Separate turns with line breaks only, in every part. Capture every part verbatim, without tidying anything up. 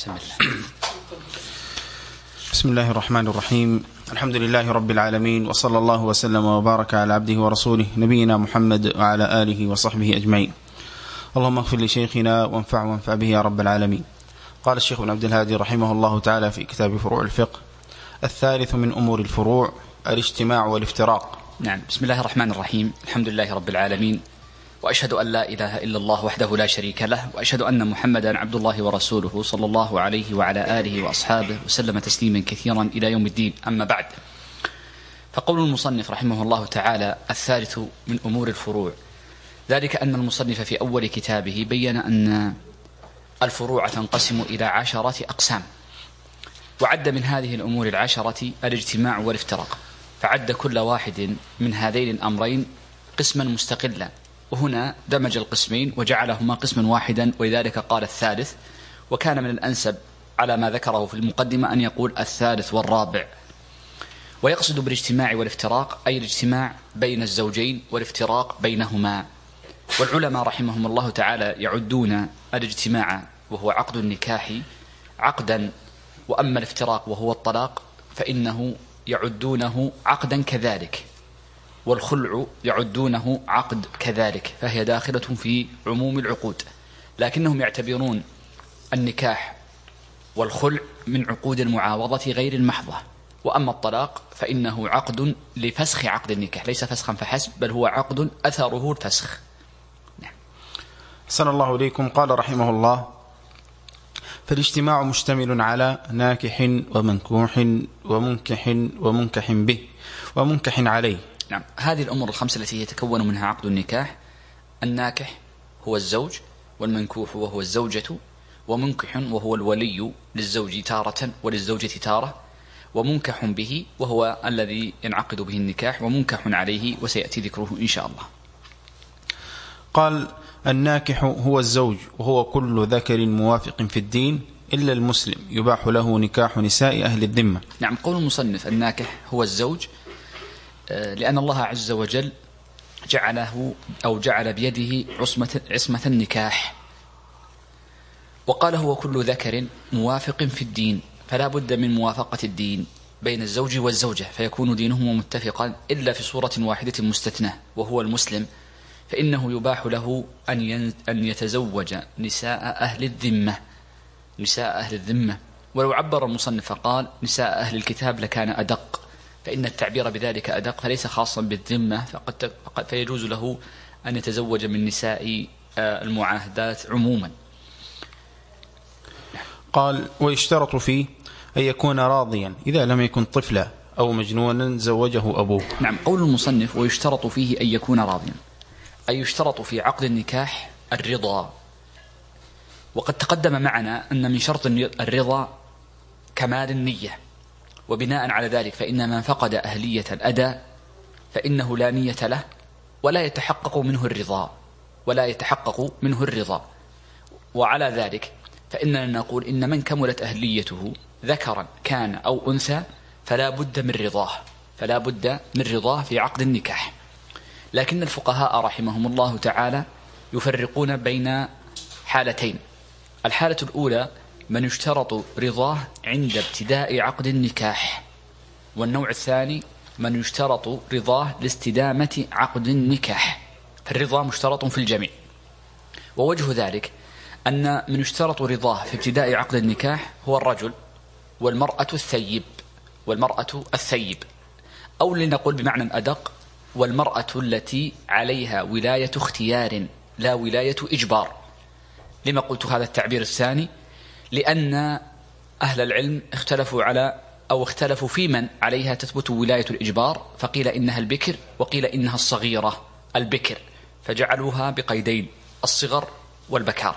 بسم الله.
بسم الله الرحمن الرحيم. الحمد لله رب العالمين، وصلى الله وسلم وبارك على عبده ورسوله نبينا محمد وعلى آله وصحبه أجمعين. اللهم اغفر لشيخنا وانفع وانفع به يا رب العالمين. قال الشيخ ابن عبد الهادي رحمه الله تعالى في كتاب فروع الفقه: الثالث من أمور الفروع الاجتماع والافتراق.
نعم. بسم الله الرحمن الرحيم. الحمد لله رب العالمين، وأشهد أن لا إله إلا الله وحده لا شريك له، وأشهد أن محمدا عبد الله ورسوله صلى الله عليه وعلى آله وأصحابه وسلم تسليما كثيرا إلى يوم الدين. أما بعد، فقول المصنف رحمه الله تعالى: الثالث من أمور الفروع، ذلك أن المصنف في أول كتابه بين أن الفروع تنقسم إلى عشرة أقسام، وعد من هذه الأمور العشرة الاجتماع والافتراق، فعد كل واحد من هذين الأمرين قسما مستقلا، وهنا دمج القسمين وجعلهما قسما واحدا، ولذلك قال الثالث. وكان من الأنسب على ما ذكره في المقدمة أن يقول الثالث والرابع. ويقصد بالاجتماع والافتراق أي الاجتماع بين الزوجين والافتراق بينهما. والعلماء رحمهم الله تعالى يعدون الاجتماع وهو عقد النكاح عقدا، وأما الافتراق وهو الطلاق فإنه يعدونه عقدا كذلك، والخلع يعدونه عقد كذلك، فهي داخلة في عموم العقود، لكنهم يعتبرون النكاح والخلع من عقود المعاوضة غير المحضة. وأما الطلاق فإنه عقد لفسخ عقد النكاح، ليس فسخا فحسب، بل هو عقد أثره الفسخ. نعم.
أحسن الله إليكم. قال رحمه الله: فالاجتماع مشتمل على ناكح ومنكوح ومنكح ومنكح به ومنكح عليه.
نعم. هذه الأمور الخمسة التي يتكون منها عقد النكاح: الناكح هو الزوج، والمنكوح وهو الزوجة، ومنكح وهو الولي للزوج تارة وللزوجة تارة، ومنكح به وهو الذي ينعقد به النكاح، ومنكح عليه وسيأتي ذكره إن شاء الله.
قال: الناكح هو الزوج، وهو كل ذكر موافق في الدين إلا المسلم يباح له نكاح نساء أهل الذمة.
نعم. قول المصنف الناكح هو الزوج لأن الله عز وجل جعله أو جعل بيده عصمة, عصمة النكاح، وقال هو كل ذكر موافق في الدين، فلا بد من موافقة الدين بين الزوج والزوجة، فيكون دينهما متفقا إلا في صورة واحدة مستثنى، وهو المسلم، فإنه يباح له أن أن يتزوج نساء أهل الذمة نساء أهل الذمة ولو عبر المصنف فقال نساء أهل الكتاب لكان أدق، فإن التعبير بذلك أدق، فليس خاصا بالذمة، فقد فيجوز له أن يتزوج من نساء المعاهدات عموما.
قال: ويشترط فيه أن يكون راضيا إذا لم يكن طفلا أو مجنونا زوجه أبوه.
نعم. قول المصنف: ويشترط فيه أن يكون راضيا، أي يشترط في عقد النكاح الرضا. وقد تقدم معنا أن من شرط الرضا كمال النية، وبناء على ذلك فإن من فقد أهلية الأداء فإنه لا نية له ولا يتحقق منه الرضا ولا يتحقق منه الرضا وعلى ذلك فإننا نقول إن من كملت أهليته ذكرا كان أو أنثى فلا بد من رضاه فلا بد من رضاه في عقد النكاح. لكن الفقهاء رحمهم الله تعالى يفرقون بين حالتين: الحالة الأولى من يشترط رضاه عند ابتداء عقد النكاح، والنوع الثاني من يشترط رضاه لاستدامة عقد النكاح، فالرضا مشترط في الجميع. ووجه ذلك أن من يشترط رضاه في ابتداء عقد النكاح هو الرجل والمرأة الثيب والمرأة الثيب أو لنقول بمعنى أدق والمرأة التي عليها ولاية اختيار لا ولاية إجبار. لما قلت هذا التعبير الثاني؟ لأن أهل العلم اختلفوا على أو اختلفوا في من عليها تثبت ولاية الإجبار، فقيل إنها البكر وقيل إنها الصغيرة البكر، فجعلوها بقيدين: الصغر والبكارة.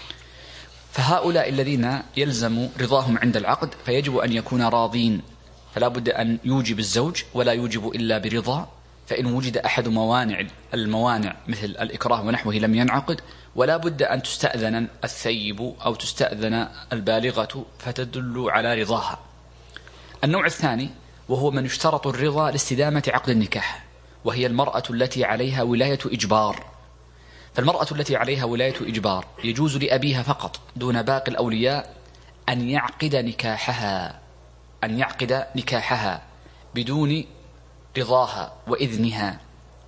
فهؤلاء الذين يلزم رضاهم عند العقد فيجب أن يكون راضين، فلا بد أن يوجب الزوج ولا يوجب إلا برضا، فإن وجد أحد موانع الموانع مثل الإكراه ونحوه لم ينعقد، ولا بد أن تستأذن الثيب أو تستأذن البالغة فتدل على رضاها. النوع الثاني وهو من يشترط الرضا لاستدامة عقد النكاح، وهي المرأة التي عليها ولاية إجبار. فالمرأة التي عليها ولاية إجبار يجوز لأبيها فقط دون باقي الأولياء أن يعقد نكاحها أن يعقد نكاحها بدون رضاها وإذنها،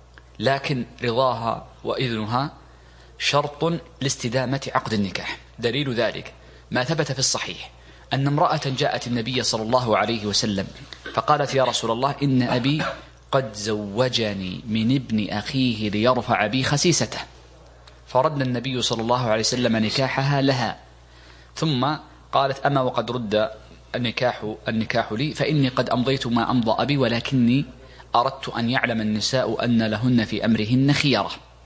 لكن رضاها وإذنها شرط لاستدامة عقد النكاح. دليل ذلك ما ثبت في الصحيح أن امرأة جاءت النبي صلى الله عليه وسلم فقالت: يا رسول الله، إن أبي قد زوجني من ابن أخيه ليرفع بي خسيسته. فرد النبي صلى الله عليه وسلم نكاحها لها، ثم قالت: أما وقد رد النكاح النكاح لي، فإني قد أمضيت ما أمضى أبي، ولكني أردت أن يعلم النساء أن لهن في أمرهن خيرة.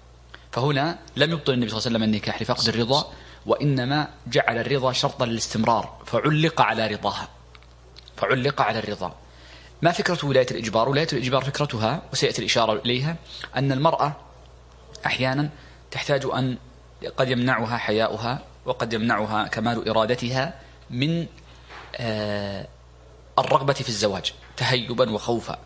فهنا لم يبطل النبي صلى الله عليه وسلم النكاح لفقد الرضا، وإنما جعل الرضا شرطا للاستمرار، فعلق على رضاها فعلق على الرضا. ما فكرة ولاية الإجبار؟ ولاية الإجبار فكرتها، وسيأتي الإشارة إليها، أن المرأة أحيانا تحتاج أن قد يمنعها حياؤها وقد يمنعها كمال إرادتها من آه الرغبة في الزواج تهيبا وخوفا،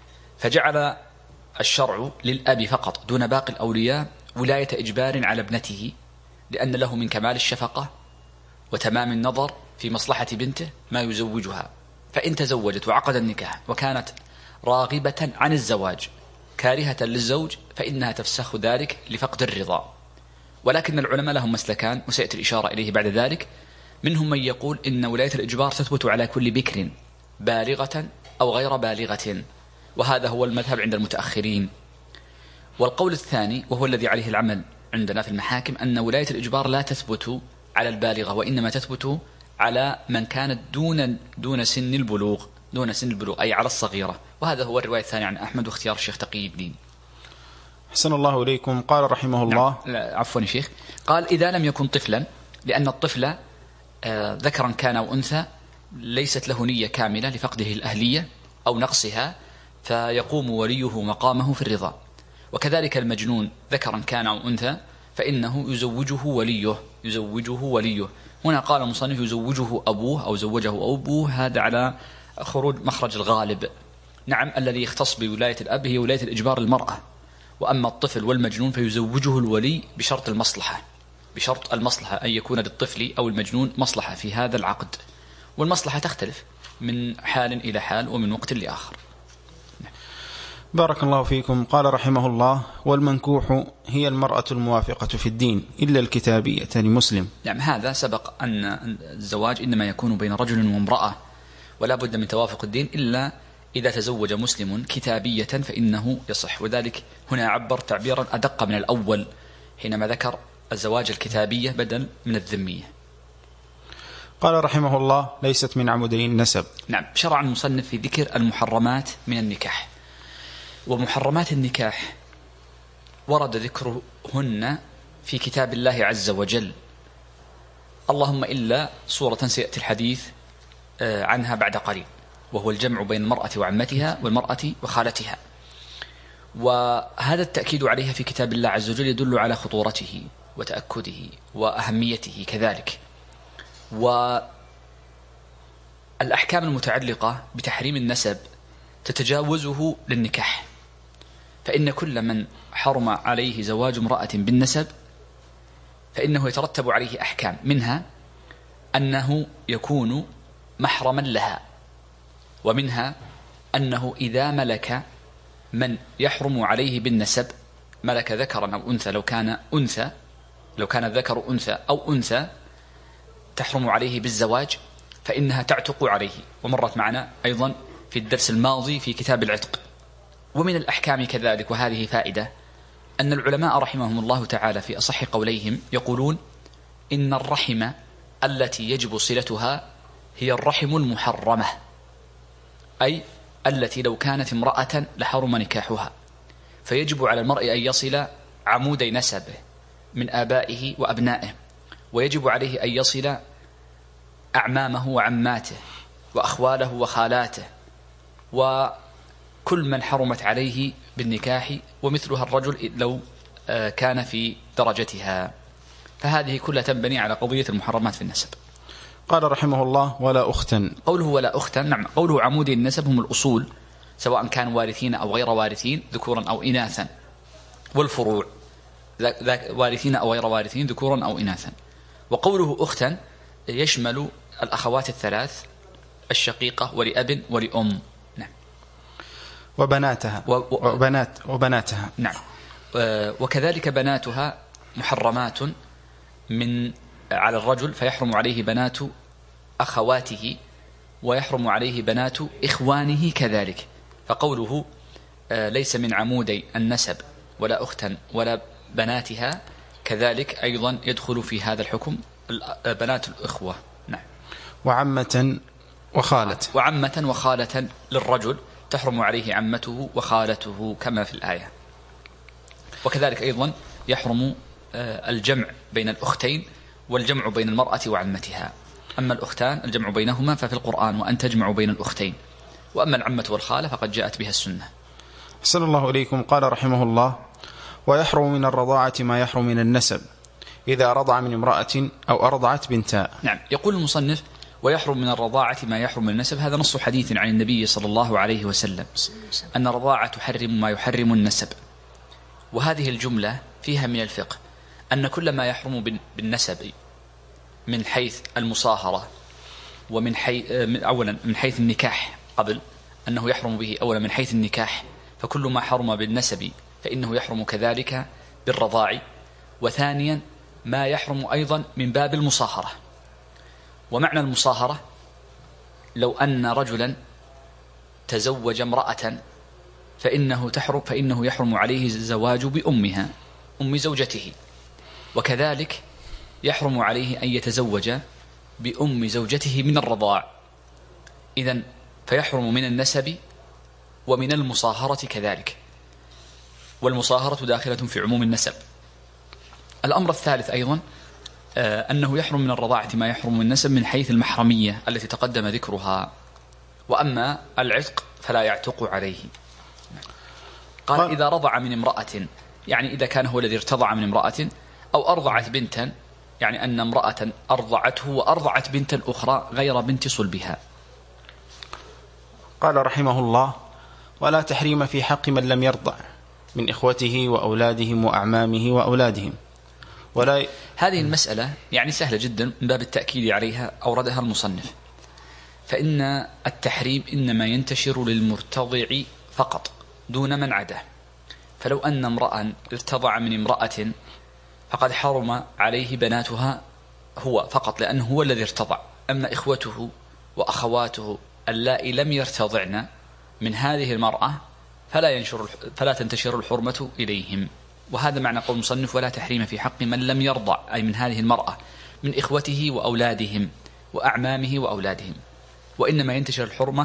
فجعل الشرع للأب فقط دون باقي الأولياء ولاية إجبار على ابنته، لأن له من كمال الشفقة وتمام النظر في مصلحة بنته ما يزوجها. فإن تزوجت وعقد النكاح وكانت راغبة عن الزواج كارهة للزوج فإنها تفسخ ذلك لفقد الرضا. ولكن العلماء لهم مسلكان، وسيأتي الإشارة إليه بعد ذلك. منهم من يقول إن ولاية الإجبار تثبت على كل بكر بالغة أو غير بالغة، وهذا هو المذهب عند المتأخرين. والقول الثاني وهو الذي عليه العمل عندنا في المحاكم أن ولاية الإجبار لا تثبت على البالغة، وإنما تثبت على من كانت دون دون سن البلوغ دون سن البلوغ أي على الصغيرة، وهذا هو الرواية الثانية عن أحمد واختيار الشيخ تقي الدين.
حسن الله إليكم. قال رحمه الله،
نعم. عفوا شيخ، قال: إذا لم يكن طفلا، لأن الطفل آه ذكرا كان أو أنثى ليست له نية كاملة لفقده الأهلية أو نقصها، فيقوم وليه مقامه في الرضا. وكذلك المجنون ذكرا كان أو أنثى فإنه يزوجه وليه يزوجه وليه هنا قال المصنف يزوجه أبوه أو زوجه أبوه، هذا على خروج مخرج الغالب. نعم، الذي يختص بولاية الأب هي ولاية الإجبار المرأة، وأما الطفل والمجنون فيزوجه الولي بشرط المصلحة بشرط المصلحة أن يكون للطفل أو المجنون مصلحة في هذا العقد، والمصلحة تختلف من حال إلى حال ومن وقت لآخر.
بارك الله فيكم. قال رحمه الله: والمنكوح هي المرأة الموافقة في الدين إلا الكتابية لمسلم.
نعم، هذا سبق أن الزواج إنما يكون بين رجل وامرأة، ولا بد من توافق الدين، إلا إذا تزوج مسلم كتابية فإنه يصح. وذلك هنا عبر تعبيرا أدق من الأول حينما ذكر الزواج الكتابية بدل من الذمية.
قال رحمه الله: ليست من عمودي النسب.
نعم، شرع المصنف في ذكر المحرمات من النكاح. ومحرمات النكاح ورد ذكرهن في كتاب الله عز وجل، اللهم إلا صورة سيأتي الحديث عنها بعد قليل، وهو الجمع بين المرأة وعمتها والمرأة وخالتها. وهذا التأكيد عليها في كتاب الله عز وجل يدل على خطورته وتأكده وأهميته كذلك. والأحكام المتعلقة بتحريم النسب تتجاوزه للنكاح، فإن كل من حرم عليه زواج امرأة بالنسب فإنه يترتب عليه أحكام، منها أنه يكون محرما لها، ومنها أنه إذا ملك من يحرم عليه بالنسب ملك ذكرا أو أنثى، لو كان أنثى لو كان الذكر أنثى أو أنثى تحرم عليه بالزواج فإنها تعتق عليه، ومرت معنا أيضا في الدرس الماضي في كتاب العتق. ومن الأحكام كذلك، وهذه فائدة، أن العلماء رحمهم الله تعالى في أصح قوليهم يقولون إن الرحم التي يجب صلتها هي الرحم المحرمة، أي التي لو كانت امرأة لحرم نكاحها، فيجب على المرء أن يصل عمودي نسبه من آبائه وأبنائه، ويجب عليه أن يصل أعمامه وعماته وأخواله وخالاته وكل من حرمت عليه بالنكاح، ومثلها الرجل لو كان في درجتها. فهذه كلها تنبني على قضية المحرمات في النسب.
قال رحمه الله: ولا أختا.
قوله ولا أختا، نعم، قوله عمودي النسب هم الأصول سواء كانوا وارثين أو غير وارثين ذكورا أو إناثا، والفروع وارثين أو غير وارثين ذكورا أو إناثا. وقوله أختا يشمل الأخوات الثلاث الشقيقة ولأب ولأم. نعم.
وبناتها و... وبنات وبناتها.
نعم. وكذلك بناتها محرمات من على الرجل، فيحرم عليه بنات أخواته ويحرم عليه بنات إخوانه كذلك. فقوله ليس من عمودي النسب ولا أختا ولا بناتها كذلك أيضا يدخل في هذا الحكم بنات الإخوة. نعم.
وعمة وخالة.
وعمة وخالة للرجل تحرم عليه عمته وخالته كما في الآية. وكذلك أيضا يحرم الجمع بين الأختين والجمع بين المرأة وعمتها. أما الأختان الجمع بينهما ففي القرآن وأن تجمعوا بين الأختين، وأما العمة والخالة فقد جاءت بها السنة.
أحسن الله إليكم. قال رحمه الله: ويحرم من الرضاعة ما يحرم من النسب إذا رضع من امرأة أو أرضعت بنتا.
نعم. يقول المصنف: ويحرم من الرضاعة ما يحرم من النسب. هذا نص حديث عن النبي صلى الله عليه وسلم أن الرضاعة تحرم ما يحرم النسب. وهذه الجملة فيها من الفقه أن كل ما يحرم بالنسب من حيث المصاهرة ومن حيث أولا من حيث النكاح قبل أنه يحرم به أولا من حيث النكاح، فكل ما حرم بالنسب فإنه يحرم كذلك بالرضاع. وثانيا ما يحرم أيضا من باب المصاهرة. ومعنى المصاهرة لو أن رجلا تزوج امرأة فإنه تحرم فإنه يحرم عليه الزواج بأمها أم زوجته، وكذلك يحرم عليه أن يتزوج بأم زوجته من الرضاع. إذن فيحرم من النسب ومن المصاهرة كذلك، والمصاهرة داخلة في عموم النسب. الأمر الثالث أيضا أنه يحرم من الرضاعة ما يحرم من النسب من حيث المحرمية التي تقدم ذكرها. وأما العتق فلا يعتق عليه. قال: إذا رضع من امرأة، يعني إذا كان هو الذي ارتضع من امرأة، أو أرضعت بنتا، يعني أن امرأة أرضعته وأرضعت بنتا أخرى غير بنت صلبها.
قال رحمه الله: ولا تحريم في حق من لم يرضع من إخوته وأولادهم وأعمامه وأولادهم. ولا ي...
هذه المسألة يعني سهلة جدا من باب التأكيد عليها أوردها المصنف. فإن التحريم إنما ينتشر للمرتضع فقط دون من عداه. فلو أن امرأ ارتضع من امرأة فقد حرم عليه بناتها هو فقط لأنه هو الذي ارتضع. أما إخوته وأخواته اللائي لم يرتضعن من هذه المرأة فلا ينشر فلا تنتشر الحرمة إليهم. وهذا معنى قول المصنف: ولا تحريم في حق من لم يرضع، أي من هذه المرأة، من إخوته وأولادهم وأعمامه وأولادهم. وإنما ينتشر الحرمة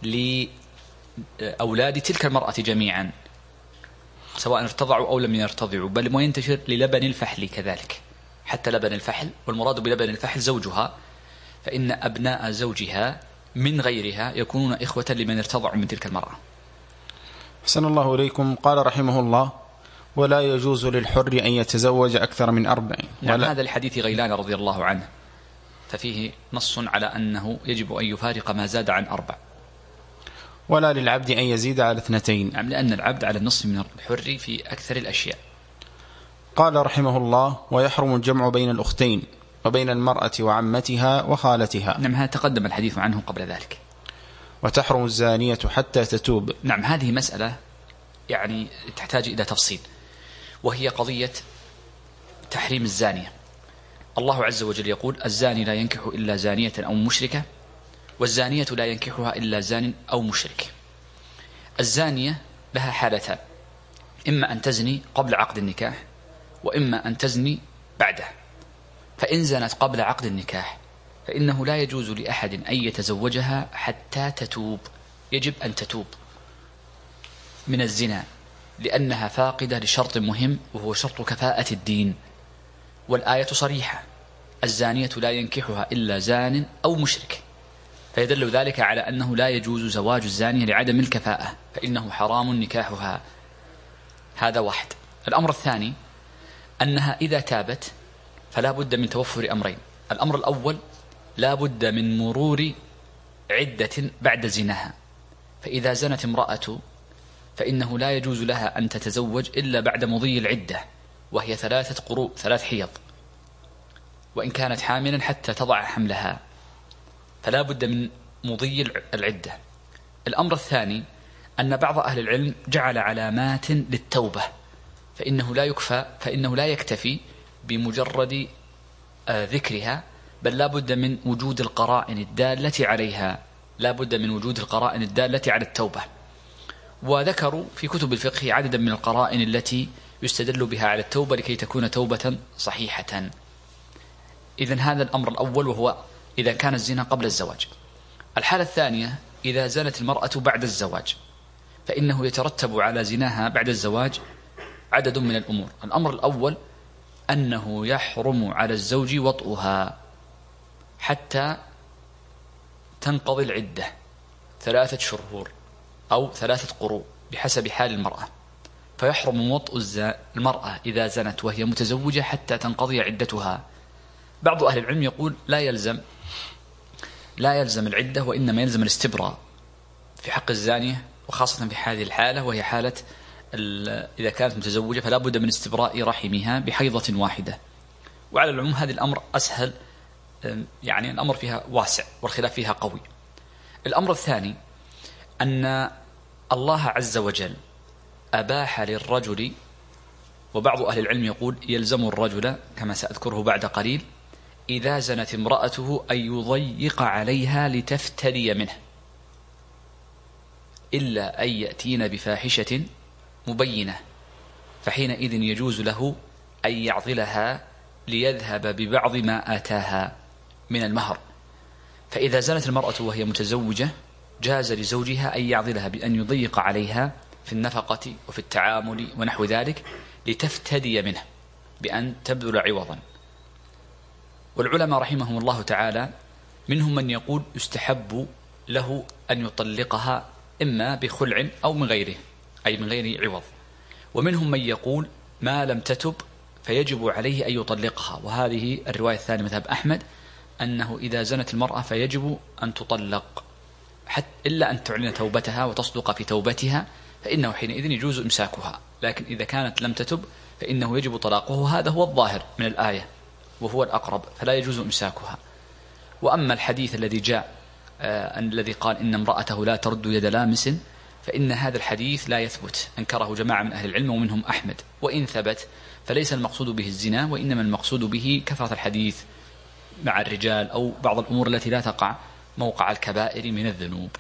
لأولاد تلك المرأة جميعا سواء ارتضعوا أو لم يرتضعوا، بل وينتشر للبن الفحل كذلك، حتى لبن الفحل. والمراد بلبن الفحل زوجها، فإن أبناء زوجها من غيرها يكونون إخوة لمن ارتضعوا من تلك المرأة.
حسن الله إليكم. قال رحمه الله: ولا يجوز للحر أن يتزوج أكثر من أربع.
نعم. هذا لحديث غيلان رضي الله عنه، ففيه نص على أنه يجب أن يفارق ما زاد عن أربع.
ولا للعبد أن يزيد على اثنتين.
نعم، لأن العبد على النصف من الحر في أكثر الأشياء.
قال رحمه الله: ويحرم الجمع بين الأختين وبين المرأة وعمتها وخالتها.
نعم، هذا تقدم الحديث عنه قبل ذلك.
وتحرم الزانية حتى تتوب.
نعم، هذه مسألة يعني تحتاج إلى تفصيل، وهي قضية تحريم الزانية. الله عز وجل يقول: الزاني لا ينكح إلا زانية أو مشركة، والزانية لا ينكحها إلا زان أو مشرك. الزانية لها حالتان: إما أن تزني قبل عقد النكاح، وإما أن تزني بعده. فإن زنت قبل عقد النكاح فإنه لا يجوز لأحد أن يتزوجها حتى تتوب. يجب أن تتوب من الزنا، لأنها فاقدة لشرط مهم وهو شرط كفاءة الدين. والآية صريحة: الزانية لا ينكحها إلا زان أو مشرك. فيدل ذلك على أنه لا يجوز زواج الزانية لعدم الكفاءة، فإنه حرام نكاحها. هذا واحد. الأمر الثاني أنها إذا تابت فلا بد من توفر أمرين. الأمر الأول: لا بد من مرور عدة بعد زناها. فإذا زنت امرأة فإنه لا يجوز لها أن تتزوج إلا بعد مضي العدة، وهي ثلاثة قروء، ثلاث حيض، وإن كانت حاملا حتى تضع حملها. فلا بد من مضي العدة. الأمر الثاني أن بعض أهل العلم جعل علامات للتوبة، فإنه لا يكفى فإنه لا يكتفي بمجرد ذكرها، بل لا بد من وجود القرائن الدالة عليها، لا بد من وجود القرائن الدالة على التوبة. وذكروا في كتب الفقه عددا من القرائن التي يستدل بها على التوبة لكي تكون توبة صحيحة. إذن هذا الأمر الأول، وهو إذا كان الزنا قبل الزواج. الحالة الثانية إذا زنت المرأة بعد الزواج، فإنه يترتب على زناها بعد الزواج عدد من الأمور. الأمر الأول أنه يحرم على الزوج وطئها حتى تنقضي العدة ثلاثة شهور أو ثلاثة قروء بحسب حال المرأة، فيحرم وطء المرأة إذا زنت وهي متزوجة حتى تنقضي عدتها. بعض أهل العلم يقول لا يلزم لا يلزم العدة، وإنما يلزم الاستبراء في حق الزانية، وخاصة في هذه الحالة وهي حالة إذا كانت متزوجة، فلا بد من استبراء رحمها بحيضة واحدة. وعلى العموم هذا الأمر أسهل، يعني الأمر فيها واسع والخلاف فيها قوي. الأمر الثاني أن الله عز وجل أباح للرجل، وبعض أهل العلم يقول يلزم الرجل كما سأذكره بعد قليل إذا زنت امرأته أن يضيق عليها لتفتدي منه، إلا أن يأتين بفاحشة مبينة، فحينئذ يجوز له أن يعضلها ليذهب ببعض ما آتاها من المهر. فإذا زنت المرأة وهي متزوجة جاز لزوجها أن يعضلها بأن يضيق عليها في النفقة وفي التعامل ونحو ذلك لتفتدي منه بأن تبذل عوضا. والعلماء رحمهم الله تعالى منهم من يقول يستحب له أن يطلقها إما بخلع أو من غيره، أي من غير عوض. ومنهم من يقول ما لم تتب فيجب عليه أن يطلقها، وهذه الرواية الثانية مذهب أحمد، أنه إذا زنت المرأة فيجب أن تطلق حتى إلا أن تعلن توبتها وتصدق في توبتها، فإنه حينئذ يجوز إمساكها. لكن إذا كانت لم تتب فإنه يجب طلاقه، هذا هو الظاهر من الآية وهو الأقرب، فلا يجوز إمساكها. وأما الحديث الذي جاء آه الذي قال إن امرأته لا ترد يد لامس، فإن هذا الحديث لا يثبت، أنكره جماعة من أهل العلم ومنهم أحمد. وإن ثبت فليس المقصود به الزنا، وإنما المقصود به كثرة الحديث مع الرجال أو بعض الأمور التي لا تقع موقع الكبائر من الذنوب.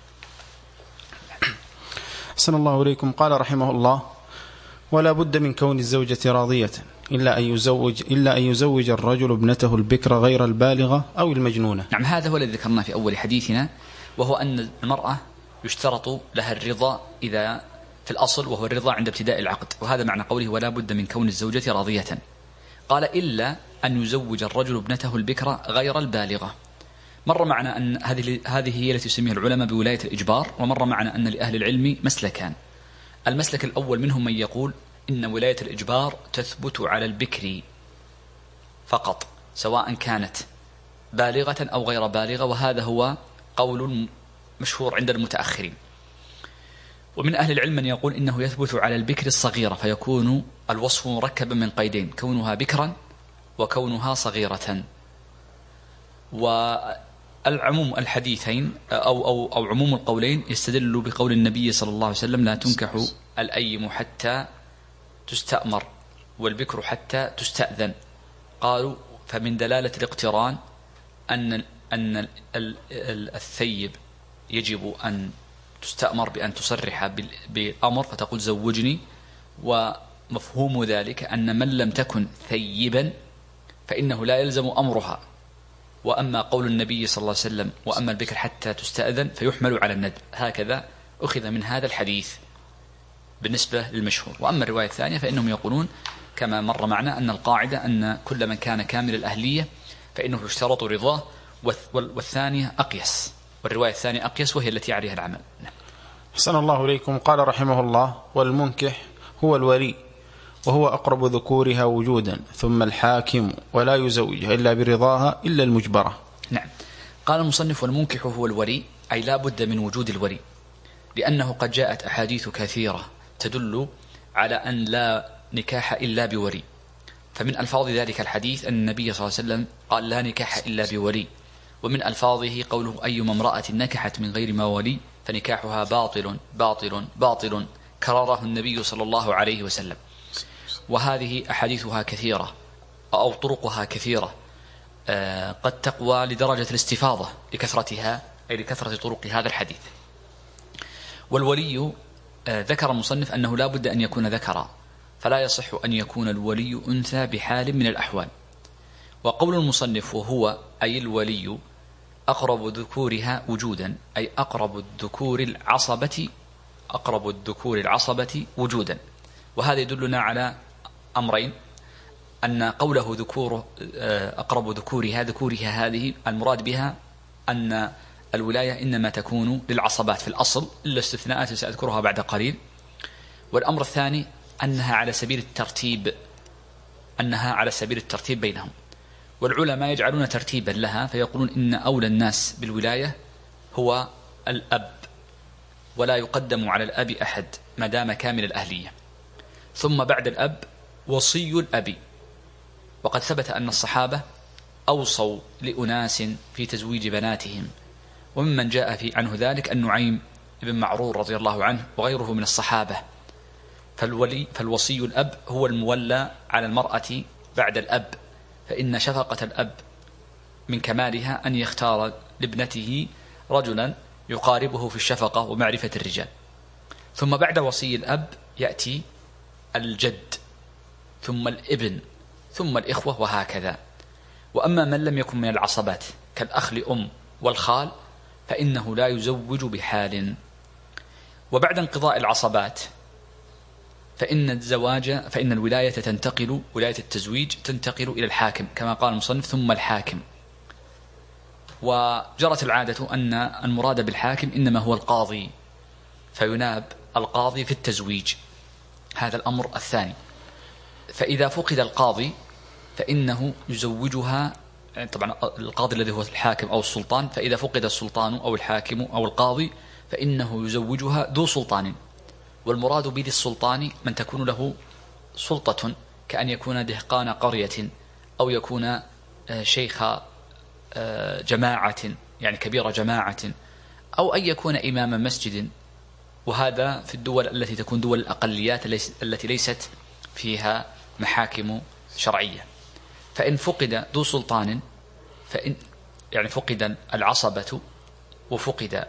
أحسن الله إليكم. قال رحمه الله: ولا بد من كون الزوجة راضية إلا أن يزوج إلا أن يزوج الرجل ابنته البكر غير البالغة أو المجنونة.
نعم، هذا هو الذي ذكرناه في أول حديثنا، وهو أن المرأة يشترط لها الرضا إذا في الأصل، وهو الرضا عند ابتداء العقد، وهذا معنى قوله ولا بد من كون الزوجة راضية. قال إلا أن يزوج الرجل ابنته البكر غير البالغة. مر معنا أن هذه هذه هي التي يسميها العلماء بولاية الإجبار، ومر معنا أن لأهل العلم مسلكان. المسلك الأول منهم من يقول إن ولاية الإجبار تثبت على البكر فقط سواء كانت بالغة أو غير بالغة، وهذا هو قول مشهور عند المتأخرين. ومن أهل العلم من يقول إنه يثبت على البكر الصغيرة، فيكون الوصف مركبا من قيدين، كونها بكرا وكونها صغيرة. والعموم الحديثين أو, أو, أو عموم القولين يستدل بقول النبي صلى الله عليه وسلم لا تنكح الأيم حتى تستأمر والبكر حتى تستأذن. قالوا فمن دلالة الاقتران أن أن الثيب يجب أن تستأمر بأن تصرح بالأمر فتقول زوجني، ومفهوم ذلك أن من لم تكن ثيبا فإنه لا يلزم أمرها. وأما قول النبي صلى الله عليه وسلم وأما البكر حتى تستأذن فيحمل على الندب، هكذا أخذ من هذا الحديث بالنسبة للمشهور. وأما الرواية الثانية فإنهم يقولون كما مر معنا أن القاعدة أن كل من كان كامل الأهلية فإنه يشترط رضاه، والثانية أقيس، والرواية الثانية أقيس وهي التي عليها العمل.
حسن الله إليكم. قال رحمه الله: والمنكح هو الولي وهو أقرب ذكورها وجودا، ثم الحاكم، ولا يزوجها إلا برضاها إلا المجبرة.
نعم. قال المصنف: والمنكح هو الولي، أي لا بد من وجود الولي، لأنه قد جاءت أحاديث كثيرة تدل على أن لا نكاح إلا بولي. فمن ألفاظ ذلك الحديث أن النبي صلى الله عليه وسلم قال لا نكاح إلا بولي، ومن ألفاظه قوله أيما امرأة نكحت من غير ما ولي فنكاحها باطل باطل باطل كرره النبي صلى الله عليه وسلم. وهذه أحاديثها كثيرة أو طرقها كثيرة قد تقوى لدرجة الاستفاضة لكثرتها، أي لكثرة طرق هذا الحديث. والولي ذكر المصنف أنه لا بد أن يكون ذكرا، فلا يصح أن يكون الولي أنثى بحال من الأحوال. وقول المصنف وهو أي الولي أقرب ذكورها وجودا، أي أقرب الذكور العصبة أقرب الذكور العصبة وجودا. وهذا يدلنا على أمرين: أن قوله ذكور أقرب ذكورها ذكورها هذه المراد بها أن الولاية إنما تكون للعصبات في الأصل، إلا استثناءات سأذكرها بعد قليل. والأمر الثاني أنها على سبيل الترتيب أنها على سبيل الترتيب بينهم. والعلماء يجعلون ترتيبا لها فيقولون إن أولى الناس بالولاية هو الأب، ولا يقدم على الأب أحد ما دام كامل الأهلية، ثم بعد الأب وصي الأب. وقد ثبت أن الصحابة أوصوا لأناس في تزويج بناتهم، وممن جاء في عنه ذلك النعيم بن معرور رضي الله عنه وغيره من الصحابة. فالولي فالوصي الأب هو المولى على المرأة بعد الأب، فإن شفقة الأب من كمالها أن يختار لابنته رجلا يقاربه في الشفقة ومعرفة الرجال. ثم بعد وصي الأب يأتي الجد، ثم الابن، ثم الإخوة، وهكذا. وأما من لم يكن من العصبات كالأخ لأم والخال فإنه لا يزوج بحال. وبعد انقضاء العصبات فإن الزواج فإن الولاية تنتقل ولاية التزويج تنتقل إلى الحاكم كما قال المصنف ثم الحاكم. وجرت العادة أن المراد بالحاكم إنما هو القاضي، فيناب القاضي في التزويج. هذا الأمر الثاني. فإذا فقد القاضي فإنه يزوجها، طبعا القاضي الذي هو الحاكم أو السلطان، فإذا فقد السلطان أو الحاكم أو القاضي فإنه يزوجها ذو سلطان. والمراد بذي السلطان من تكون له سلطة، كأن يكون دهقان قرية أو يكون شيخ جماعة يعني كبير جماعة، أو أن يكون إمام مسجد. وهذا في الدول التي تكون دول الأقليات التي ليست فيها محاكم شرعية. فإن فقد ذو سلطان فإن يعني فقد العصبة وفقد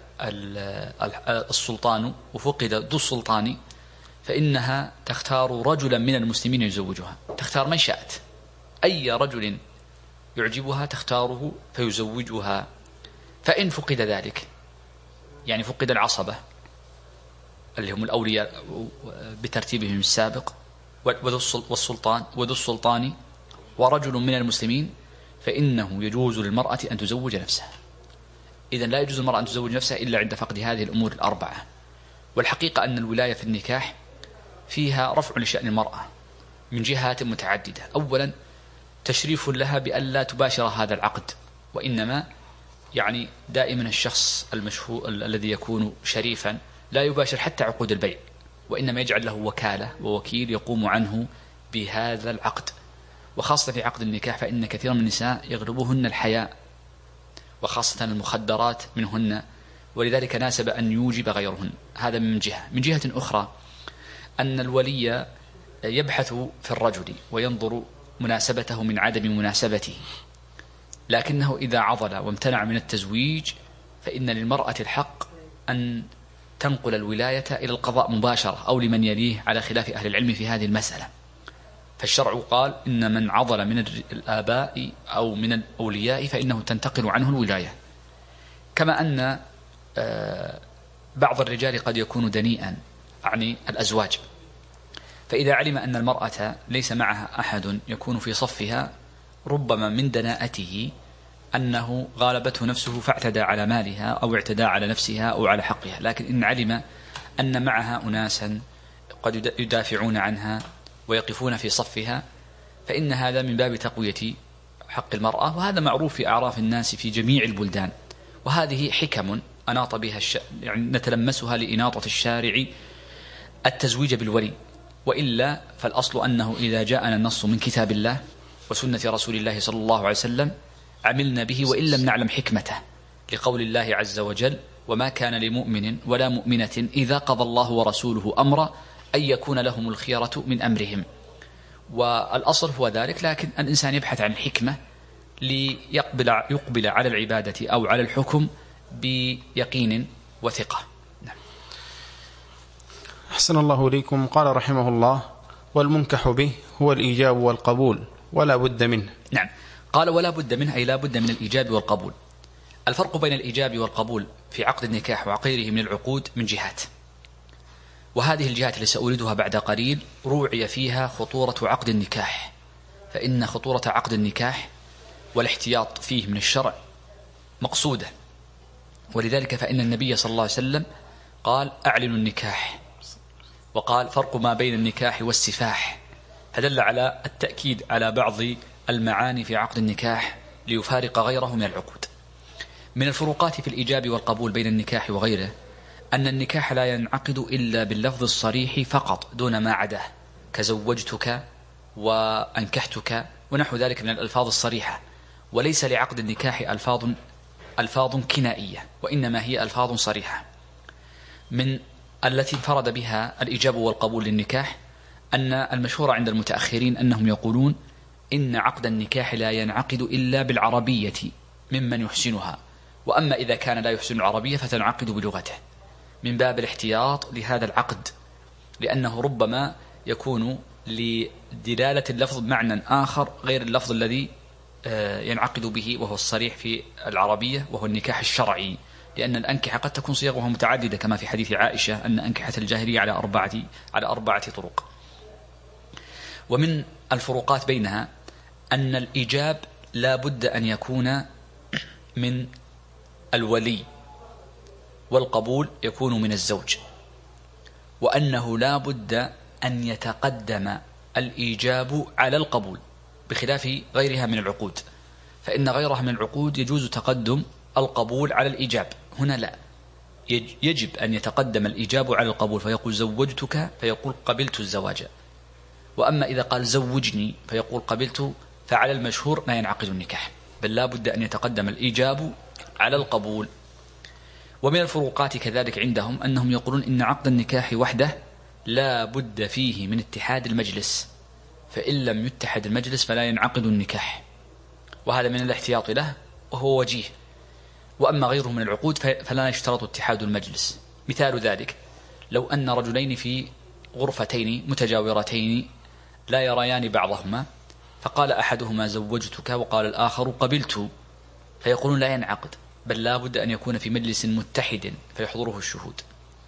السلطان وفقد ذو السلطان فإنها تختار رجلا من المسلمين يزوجها، تختار من شاءت، أي رجل يعجبها تختاره فيزوجها. فإن فقد ذلك يعني فقد العصبة اللي هم الأولياء بترتيبهم السابق والسلطان وذو السلطان ورجل من المسلمين فإنه يجوز للمرأة أن تزوج نفسها. إذن لا يجوز للمرأة أن تزوج نفسها إلا عند فقد هذه الأمور الأربعة. والحقيقة أن الولاية في النكاح فيها رفع لشأن المرأة من جهات متعددة. أولا تشريف لها بأن لا تباشر هذا العقد، وإنما يعني دائما الشخص المشهور الذي يكون شريفا لا يباشر حتى عقود البيع، وإنما يجعل له وكالة ووكيل يقوم عنه بهذا العقد. وخاصة في عقد النكاح فإن كثير من النساء يغلبهن الحياء، وخاصة المخدرات منهن، ولذلك ناسب أن يوجب غيرهن. هذا من جهة. من جهة أخرى أن الولي يبحث في الرجل وينظر مناسبته من عدم مناسبته، لكنه إذا عضل وامتنع من التزويج فإن للمرأة الحق أن تنقل الولاية إلى القضاء مباشرة أو لمن يليه على خلاف أهل العلم في هذه المسألة. فالشرع قال إن من عضل من الآباء أو من الأولياء فإنه تنتقل عنه الولاية. كما أن بعض الرجال قد يكون دنيئا يعني الأزواج، فإذا علم أن المرأة ليس معها أحد يكون في صفها ربما من دناءته أنه غالبته نفسه فاعتدى على مالها أو اعتدى على نفسها أو على حقها. لكن إن علم أن معها أناسا قد يدافعون عنها ويقفون في صفها فإن هذا من باب تقوية حق المرأة، وهذا معروف في أعراف الناس في جميع البلدان. وهذه حكم أناط بها الش... يعني نتلمسها لإناطة الشارع التزويج بالولي. وإلا فالأصل أنه إذا جاءنا النص من كتاب الله وسنة رسول الله صلى الله عليه وسلم عملنا به وإن لم نعلم حكمته، لقول الله عز وجل: وما كان لمؤمن ولا مؤمنة إذا قضى الله ورسوله أمرا أن يكون لهم الخيرة من أمرهم. والأصل هو ذلك، لكن الإنسان يبحث عن الحكمة ليقبل يقبل على العبادة أو على الحكم بيقين وثقة. نعم.
أحسن الله إليكم. قال رحمه الله: والمنكح به هو الإيجاب والقبول ولا بد منه.
نعم، قال ولا بد منه، أي لا بد من الإيجاب والقبول. الفرق بين الإيجاب والقبول في عقد النكاح وغيره من العقود من جهات، وهذه الجهات التي سأوردها بعد قليل روعي فيها خطورة عقد النكاح، فإن خطورة عقد النكاح والاحتياط فيه من الشرع مقصودة، ولذلك فإن النبي صلى الله عليه وسلم قال: أعلنوا النكاح، وقال: فرق ما بين النكاح والسفاح، فدل على التأكيد على بعض المعاني في عقد النكاح ليفارق غيره من العقود. من الفروقات في الإيجاب والقبول بين النكاح وغيره أن النكاح لا ينعقد إلا باللفظ الصريح فقط دون ما عداه، كزوجتك وأنكحتك ونحو ذلك من الألفاظ الصريحة، وليس لعقد النكاح ألفاظ ألفاظ كنائية، وإنما هي ألفاظ صريحة. من التي انفرد بها الإيجاب والقبول للنكاح أن المشهور عند المتأخرين أنهم يقولون إن عقد النكاح لا ينعقد إلا بالعربية ممن يحسنها، وأما إذا كان لا يحسن العربية فتنعقد بلغته، من باب الاحتياط لهذا العقد، لأنه ربما يكون لدلالة اللفظ بمعنى آخر غير اللفظ الذي ينعقد به وهو الصريح في العربية، وهو النكاح الشرعي، لأن الأنكحة قد تكون صيغها متعددة كما في حديث عائشة أن أنكحة الجاهلية على أربعة على أربعة طرق. ومن الفروقات بينها أن الإيجاب لا بد أن يكون من الولي، والقبول يكون من الزوج، وأنه لا بد أن يتقدم الإيجاب على القبول بخلاف غيرها من العقود، فإن غيرها من العقود يجوز تقدم القبول على الإيجاب، هنا لا، يجب أن يتقدم الإيجاب على القبول، فيقول زوجتك فيقول قبلت الزواج، وأما إذا قال زوجني فيقول قبلت، فعلى المشهور لا ينعقد النكاح، بل لا بد أن يتقدم الإيجاب على القبول. ومن الفروقات كذلك عندهم أنهم يقولون إن عقد النكاح وحده لا بد فيه من اتحاد المجلس، فإن لم يتحد المجلس فلا ينعقد النكاح، وهذا من الاحتياط له وهو وجيه. وأما غيره من العقود فلا يشترط اتحاد المجلس. مثال ذلك لو أن رجلين في غرفتين متجاورتين لا يريان بعضهما، فقال أحدهما زوجتك وقال الآخر قبلت، فيقولون لا ينعقد، بل لا بد أن يكون في مجلس متحد فيحضره الشهود.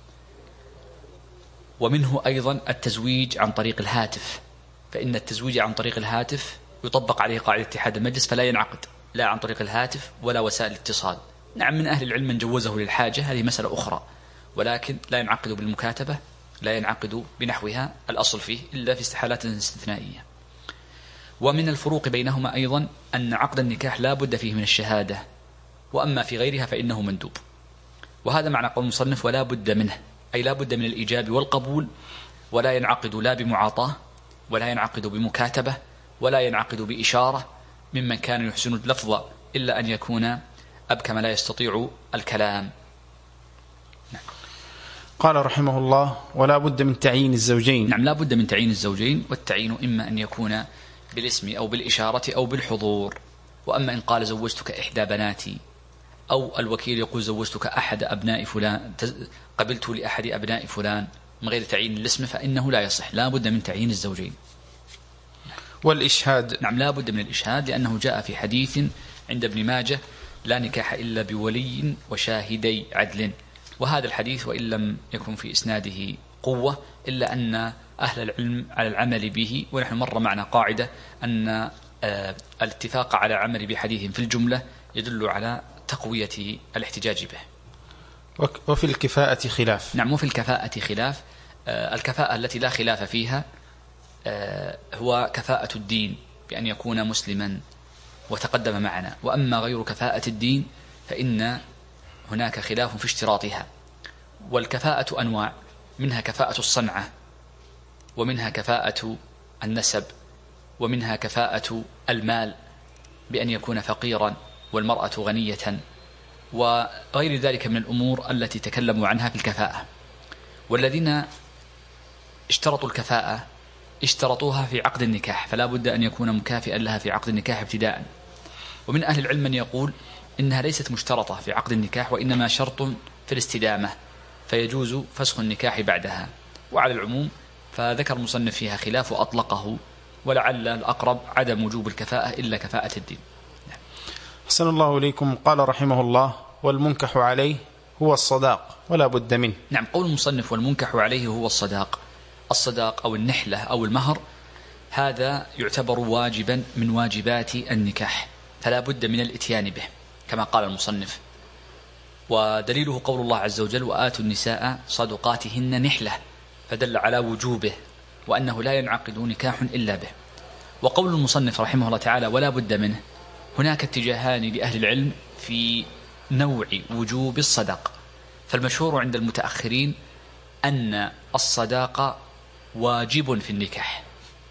ومنه أيضا التزويج عن طريق الهاتف، فإن التزويج عن طريق الهاتف يطبق عليه قاعدة اتحاد المجلس، فلا ينعقد لا عن طريق الهاتف ولا وسائل الاتصال. نعم، من أهل العلم من جوزه للحاجة، هذه مسألة أخرى، ولكن لا ينعقد بالمكاتبة، لا ينعقد بنحوها الأصل فيه إلا في حالات استثنائية. ومن الفروق بينهما أيضا أن عقد النكاح لا بد فيه من الشهادة، وأما في غيرها فإنه مندوب. وهذا معنى قول المصنف ولا بد منه، أي لا بد من الإيجاب والقبول، ولا ينعقد لا بمعاطاة ولا ينعقد بمكاتبة ولا ينعقد بإشارة ممن كان يحسن اللفظ إلا أن يكون أبكم لا يستطيع الكلام. نعم.
قال رحمه الله: ولا بد من تعيين الزوجين.
نعم، لا بد من تعيين الزوجين، والتعيين إما أن يكون بالاسم أو بالإشارة أو بالحضور. وأما إن قال زوجتك إحدى بناتي، أو الوكيل يقول زوجتك أحد أبناء فلان، قبلت لأحد أبناء فلان، من غير تعيين الاسم فإنه لا يصح، لا بد من تعيين الزوجين.
والإشهاد.
نعم، لا بد من الإشهاد، لأنه جاء في حديث عند ابن ماجه: لا نكاح إلا بولي وشاهدي عدل. وهذا الحديث وإن لم يكن في إسناده قوة إلا أن أهل العلم على العمل به، ونحن مر معنا قاعدة أن الاتفاق على عمل بحديث في الجملة يدل على تقوية الاحتجاج به.
وفي الكفاءة خلاف.
نعم، وفي الكفاءة خلاف. الكفاءة التي لا خلاف فيها هو كفاءة الدين بأن يكون مسلما وتقدم معنا، وأما غير كفاءة الدين فإن هناك خلاف في اشتراطها. والكفاءة أنواع، منها كفاءة الصنعة، ومنها كفاءة النسب، ومنها كفاءة المال، بأن يكون فقيرا والمرأة غنية وغير ذلك من الأمور التي تكلموا عنها في الكفاءة. والذين اشترطوا الكفاءة اشترطوها في عقد النكاح، فلا بد أن يكون مكافئا لها في عقد النكاح ابتداء. ومن أهل العلم من يقول إنها ليست مشترطة في عقد النكاح، وإنما شرط في الاستدامة، فيجوز فسخ النكاح بعدها. وعلى العموم فذكر المصنف فيها خلاف وأطلقه، ولعل الأقرب عدم وجوب الكفاءة إلا كفاءة الدين.
أحسن الله إليكم. قال رحمه الله: والمنكح عليه هو الصداق ولا بد منه.
نعم، قول المصنف والمنكح عليه هو الصداق. الصداق أو النحلة أو المهر هذا يعتبر واجبا من واجبات النكاح، فلا بد من الاتيان به كما قال المصنف. ودليله قول الله عز وجل: وآتوا النساء صدقاتهن نحلة، فدل على وجوبه وأنه لا ينعقد نكاح إلا به. وقول المصنف رحمه الله تعالى ولا بد منه، هناك اتجاهان لأهل العلم في نوع وجوب الصداق. فالمشهور عند المتأخرين أن الصداق واجب في النكاح،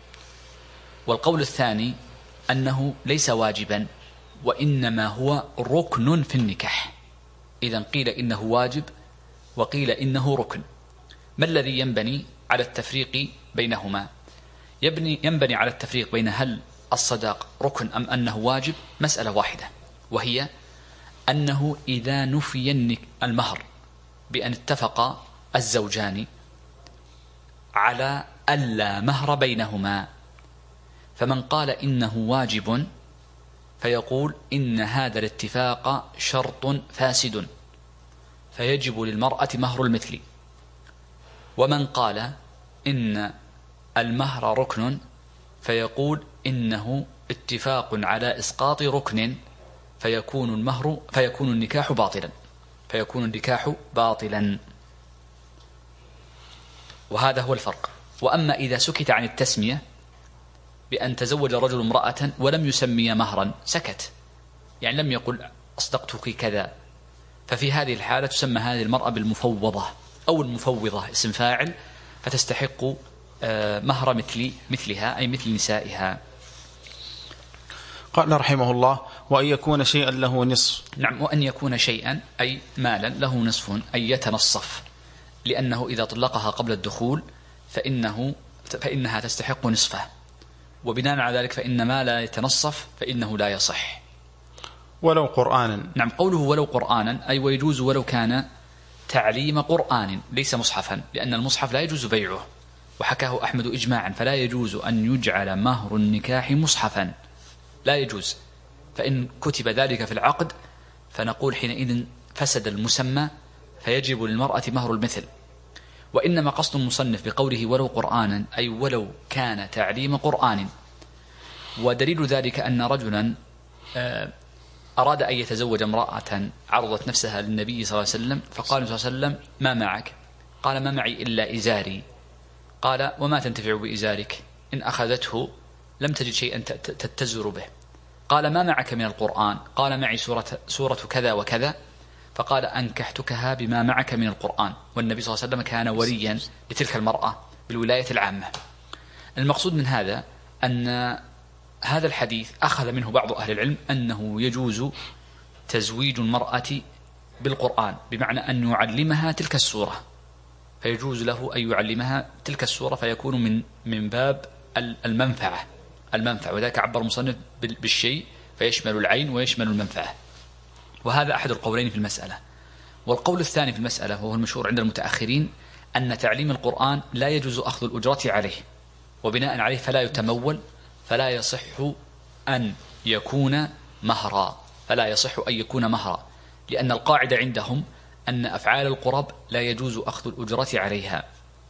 والقول الثاني أنه ليس واجبا وإنما هو ركن في النكاح. إذن قيل إنه واجب وقيل إنه ركن. ما الذي ينبني على التفريق بينهما؟ يبني ينبني على التفريق بين هل الصداق ركن أم أنه واجب مسألة واحدة، وهي أنه إذا نفي المهر بأن اتفق الزوجان على ألا مهر بينهما، فمن قال إنه واجب فيقول إن هذا الاتفاق شرط فاسد فيجب للمرأة مهر المثل. ومن قال إن المهر ركن فيقول إنه اتفاق على إسقاط ركن فيكون المهر فيكون النكاح باطلا فيكون النكاح باطلا وهذا هو الفرق. وأما إذا سكت عن التسمية بأن تزوج رجل امرأة ولم يسمي مهرا، سكت، يعني لم يقل أصدقتك كذا، ففي هذه الحالة تسمى هذه المرأة بالمفوضة أو المفوضة، اسم فاعل، فتستحق مهر مثل مثلها أي مثل نسائها.
قال رحمه الله: وأن يكون شيئا له نصف.
نعم، وأن يكون شيئا أي مالا له نصف أي يتنصف، لأنه إذا طلقها قبل الدخول فإنه فإنها تستحق نصفه، وبناء على ذلك فإن ما لا يتنصف فإنه لا يصح.
ولو قرآنا.
نعم، قوله ولو قرآنا أي ويجوز ولو كان تعليم قرآن ليس مصحفا، لأن المصحف لا يجوز بيعه، وحكاه أحمد إجماعا، فلا يجوز أن يجعل مهر النكاح مصحفا، لا يجوز. فإن كتب ذلك في العقد فنقول حينئذ فسد المسمى فيجب للمرأة مهر المثل. وإنما قصد المصنف بقوله ولو قرآنا أي ولو كان تعليم قرآن. ودليل ذلك أن رجلا أراد أن يتزوج امرأة عرضت نفسها للنبي صلى الله عليه وسلم، فقال صلى الله عليه وسلم: ما معك؟ قال: ما معي إلا إزاري. قال: وما تنتفع بإزارك؟ إن أخذته لم تجد شيئا تتزر به. قال: ما معك من القرآن؟ قال: معي سورة, سورة كذا وكذا. فقال: أنكحتكها بما معك من القرآن. والنبي صلى الله عليه وسلم كان وليا لتلك المرأة بالولاية العامة. المقصود من هذا أن هذا الحديث أخذ منه بعض أهل العلم أنه يجوز تزويج المرأة بالقرآن، بمعنى أن يعلمها تلك السورة، فيجوز له أن يعلمها تلك السورة، فيكون من من باب المنفعة المنفعة وذلك عبر المصنف بالشيء فيشمل العين ويشمل المنفعة. وهذا أحد القولين في المسألة. والقول الثاني في المسألة وهو المشهور عند المتأخرين أن تعليم القرآن لا يجوز أخذ الأجرة عليه، وبناء عليه فلا يتمول، فلا يصح أن يكون مهرا فلا يصح أن يكون مهرا لأن القاعدة عندهم أن أفعال القرب لا يجوز أخذ الأجرة عليها.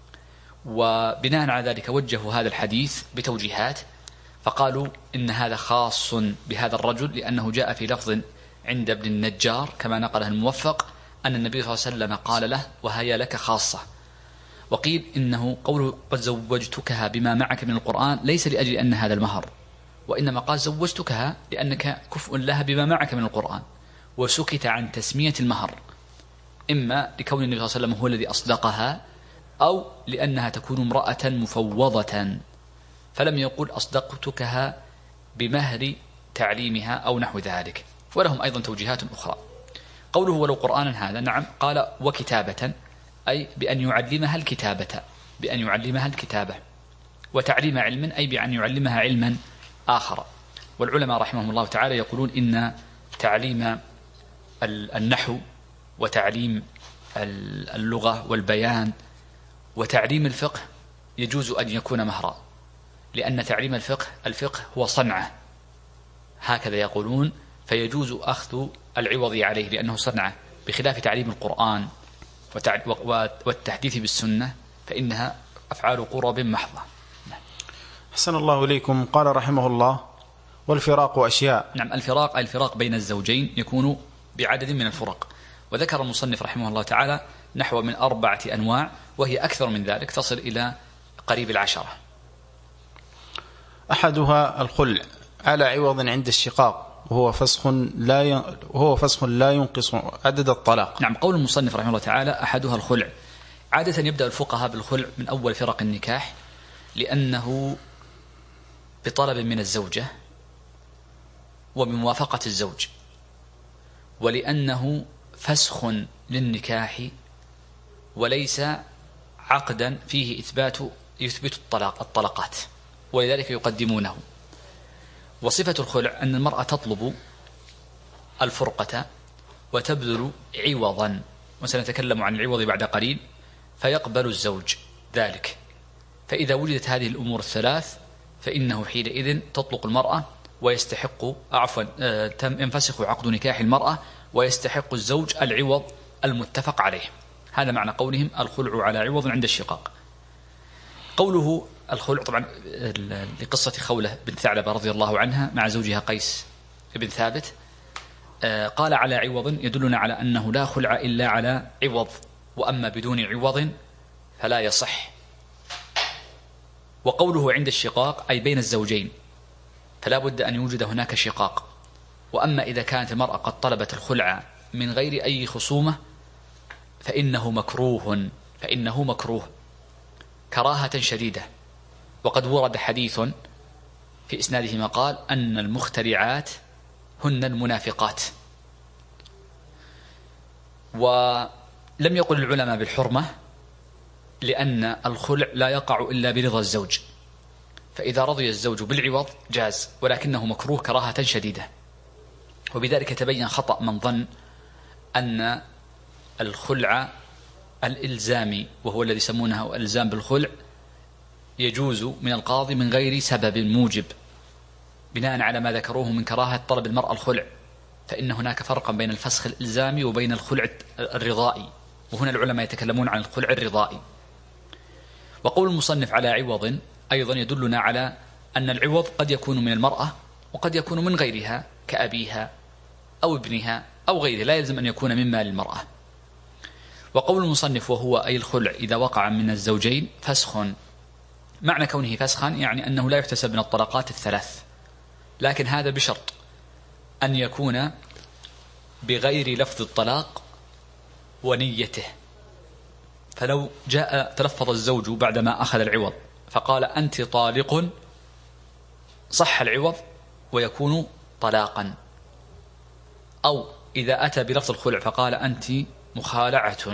وبناء على ذلك وجهوا هذا الحديث بتوجيهات، فقالوا إن هذا خاص بهذا الرجل لأنه جاء في لفظ عند ابن النجار كما نقله الموفق أن النبي صلى الله عليه وسلم قال له: وهي لك خاصة. وقيل إنه قوله قد زوجتكها بما معك من القرآن ليس لأجل أن هذا المهر، وإنما قال زوجتكها لأنك كفء لها بما معك من القرآن، وسكت عن تسمية المهر، إما لكون النبي صلى الله عليه وسلم هو الذي أصدقها أو لأنها تكون امرأة مفوضة، فلم يقل أصدقتكها بمهر تعليمها أو نحو ذلك، ولهم أيضا توجيهات أخرى. قوله ولو قرآنا هذا، نعم، قال وكتابة، أي بأن يعلمها الكتابة، بأن يعلمها الكتابة، وتعليم علم أي بأن يعلمها علما آخر. والعلماء رحمهم الله تعالى يقولون إن تعليم النحو وتعليم اللغة والبيان وتعليم الفقه يجوز أن يكون مهرا، لأن تعليم الفقه الفقه هو صنعة، هكذا يقولون، فيجوز أخذ العوض عليه لأنه صنعة، بخلاف تعليم القرآن والتحديث بالسنة فإنها أفعال قرب محضة.
أحسن الله إليكم. قال رحمه الله والفراق أشياء.
نعم، الفراق أي الفراق بين الزوجين يكون بعدد من الفرق، وذكر المصنف رحمه الله تعالى نحو من أربعة أنواع، وهي أكثر من ذلك تصل إلى قريب العشرة.
أحدها الخلع على عوض عند الشقاق، وهو فسخ لا ي... وهو فسخ لا ينقص عدد الطلاق.
نعم، قول المصنف رحمه الله تعالى أحدها الخلع. عادة يبدأ الفقهاء بالخلع من أول فرق النكاح، لأنه بطلب من الزوجة وبموافقة الزوج، ولأنه فسخ للنكاح وليس عقدا فيه إثبات يثبت الطلاق الطلقات، ولذلك يقدمونه. وصفة الخلع أن المرأة تطلب الفرقة وتبذل عوضا، وسنتكلم عن العوض بعد قليل، فيقبل الزوج ذلك. فإذا وجدت هذه الأمور الثلاث فإنه حينئذ تطلق المرأة ويستحق عفوا ينفسخ عقد نكاح المرأة ويستحق الزوج العوض المتفق عليه. هذا معنى قولهم الخلع على عوض عند الشقاق. قوله الخلع طبعا لقصة خولة بنت ثعلبة رضي الله عنها مع زوجها قيس بن ثابت، قال على عوض يدلنا على أنه لا خلع إلا على عوض، وأما بدون عوض فلا يصح. وقوله عند الشقاق أي بين الزوجين، فلا بد أن يوجد هناك شقاق. وأما إذا كانت المرأة قد طلبت الخلع من غير أي خصومة فإنه مكروه، فإنه مكروه كراهة شديدة. وقد ورد حديث في إسناده ما قال أن المخترعات هن المنافقات. ولم يقل العلماء بالحرمة، لأن الخلع لا يقع إلا برضا الزوج، فإذا رضي الزوج بالعوض جاز، ولكنه مكروه كراهة شديدة. وبذلك تبين خطأ من ظن أن الخلع الإلزامي، وهو الذي يسمونه الإلزام بالخلع، يجوز من القاضي من غير سبب موجب، بناء على ما ذكروه من كراهة طلب المرأة الخلع. فإن هناك فرقا بين الفسخ الإلزامي وبين الخلع الرضائي، وهنا العلماء يتكلمون عن الخلع الرضائي. وقول المصنف على عوض أيضا يدلنا على أن العوض قد يكون من المرأة وقد يكون من غيرها كأبيها أو ابنها أو غيره، لا يلزم أن يكون من مال المرأة. وقول المصنف وهو أي الخلع إذا وقع من الزوجين فسخ، معنى كونه فسخا يعني أنه لا يحتسب من الطلقات الثلاث، لكن هذا بشرط أن يكون بغير لفظ الطلاق ونيته. فلو جاء تلفظ الزوج بعدما أخذ العوض فقال أنت طالق صح العوض ويكون طلاقا، أو إذا أتى بلفظ الخلع فقال أنت مخالعة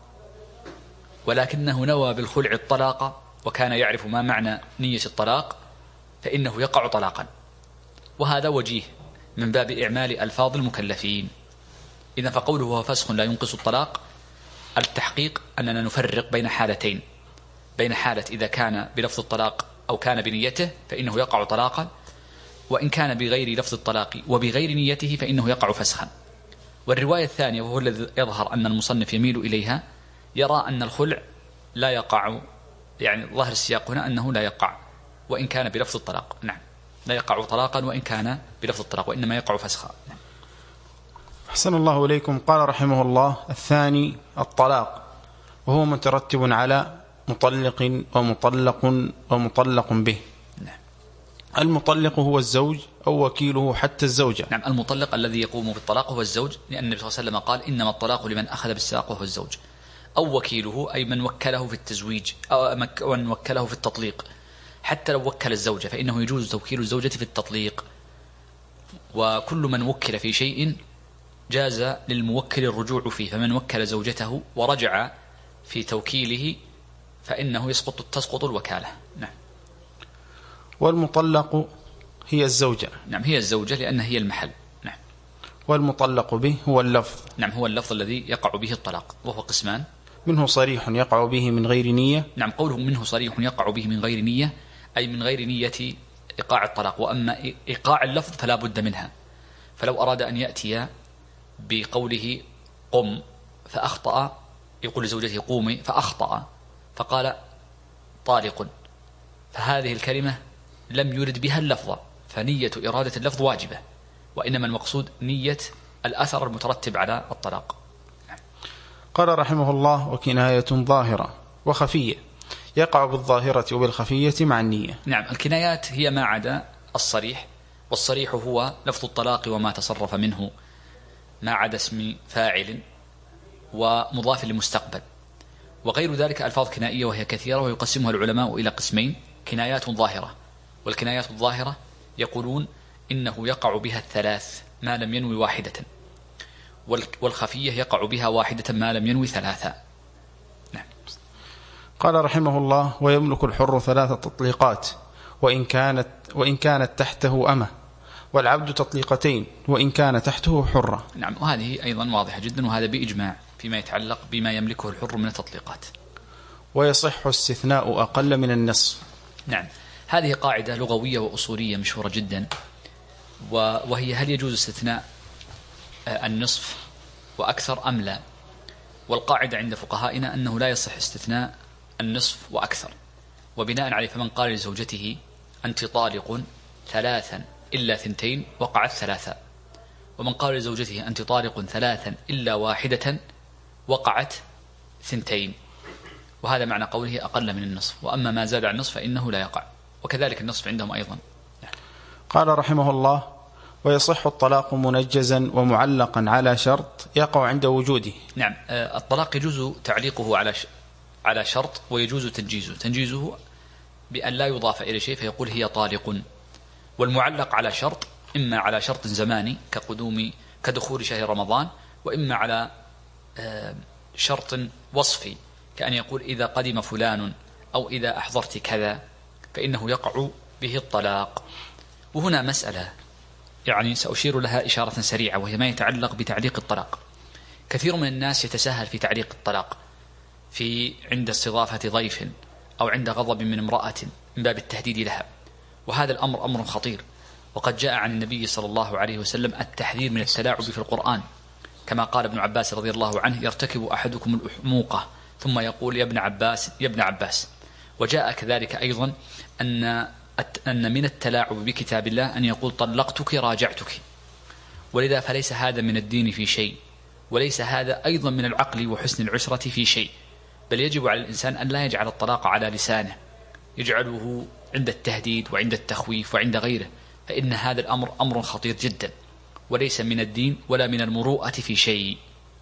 ولكنه نوى بالخلع الطلاق وكان يعرف ما معنى نية الطلاق فإنه يقع طلاقا، وهذا وجيه من باب إعمال ألفاظ المكلفين. إذا فقوله هو فسخ لا ينقص الطلاق، التحقيق أننا نفرق بين حالتين، بين حالة إذا كان بلفظ الطلاق أو كان بنيته فإنه يقع طلاقا، وإن كان بغير لفظ الطلاق وبغير نيته فإنه يقع فسخا. والرواية الثانية وهو الذي يظهر أن المصنف يميل إليها، يرى أن الخلع لا يقع، يعني ظاهر السياق هنا أنه لا يقع وإن كان بلفظ الطلاق. نعم، لا يقع طلاقا وإن كان بلفظ الطلاق، وإنما يقع فسخا. نعم.
أحسن الله إليكم. قال رحمه الله الثاني الطلاق، وهو مترتب على مطلق ومطلق ومطلق به.
نعم.
المطلق هو الزوج أو وكيله حتى الزوجة.
نعم، المطلق الذي يقوم بالطلاق هو الزوج، لأن النبي صلى الله عليه وسلم قال إنما الطلاق لمن أخذ بالساق وهو الزوج. أو وكيله أي من وكله في التزويج أو من وكله في التطليق، حتى لو وكل الزوجة فإنه يجوز توكيل الزوجة في التطليق. وكل من وكل في شيء جاز للموكل الرجوع فيه، فمن وكل زوجته ورجع في توكيله فإنه يسقط تسقط الوكالة. نعم.
والمطلق هي الزوجة.
نعم، هي الزوجة لأنها هي المحل. نعم.
والمطلق به هو اللفظ.
نعم، هو اللفظ الذي يقع به الطلاق، وهو قسمان:
منه صريح يقع به من غير نية.
نعم، قوله منه صريح يقع به من غير نية أي من غير نية إيقاع الطلاق، وأما إيقاع اللفظ فلا بد منها. فلو أراد أن يأتي بقوله قم فأخطأ، يقول لزوجته قومي فأخطأ فقال طالق، فهذه الكلمة لم يرد بها اللفظ، فنية إرادة اللفظ واجبة، وإنما المقصود نية الأثر المترتب على الطلاق.
قال رحمه الله: وكناية ظاهرة وخفية يقع بالظاهرة وبالخفية مع النية.
نعم، الكنايات هي ما عدا الصريح، والصريح هو لفظ الطلاق وما تصرف منه ما عدا اسم فاعل ومضاف لمستقبل، وغير ذلك ألفاظ كنائية وهي كثيرة، ويقسمها العلماء إلى قسمين: كنايات ظاهرة. والكنايات الظاهرة يقولون إنه يقع بها الثلاث ما لم ينوي واحدة، والخفية يقع بها واحدة ما لم ينوي ثلاثة. نعم.
قال رحمه الله: ويملك الحر ثلاث تطليقات وإن كانت وإن كانت تحته أمة، والعبد تطليقتين وإن كان تحته حرة.
نعم، وهذه أيضا واضحة جدا، وهذا بإجماع فيما يتعلق بما يملكه الحر من التطليقات.
ويصح استثناء أقل من النصف.
نعم، هذه قاعدة لغوية وأصولية مشهورة جدا، وهي هل يجوز استثناء النصف وأكثر أم لا؟ والقاعدة عند فقهائنا أنه لا يصح استثناء النصف وأكثر، وبناء عليه فمن قال لزوجته أنت طالق ثلاثا إلا ثنتين وقعت ثلاثة، ومن قال لزوجته أنت طالق ثلاثا إلا واحدة وقعت ثنتين، وهذا معنى قوله أقل من النصف، وأما ما زاد عن النصف فإنه لا يقع، وكذلك النصف عندهم أيضا.
قال رحمه الله: ويصح الطلاق منجزا ومعلقا على شرط يقع عند وجوده.
نعم، الطلاق يجوز تعليقه على على شرط، ويجوز تنجيزه تنجيزه بأن لا يضاف إلى شيء فيقول هي طالق. والمعلق على شرط إما على شرط زماني كقدوم كدخول شهر رمضان، وإما على شرط وصفي كأن يقول إذا قدم فلان أو إذا أحضرت كذا فإنه يقع به الطلاق. وهنا مسألة يعني سأشير لها إشارة سريعة، وهي ما يتعلق بتعليق الطلاق. كثير من الناس يتساهل في تعليق الطلاق في عند استضافة ضيف أو عند غضب من امرأة من باب التهديد لها، وهذا الأمر أمر خطير، وقد جاء عن النبي صلى الله عليه وسلم التحذير من التلاعب في القرآن، كما قال ابن عباس رضي الله عنه: يرتكب أحدكم الأحموقة ثم يقول يا ابن عباس يا ابن عباس. وجاء كذلك أيضا أن أن من التلاعب بكتاب الله أن يقول طلقتك راجعتك، ولذا فليس هذا من الدين في شيء، وليس هذا أيضا من العقل وحسن العشرة في شيء، بل يجب على الإنسان أن لا يجعل الطلاق على لسانه، يجعله عند التهديد وعند التخويف وعند غيره، فإن هذا الأمر أمر خطير جدا، وليس من الدين ولا من المروءة في شيء.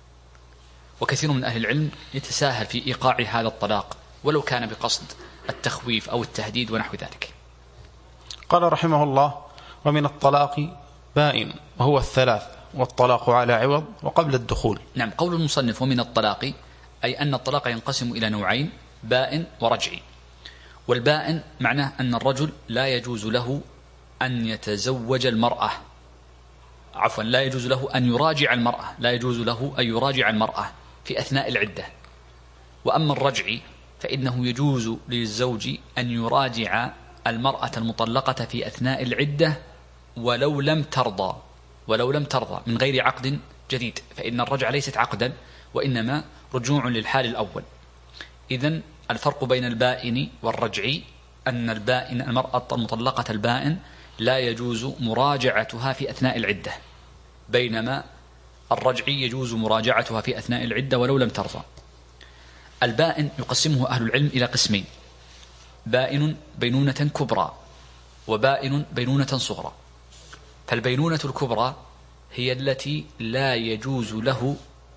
وكثير من أهل العلم يتساهل في إيقاع هذا الطلاق ولو كان بقصد التخويف أو التهديد ونحو ذلك.
قال رحمه الله: ومن الطلاق بائن وهو الثلاث، والطلاق على عوض وقبل الدخول.
نعم، قول المصنف ومن الطلاق أي أن الطلاق ينقسم إلى نوعين: بائن ورجعي. والبائن معناه أن الرجل لا يجوز له أن يتزوج المرأة، عفوا لا يجوز له أن يراجع المرأة، لا يجوز له أن يراجع المرأة في أثناء العدة. وأما الرجعي فإنه يجوز للزوج أن يراجع المرأة المطلقة في أثناء العدة ولو لم ترضى ولو لم ترضى من غير عقد جديد، فإن الرجعة ليست عقدا وإنما رجوع للحال الأول. إذن الفرق بين البائن والرجعي أن البائن المرأة المطلقة البائن لا يجوز مراجعتها في أثناء العدة، بينما الرجعي يجوز مراجعتها في أثناء العدة ولو لم ترضى. البائن يقسمه أهل العلم إلى قسمين: بائن بينونة كبرى وبائن بينونة صغرى. فالبينونة الكبرى هي التي لا يجوز له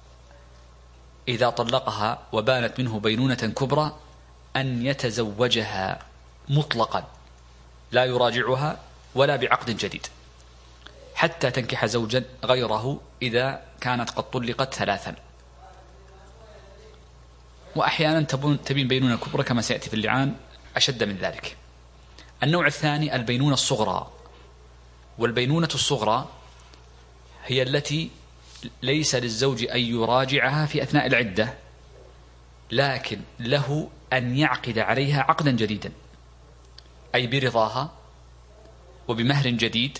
إذا طلقها وبانت منه بينونة كبرى أن يتزوجها مطلقا، لا يراجعها ولا بعقد جديد، حتى تنكح زوجا غيره إذا كانت قد طلقت ثلاثا. وأحيانا تبين بينونة كبرى كما سيأتي في اللعان أشد من ذلك. النوع الثاني البينونة الصغرى، والبينونة الصغرى هي التي ليس للزوج أن يراجعها في أثناء العدة، لكن له أن يعقد عليها عقدا جديدا، أي برضاها وبمهر جديد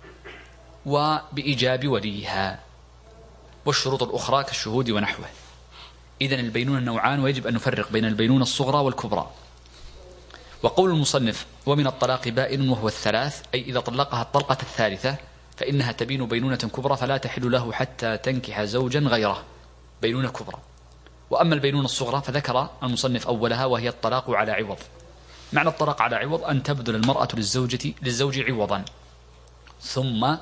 وبإيجاب وليها، والشروط الأخرى كالشهود ونحوه. إذن البينونة نوعان، ويجب أن نفرق بين البينونة الصغرى والكبرى. وقول المصنف ومن الطلاق بائن وهو الثلاث، أي إذا طلقها الطلقة الثالثة فإنها تبين بينونة كبرى فلا تحل له حتى تنكح زوجا غيره، بينونة كبرى. وأما البينونة الصغرى فذكر المصنف أولها وهي الطلاق على عوض. معنى الطلاق على عوض أن تبذل المرأة للزوجة للزوج عوضا، ثم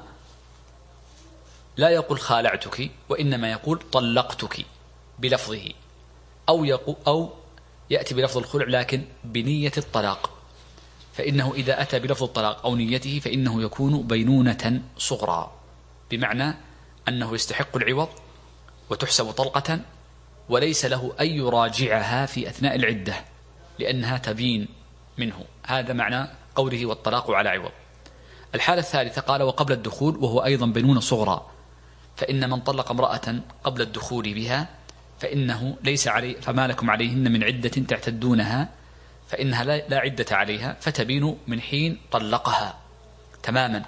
لا يقول خالعتك وإنما يقول طلقتك بلفظه، أو يقول أو يأتي بلفظ الخلع لكن بنية الطلاق، فإنه إذا أتى بلفظ الطلاق أو نيته فإنه يكون بينونة صغرى، بمعنى أنه يستحق العوض وتحسب طلقة وليس له أن يراجعها في أثناء العدة لأنها تبين منه. هذا معنى قوله والطلاق على عوض. الحالة الثالثة قال وقبل الدخول، وهو أيضا بينونة صغرى، فإن من طلق امرأة قبل الدخول بها فإنه ليس عليه فما لكم عليهن من عدة تعتدونها، فإنها لا عدة عليها فتبين من حين طلقها تماما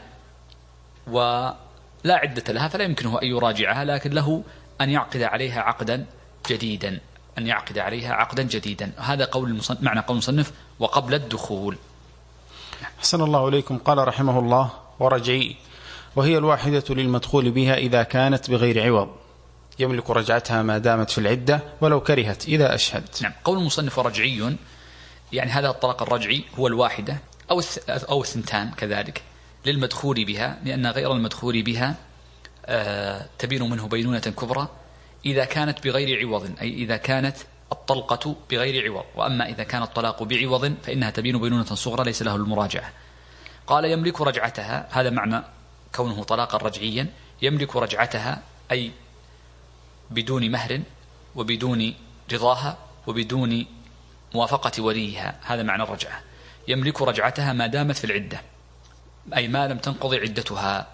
ولا عدة لها، فلا يمكنه أن يراجعها، لكن له أن يعقد عليها عقدا جديدا أن يعقد عليها عقدا جديدا. هذا قول المصنف، معنى قول المصنف وقبل الدخول.
أحسن الله إليكم. قال رحمه الله ورجعي، وهي الواحدة للمدخول بها إذا كانت بغير عوض، يملك رجعتها ما دامت في العدة ولو كرهت إذا أشهد.
نعم. قول المصنف ورجعي، يعني هذا الطلاق الرجعي هو الواحدة أو أو الثنتان كذلك للمدخول بها، لأن غير المدخول بها آه تبين منه بينونة كبرى إذا كانت بغير عوض، أي إذا كانت الطلقة بغير عوض. وأما إذا كان الطلاق بعوض فإنها تبين بينونة صغرى ليس له المراجعة. قال يملك رجعتها، هذا معنى كونه طلاقا رجعيا، يملك رجعتها أي بدون مهر وبدون رضاها وبدون موافقة وليها، هذا معنى الرجعة. يملك رجعتها ما دامت في العدة، أي ما لم تنقضي عدتها.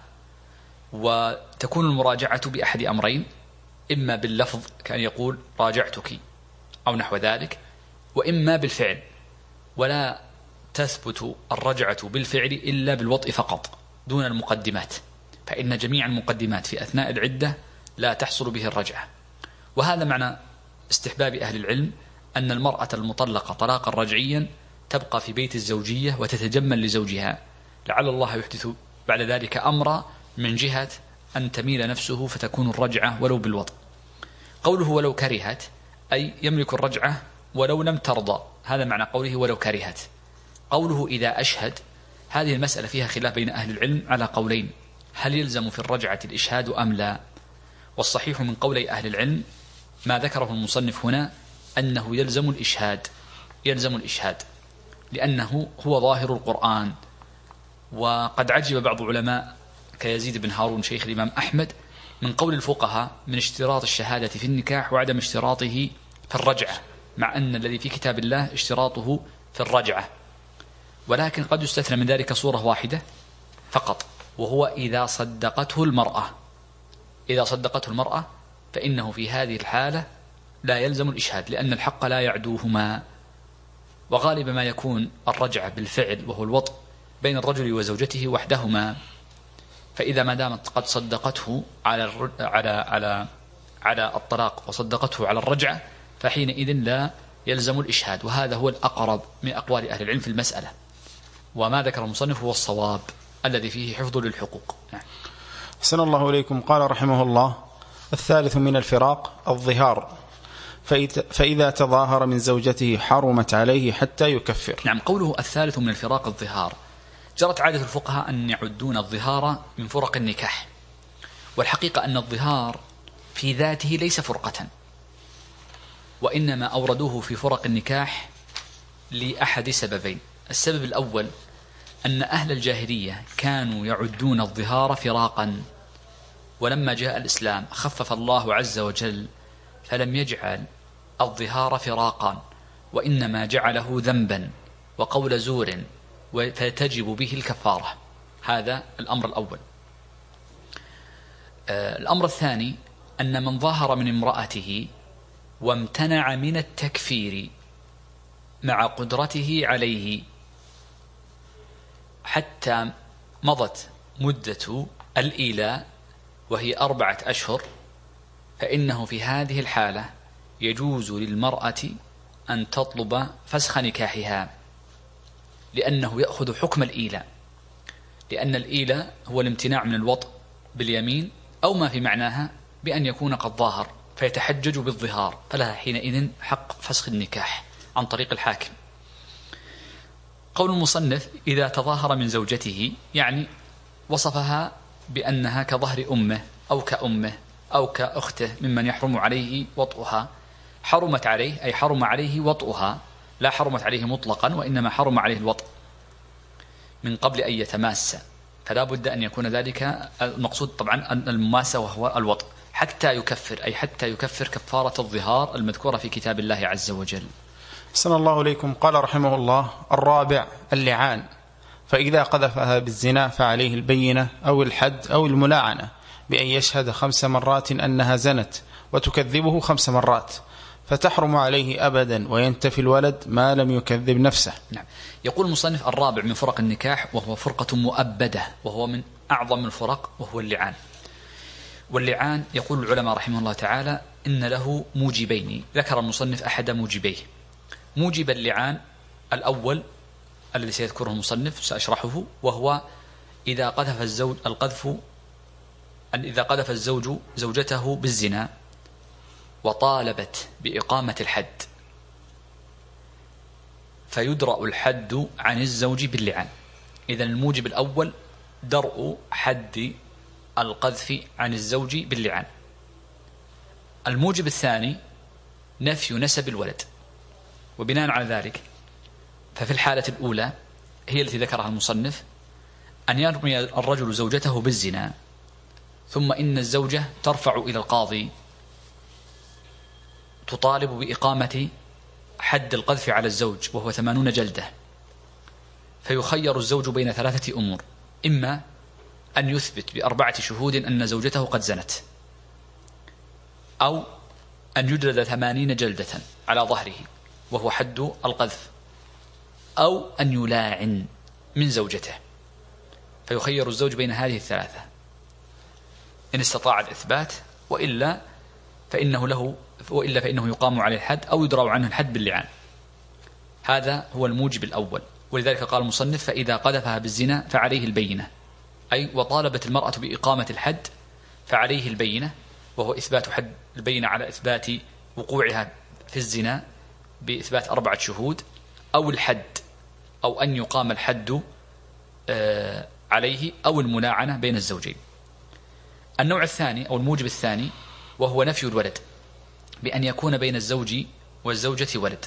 وتكون المراجعة بأحد أمرين، إما باللفظ كأن يقول راجعتك أو نحو ذلك، وإما بالفعل، ولا تثبت الرجعة بالفعل إلا بالوطء فقط دون المقدمات، فإن جميع المقدمات في أثناء العدة لا تحصل به الرجعة. وهذا معنى استحباب أهل العلم أن المرأة المطلقة طلاقا رجعيا تبقى في بيت الزوجية وتتجمل لزوجها، لعل الله يحدث بعد ذلك أمرا من جهة أن تميل نفسه فتكون الرجعة ولو بالوطء. قوله ولو كرهت أي يملك الرجعة ولو لم ترضى، هذا معنى قوله ولو كرهت. قوله إذا أشهد، هذه المسألة فيها خلاف بين أهل العلم على قولين، هل يلزم في الرجعة الإشهاد أم لا؟ والصحيح من قولي أهل العلم ما ذكره المصنف هنا أنه يلزم الإشهاد، يلزم الإشهاد لأنه هو ظاهر القرآن. وقد عجب بعض علماء كيزيد بن هارون شيخ الإمام أحمد من قول الفقهاء من اشتراط الشهادة في النكاح وعدم اشتراطه في الرجعة، مع أن الذي في كتاب الله اشتراطه في الرجعة، ولكن قد يستثنى من ذلك صورة واحدة فقط، وهو إذا صدقته المرأة. إذا صدقته المرأة فإنه في هذه الحالة لا يلزم الإشهاد، لأن الحق لا يعدوهما. وغالب ما يكون الرجعة بالفعل وهو الوطء بين الرجل وزوجته وحدهما، فإذا ما دامت قد صدقته على على على على الطلاق وصدقته على الرجعة فحينئذ لا يلزم الإشهاد. وهذا هو الأقرب من أقوال أهل العلم في المسألة، وما ذكر المصنف هو الصواب الذي فيه حفظ للحقوق. نعم.
أحسن الله إليكم. قال رحمه الله الثالث من الفراق الظهار، فإذا تظاهر من زوجته حرمت عليه حتى يكفر.
نعم. قوله الثالث من الفراق الظهار، جرت عادة الفقهاء أن يعدون الظهار من فرق النكاح، والحقيقة أن الظهار في ذاته ليس فرقة، وإنما أوردوه في فرق النكاح لأحد سببين. السبب الأول أن أهل الجاهلية كانوا يعدون الظهار فراقا، ولما جاء الإسلام خفف الله عز وجل فلم يجعل الظهار فراقا، وإنما جعله ذنبا وقول زور فتجب به الكفارة. هذا الأمر الأول. الأمر الثاني أن من ظاهر من امرأته وامتنع من التكفير مع قدرته عليه حتى مضت مدة الإيلاء وهي أربعة أشهر، فإنه في هذه الحالة يجوز للمرأة أن تطلب فسخ نكاحها، لأنه يأخذ حكم الإيلاء، لأن الإيلاء هو الامتناع من الوطء باليمين أو ما في معناها بأن يكون قد ظاهر فيتحجج بالظهار، فلها حينئذ حق فسخ النكاح عن طريق الحاكم. قول المصنف إذا تظاهر من زوجته، يعني وصفها بأنها كظهر أمه أو كأمه أو كأخته ممن يحرم عليه وطئها. حرمت عليه أي حرم عليه وطئها، لا حرمت عليه مطلقا، وإنما حرم عليه الوطء من قبل أن يتماس، فلا بد أن يكون ذلك المقصود طبعا المماسة وهو الوطء حتى يكفر، أي حتى يكفر كفارة الظهار المذكورة في كتاب الله عز وجل.
أحسن الله إليكم. قال رحمه الله: الرابع اللعان، فإذا قذفها بالزنا فعليه البينة أو الحد أو الملاعنة بأن يشهد خمس مرات أنها زنت وتكذبه خمس مرات، فتحرم عليه أبدا وينتفي الولد ما لم يكذب نفسه.
نعم. يقول المصنف: الرابع من فرق النكاح، وهو فرقة مؤبدة، وهو من أعظم الفرق، وهو اللعان. واللعان يقول العلماء رحمه الله تعالى إن له موجبين، ذكر المصنف أحد موجبيه. موجب اللعان الأول الذي سيذكره المصنف سأشرحه، وهو إذا قذف الزوج القذف أن إذا قذف الزوج زوجته بالزنا وطالبت بإقامة الحد، فيدرأ الحد عن الزوج باللعان. إذن الموجب الأول درء حد القذف عن الزوج باللعان. الموجب الثاني نفي نسب الولد، وبناء على ذلك ففي الحالة الأولى هي التي ذكرها المصنف أن يرمي الرجل زوجته بالزنا، ثم إن الزوجة ترفع إلى القاضي تطالب بإقامة حد القذف على الزوج وهو ثمانون جلدة، فيخير الزوج بين ثلاثة أمور: إما أن يثبت بأربعة شهود أن زوجته قد زنت، أو أن يجلد ثمانين جلدة على ظهره وهو حد القذف، أو أن يلاعن من زوجته، فيخير الزوج بين هذه الثلاثة إن استطاع الإثبات، وإلا فإنه له وإلا فإنه يقام عليه الحد أو يدرأ عنه الحد باللعان. هذا هو الموجب الأول، ولذلك قال المصنف: فإذا قذفها بالزنا فعليه البينة، أي وطالبت المرأة بإقامة الحد فعليه البينة، وهو إثبات حد البينة على إثبات وقوعها في الزنا بإثبات أربعة شهود، أو الحد أو أن يقام الحد عليه، أو الملاعنة بين الزوجين. النوع الثاني أو الموجب الثاني وهو نفي الولد، بأن يكون بين الزوج والزوجة ولد،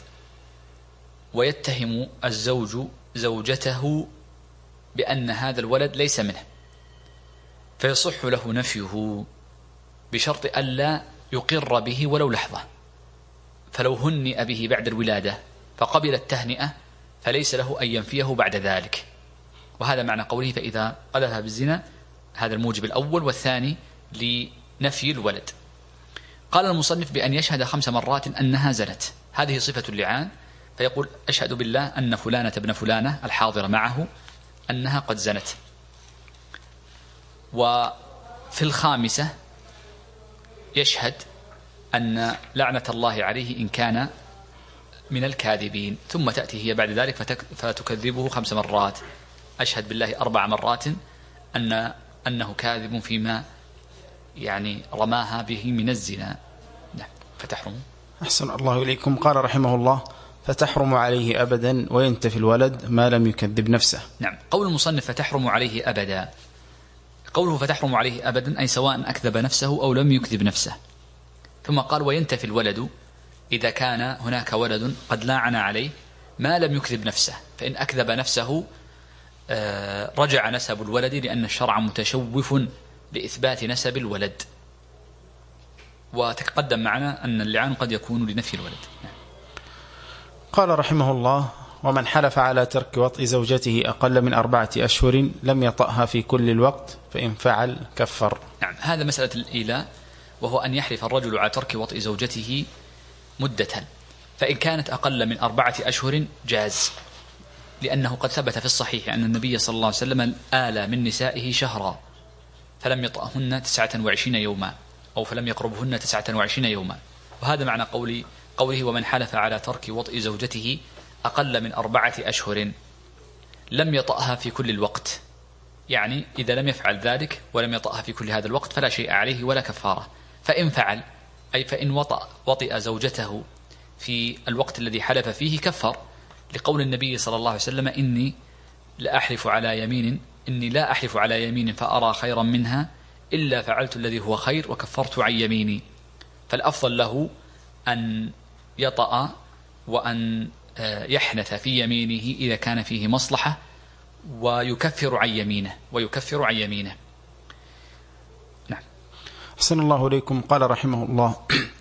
ويتهم الزوج زوجته بأن هذا الولد ليس منه، فيصح له نفيه بشرط ألا يقر به ولو لحظة. فلو هنئ به بعد الولادة فقبل التهنئة فليس له أن ينفيه بعد ذلك. وهذا معنى قوله: فإذا قذفها بالزنا، هذا الموجب الأول، والثاني لنفي الولد. قال المصنف: بأن يشهد خمس مرات أنها زنت، هذه صفة اللعان، فيقول: أشهد بالله أن فلانة ابن فلانة الحاضرة معه أنها قد زنت. وفي الخامسة يشهد أن لعنة الله عليه إن كان من الكاذبين، ثم تأتي هي بعد ذلك فتكذبه خمس مرات: أشهد بالله أربع مرات أن أنه كاذب فيما يعني رماها به من الزنا. نعم. فتحرم.
أحسن الله إليكم. قال رحمه الله: فتحرم عليه أبدا وينتفي الولد ما لم يكذب نفسه.
نعم. قول المصنف: فتحرم عليه أبدا، قوله فتحرم عليه أبدا أي سواء أكذب نفسه أو لم يكذب نفسه. ثم قال: وينتفي الولد، إذا كان هناك ولد قد لاعن عليه ما لم يكذب نفسه، فإن أكذب نفسه رجع نسب الولد لأن الشرع متشوف لإثبات نسب الولد. وتقدم معنا أن اللعان قد يكون لنفي الولد.
قال رحمه الله: ومن حلف على ترك وطء زوجته أقل من أربعة أشهر لم يطأها في كل الوقت فإن فعل كفر.
نعم، هذا مسألة الإيلاء، وهو أن يحلف الرجل على ترك وطء زوجته مدة، فإن كانت أقل من أربعة أشهر جاز، لأنه قد ثبت في الصحيح أن النبي صلى الله عليه وسلم آل من نسائه شهرا فلم يطأهن تسعة وعشرين يوما، أو فلم يقربهن تسعة وعشرين يوما. وهذا معنى قولي قوله: ومن حلف على ترك وطء زوجته أقل من أربعة أشهر لم يطأها في كل الوقت، يعني إذا لم يفعل ذلك ولم يطأها في كل هذا الوقت فلا شيء عليه ولا كفارة. فإن فعل، أي فإن وطأ وطئ زوجته في الوقت الذي حلف فيه كفر، لقول النبي صلى الله عليه وسلم: إني لا أحلف على يمين إني لا أحلف على يمين فأرى خيرا منها إلا فعلت الذي هو خير وكفرت عن يميني. فالأفضل له أن يطأ وأن يحنث في يمينه إذا كان فيه مصلحة، ويكفر عن يمينه ويكفر عن يمينه. نعم.
أحسن الله إليكم. قال رحمه الله: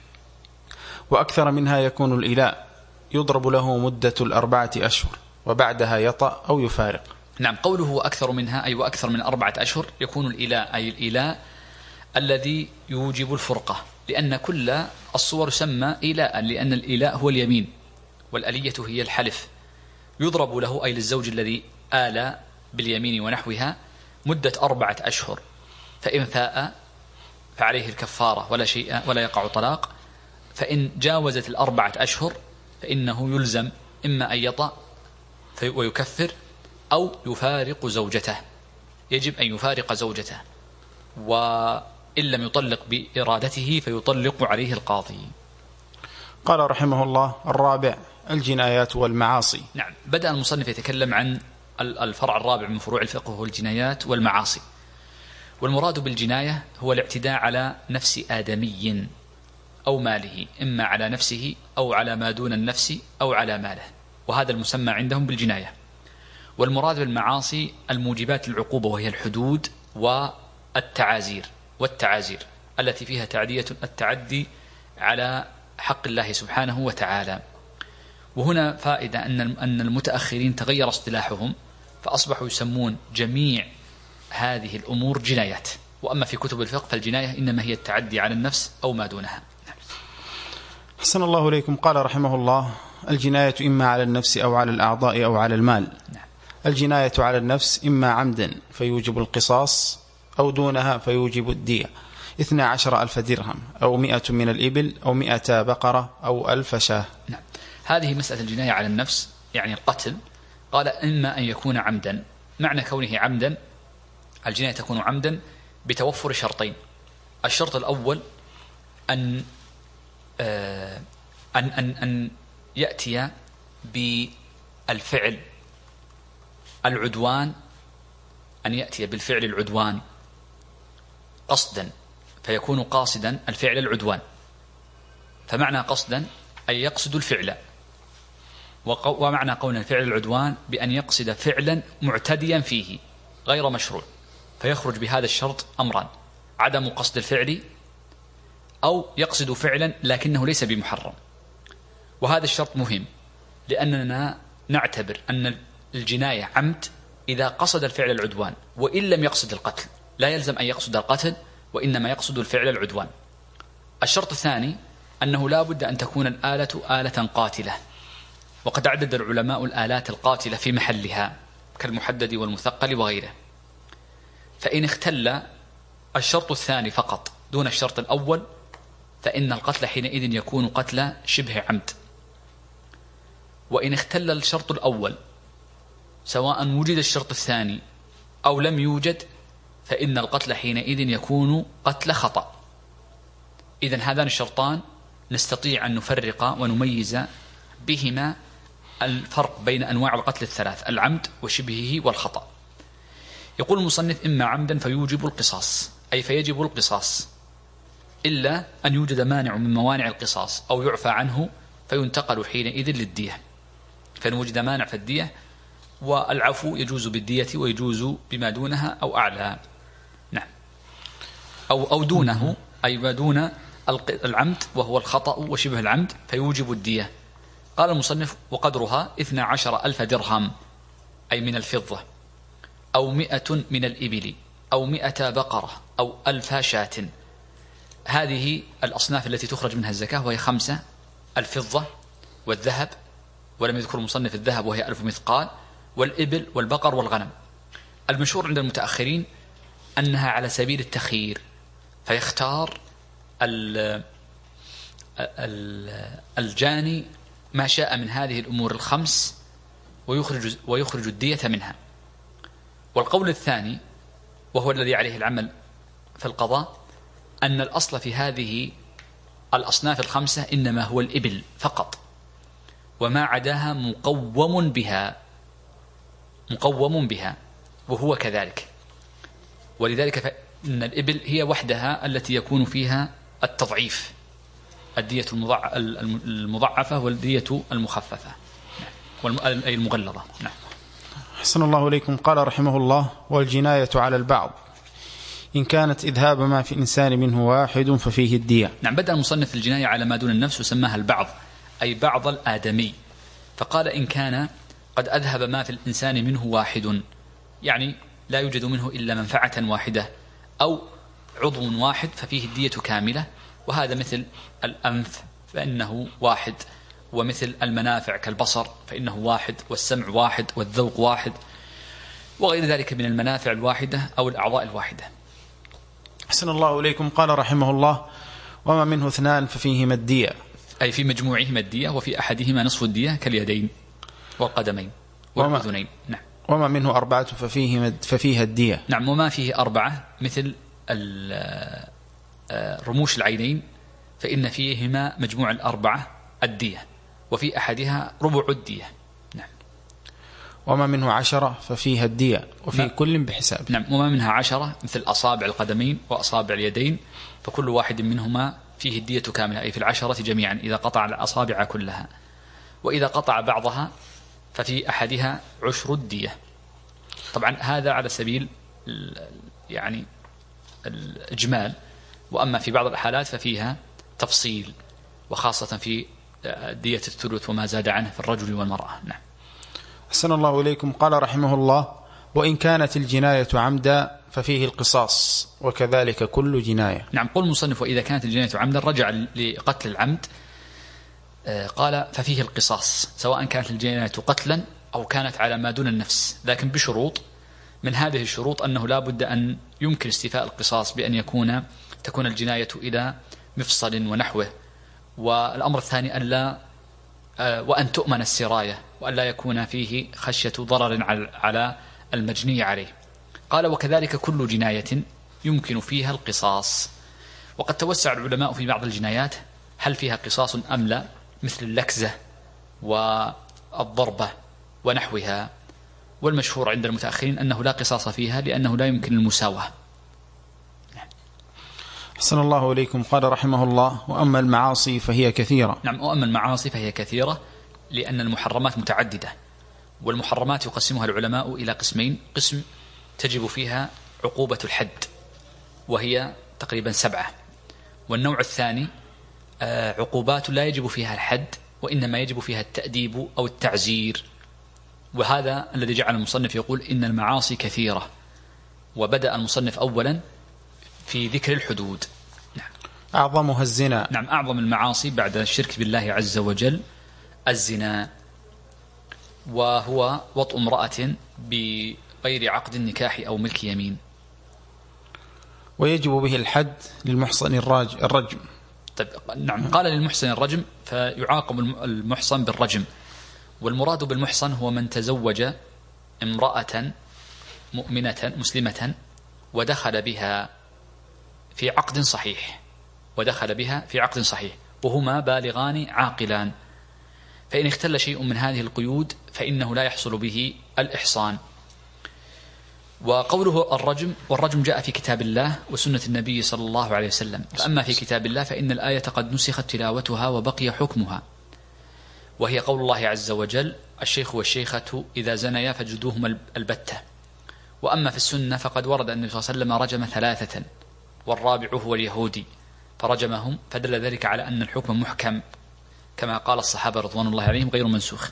وأكثر منها يكون الإيلاء، يضرب له مدة الأربعة أشهر وبعدها يطأ أو يفارق.
نعم، قوله أكثر منها أي وأكثر من أربعة أشهر يكون الإيلاء، أي الإيلاء الذي يوجب الفرقة، لأن كل الصور سمى إيلاء، لأن الإيلاء هو اليمين والألية هي الحلف. يضرب له أي للزوج الذي آل باليمين ونحوها مدة أربعة أشهر، فإن فاء فعليه الكفارة ولا شيء ولا يقع طلاق. فإن جاوزت الأربعة أشهر فإنه يلزم إما أن يطأ ويكفر أو يفارق زوجته، يجب أن يفارق زوجته، وإن لم يطلق بإرادته فيطلق عليه القاضي.
قال رحمه الله: الرابع الجنايات والمعاصي.
نعم، بدأ المصنف يتكلم عن الفرع الرابع من فروع الفقه وهو الجنايات والمعاصي. والمراد بالجناية هو الاعتداء على نفس آدمي أو ماله، إما على نفسه أو على ما دون النفس أو على ماله، وهذا المسمى عندهم بالجناية. والمراد بالمعاصي الموجبات العقوبة، وهي الحدود والتعازير والتعازير التي فيها تعدية التعدي على حق الله سبحانه وتعالى. وهنا فائدة أن أن المتأخرين تغير اصطلاحهم، فأصبحوا يسمون جميع هذه الأمور جنايات، وأما في كتب الفقه فالجناية إنما هي التعدي على النفس أو ما دونها.
حسن الله إليكم. قال رحمه الله: الجناية إما على النفس أو على الأعضاء أو على المال.
نعم.
الجناية على النفس إما عمدا فيوجب القصاص، أو دونها فيوجب الدية، اثنا عشر ألف درهم أو مئة من الإبل أو مئة بقرة أو ألف شاه.
نعم. هذه مسألة الجناية على النفس يعني القتل. قال: إما أن يكون عمدا، معنى كونه عمدا الجناية تكون عمدا بتوفر شرطين. الشرط الأول أن آه أن أن أن يأتي بالفعل العدوان أن يأتي بالفعل العدوان قصدا، فيكون قاصدا الفعل العدوان. فمعنى قصدا أن يقصد الفعل، ومعنى قول الفعل العدوان بأن يقصد فعلا معتديا فيه غير مشروع. فيخرج بهذا الشرط أمران: عدم قصد الفعل، أو يقصد فعلا لكنه ليس بمحرم. وهذا الشرط مهم، لأننا نعتبر أن الجناية عمد إذا قصد الفعل العدوان، وإن لم يقصد القتل. لا يلزم أن يقصد القتل، وإنما يقصد الفعل العدوان. الشرط الثاني أنه لا بد أن تكون الآلة آلة قاتلة، وقد عدد العلماء الآلات القاتلة في محلها كالمحدد والمثقل وغيره. فإن اختل الشرط الثاني فقط دون الشرط الأول فإن القتل حينئذ يكون قتل شبه عمد. وإن اختل الشرط الأول سواء وجد الشرط الثاني أو لم يوجد فإن القتل حينئذ يكون قتل خطأ. إذن هذان الشرطان نستطيع أن نفرق ونميز بهما الفرق بين أنواع القتل الثلاث: العمد وشبهه والخطأ. يقول المصنف: إما عمدا فيوجب القصاص، أي فيجب القصاص إلا أن يوجد مانع من موانع القصاص أو يعفى عنه فينتقل حينئذ للدية. فإن وجد مانع فالدية والعفو يجوز بالدية ويجوز بما دونها أو أعلى. نعم. أو أو دونه، أي ما دون العمد وهو الخطأ وشبه العمد فيوجب الدية. قال المصنف: وقدرها اثنا عشر ألف درهم، أي من الفضة، أو مئة من الإبل، أو مئة بقرة، أو ألف شاة. هذه الأصناف التي تخرج منها الزكاة، وهي خمسة: الفضة والذهب، ولم يذكر المصنف الذهب وهي ألف مثقال، والإبل والبقر والغنم. المشهور عند المتأخرين أنها على سبيل التخيير، فيختار الجاني ما شاء من هذه الأمور الخمس ويخرج, ويخرج الدية منها. والقول الثاني وهو الذي عليه العمل في القضاء أن الأصل في هذه الأصناف الخمسة إنما هو الإبل فقط، وما عداها مقوم بها مقوم بها وهو كذلك. ولذلك فإن الإبل هي وحدها التي يكون فيها التضعيف، الدية المضاعفة والدية المخففة أي المغلظة. نعم.
أحسن الله إليكم. قال رحمه الله: والجناية على البعض إن كانت إذهاب ما في الإنسان منه واحد ففيه الدية.
نعم. بدأ المصنف الجناية على ما دون النفس وسماها البعض، أي بعض الآدمي، فقال إن كان قد أذهب ما في الإنسان منه واحد، يعني لا يوجد منه إلا منفعة واحدة أو عضو واحد ففيه الدية كاملة. وهذا مثل الأنف فإنه واحد، ومثل المنافع كالبصر فإنه واحد، والسمع واحد، والذوق واحد، وغير ذلك من المنافع الواحدة أو الأعضاء الواحدة.
أحسن الله إليكم. قال رحمه الله: وما منه اثنان ففيهما الدية،
أي في مجموعهما الدية، وفي أحدهما نصف الدية كاليدين والقدمين والأذنين. نعم.
وما منه أربعة ففيهما ففيها الدية.
نعم. وما فيه أربعة مثل رموش العينين فإن فيهما مجموع الأربعة الدية، وفي أحدها ربع الدية. نعم.
وما منه عشرة ففيها الدية، وفي نعم. كل بحساب.
نعم. وما منها عشرة مثل أصابع القدمين وأصابع اليدين، فكل واحد منهما فيه الدية كاملة، أي في العشرة جميعا إذا قطع الأصابع كلها، وإذا قطع بعضها ففي أحدها عشر الدية. طبعا هذا على سبيل يعني الإجمال، وأما في بعض الحالات ففيها تفصيل، وخاصة في دية الثلث وما زاد عنه في الرجل والمرأة. نعم.
أحسن الله إليكم. قال رحمه الله: وإن كانت الجناية عمدا ففيه القصاص، وكذلك كل جناية.
نعم. قل المصنف: وإذا كانت الجناية عمدا، رجع لقتل العمد، قال ففيه القصاص، سواء كانت الجناية قتلا أو كانت على ما دون النفس، لكن بشروط. من هذه الشروط أنه لا بد أن يمكن استيفاء القصاص بأن يكون تكون الجناية إلى مفصل ونحوه. والأمر الثاني أن لا وأن تؤمن السراية، وأن لا يكون فيه خشية ضرر على المجني عليه. قال وكذلك كل جناية يمكن فيها القصاص. وقد توسع العلماء في بعض الجنايات هل فيها قصاص أم لا، مثل اللكزة والضربة ونحوها. والمشهور عند المتأخرين أنه لا قصاص فيها لأنه لا يمكن المساواة.
أحسن الله إليكم. قال رحمه الله: وأما المعاصي فهي كثيرة.
نعم. وأما المعاصي فهي كثيرة لأن المحرمات متعددة، والمحرمات يقسمها العلماء إلى قسمين: قسم تجب فيها عقوبة الحد وهي تقريبا سبعة، والنوع الثاني عقوبات لا يجب فيها الحد وإنما يجب فيها التأديب أو التعزير. وهذا الذي جعل المصنف يقول إن المعاصي كثيرة، وبدأ المصنف أولا في ذكر الحدود. نعم.
أعظمها الزنا.
نعم. أعظم المعاصي بعد الشرك بالله عز وجل الزنا، وهو وطء امرأة بغير عقد النكاح أو ملك يمين.
ويجب به الحد للمحصن الرجم.
طيب. نعم. قال للمحصن الرجم، فيعاقب المحصن بالرجم. والمراد بالمحصن هو من تزوج امرأة مؤمنة مسلمة ودخل بها في عقد صحيح ودخل بها في عقد صحيح وهما بالغان عاقلان، فإن اختل شيء من هذه القيود فإنه لا يحصل به الإحصان. وقوله الرجم، والرجم جاء في كتاب الله وسنة النبي صلى الله عليه وسلم. فأما في كتاب الله فإن الآية قد نسخت تلاوتها وبقي حكمها، وهي قول الله عز وجل: الشيخ والشيخة إذا زنيا فجدوهما البتة. وأما في السنة فقد ورد أن النبي صلى الله عليه وسلم رجم ثلاثة والرابع هو اليهودي فرجمهم، فدل ذلك على أن الحكم محكم كما قال الصحابة رضوان الله عليهم غير منسوخ.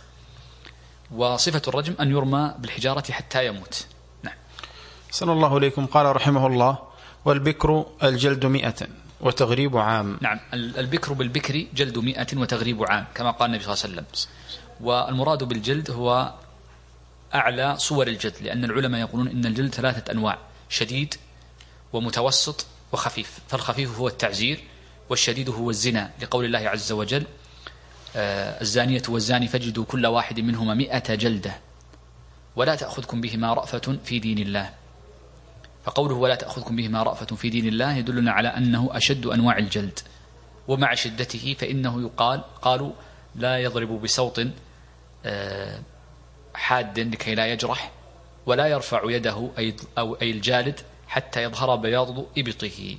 وصفة الرجم أن يرمى بالحجارة حتى يموت. نعم.
صلى الله عليكم. قال رحمه الله: والبكر الجلد مئة وتغريب عام.
نعم، البكر بالبكر جلد مئة وتغريب عام كما قال النبي صلى الله عليه وسلم. والمراد بالجلد هو أعلى صور الجلد، لأن العلماء يقولون إن الجلد ثلاثة أنواع: شديد ومتوسط وخفيف. فالخفيف هو التعزير، والشديد هو الزنا، لقول الله عز وجل: آه الزانية والزاني فجدوا كل واحد منهما مئة جلدة ولا تأخذكم بهما رأفة في دين الله. فقوله ولا تأخذكم بهما رأفة في دين الله يدلنا على أنه أشد أنواع الجلد، ومع شدته فإنه يقال قالوا لا يضرب بصوت آه حاد لكي لا يجرح، ولا يرفع يده أي, أو أي الجالد حتى يظهر بياض إبطه.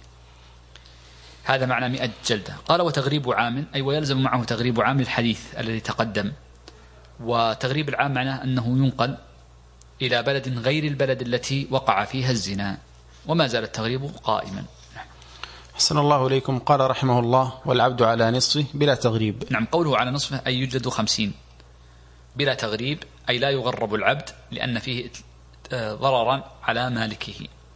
هذا معنى مئة جلدة. قال وتغريب عام، أي ويلزم معه تغريب عام الحديث الذي تقدم. وتغريب العام معناه أنه ينقل إلى بلد غير البلد التي وقع فيها الزنا، وما زال التغريب قائما.
أحسن الله إليكم. قال رحمه الله: والعبد على نصفه بلا تغريب.
نعم، قوله على نصفه أي يجلد خمسين بلا تغريب، أي لا يغرب العبد لأن فيه ضررا على مالكه.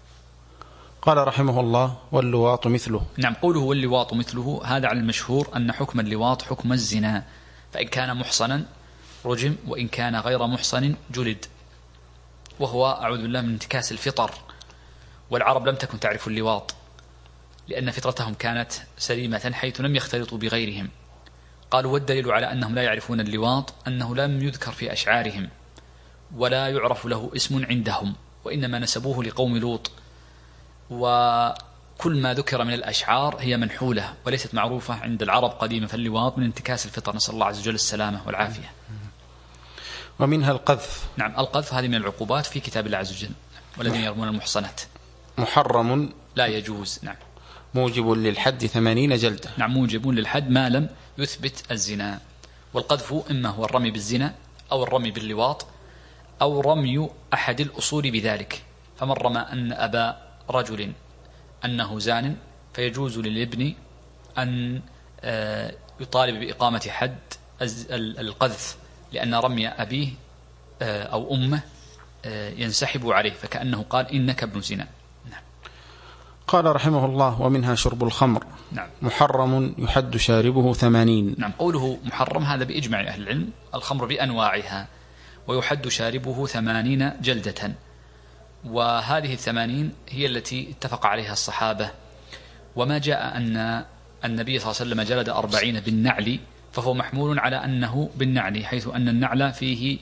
قال رحمه الله: واللواط مثله.
نعم، قوله واللواط مثله هذا على المشهور أن حكم اللواط حكم الزنا، فإن كان محصنا رجم، وإن كان غير محصن جلد. وهو أعوذ بالله من انتكاس الفطر، والعرب لم تكن تعرف اللواط لأن فطرتهم كانت سليمة حيث لم يختلطوا بغيرهم. قالوا والدليل على أنهم لا يعرفون اللواط أنه لم يذكر في أشعارهم ولا يعرف له اسم عندهم، وإنما نسبوه لقوم لوط. وكل ما ذكر من الأشعار هي منحولة وليست معروفة عند العرب قديما، فاللواط من انتكاس الفطر، نسأل الله عز وجل السلامة والعافية.
ومنها القذف.
نعم، القذف هذه من العقوبات في كتاب الله عز وجل: والذين يرمون المحصنات.
محرم
لا يجوز. نعم.
موجب للحد ثمانين جلدة.
نعم، موجب للحد ما لم يثبت الزنا. والقذف إما هو الرمي بالزنا أو الرمي باللواط أو رمي أحد الأصول بذلك. فمن رمى أن أبا رجل أنه زان فيجوز للابن أن يطالب بإقامة حد القذف، لأن رمي أبيه أو أمه ينسحب عليه، فكأنه قال إنك ابن زنا. نعم.
قال رحمه الله: ومنها شرب الخمر.
نعم.
محرم يحد شاربه ثمانين.
نعم، قوله محرم هذا بإجماع أهل العلم، الخمر بأنواعها، ويحد شاربه ثمانين جلدة. وهذه الثمانين هي التي اتفق عليها الصحابة. وما جاء أن النبي صلى الله عليه وسلم جلد أربعين بالنعل فهو محمول على أنه بالنعل، حيث أن النعل فيه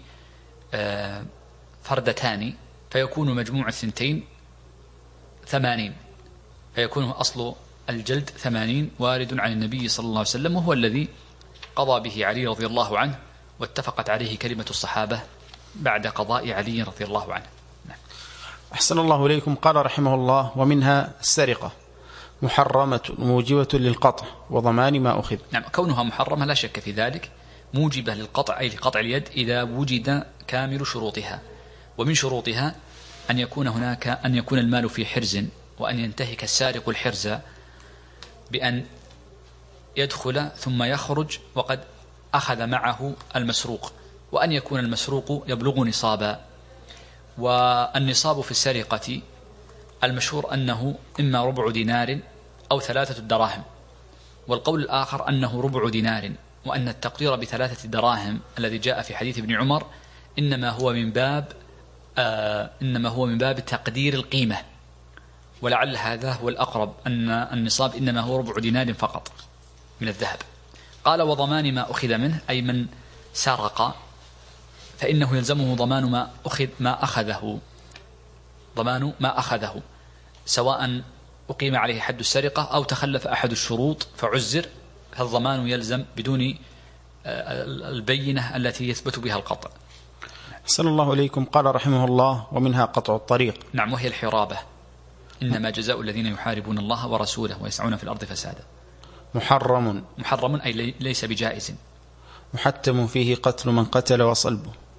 فردتان فيكون مجموع الثنتين ثمانين، فيكون أصل الجلد ثمانين وارد عن النبي صلى الله عليه وسلم، وهو الذي قضى به علي رضي الله عنه، واتفقت عليه كلمة الصحابة بعد قضاء علي رضي الله عنه. نعم.
أحسن الله إليكم. قال رحمه الله: ومنها السرقة. محرمة موجبة للقطع وضمان ما أخذ.
نعم، كونها محرمة لا شك في ذلك، موجبة للقطع أي لقطع اليد إذا وجد كامل شروطها. ومن شروطها أن يكون هناك أن يكون المال في حرز، وأن ينتهك السارق الحرز بأن يدخل ثم يخرج وقد أخذ معه المسروق، وأن يكون المسروق يبلغ نصابا. والنصاب في السرقة المشهور أنه إما ربع دينار أو ثلاثة دراهم، والقول الآخر أنه ربع دينار، وأن التقدير بثلاثة دراهم الذي جاء في حديث ابن عمر إنما هو من باب آه إنما هو من باب تقدير القيمة، ولعل هذا هو الأقرب، أن النصاب إنما هو ربع دينار فقط من الذهب. قال وضمان ما أخذ منه، أي من سرق فإنه يلزمه ضمان ما أخذ ما أخذه ضمان ما أخذه سواء أقيم عليه حد السرقة أو تخلف أحد الشروط فعزر، فالضمان يلزم بدون البينة التي يثبت بها القطع.
صلى الله إليكم. قال رحمه الله: ومنها قطع الطريق.
نعم، وهي الحرابة. إنما جزاء الذين يحاربون الله ورسوله ويسعون في الأرض فسادا.
محرم.
محرم أي ليس بجائز.
محتم فيه قتل من قتل وصلبه.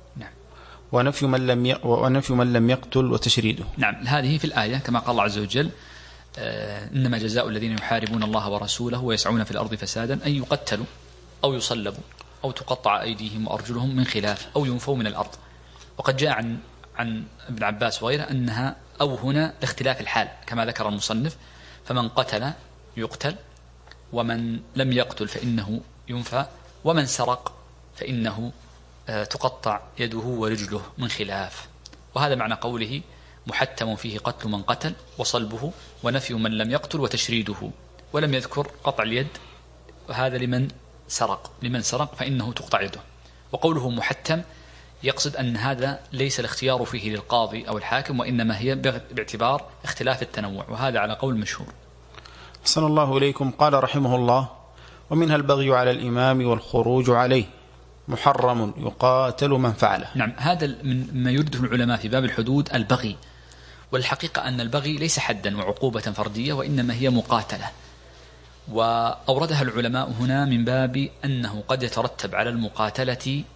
ونفي من لم ي... ونفي من لم يقتل وتشريده.
نعم، هذه في الآية كما قال الله عز وجل: آه إنما جزاء الذين يحاربون الله ورسوله ويسعون في الأرض فسادا أن يقتلوا أو يصلبوا أو تقطع أيديهم وأرجلهم من خلاف أو ينفوا من الأرض. وقد جاء عن عن ابن عباس وغيره أنها أو هنا لاختلاف الحال كما ذكر المصنف، فمن قتل يقتل، ومن لم يقتل فإنه ينفى، ومن سرق فإنه تقطع يده ورجله من خلاف. وهذا معنى قوله: محتم فيه قتل من قتل وصلبه ونفي من لم يقتل وتشريده. ولم يذكر قطع اليد، وهذا لمن سرق لمن سرق فإنه تقطع يده. وقوله محتم يقصد أن هذا ليس الاختيار فيه للقاضي أو الحاكم، وإنما هي باعتبار اختلاف التنوع، وهذا على قول مشهور.
أحسن الله إليكم. قال رحمه الله: ومنها البغي على الإمام والخروج عليه، محرم يقاتل من فعله.
نعم، هذا من ما يرده العلماء في باب الحدود البغي، والحقيقة أن البغي ليس حدا وعقوبة فردية، وإنما هي مقاتلة. وأوردها العلماء هنا من باب أنه قد يترتب على المقاتلة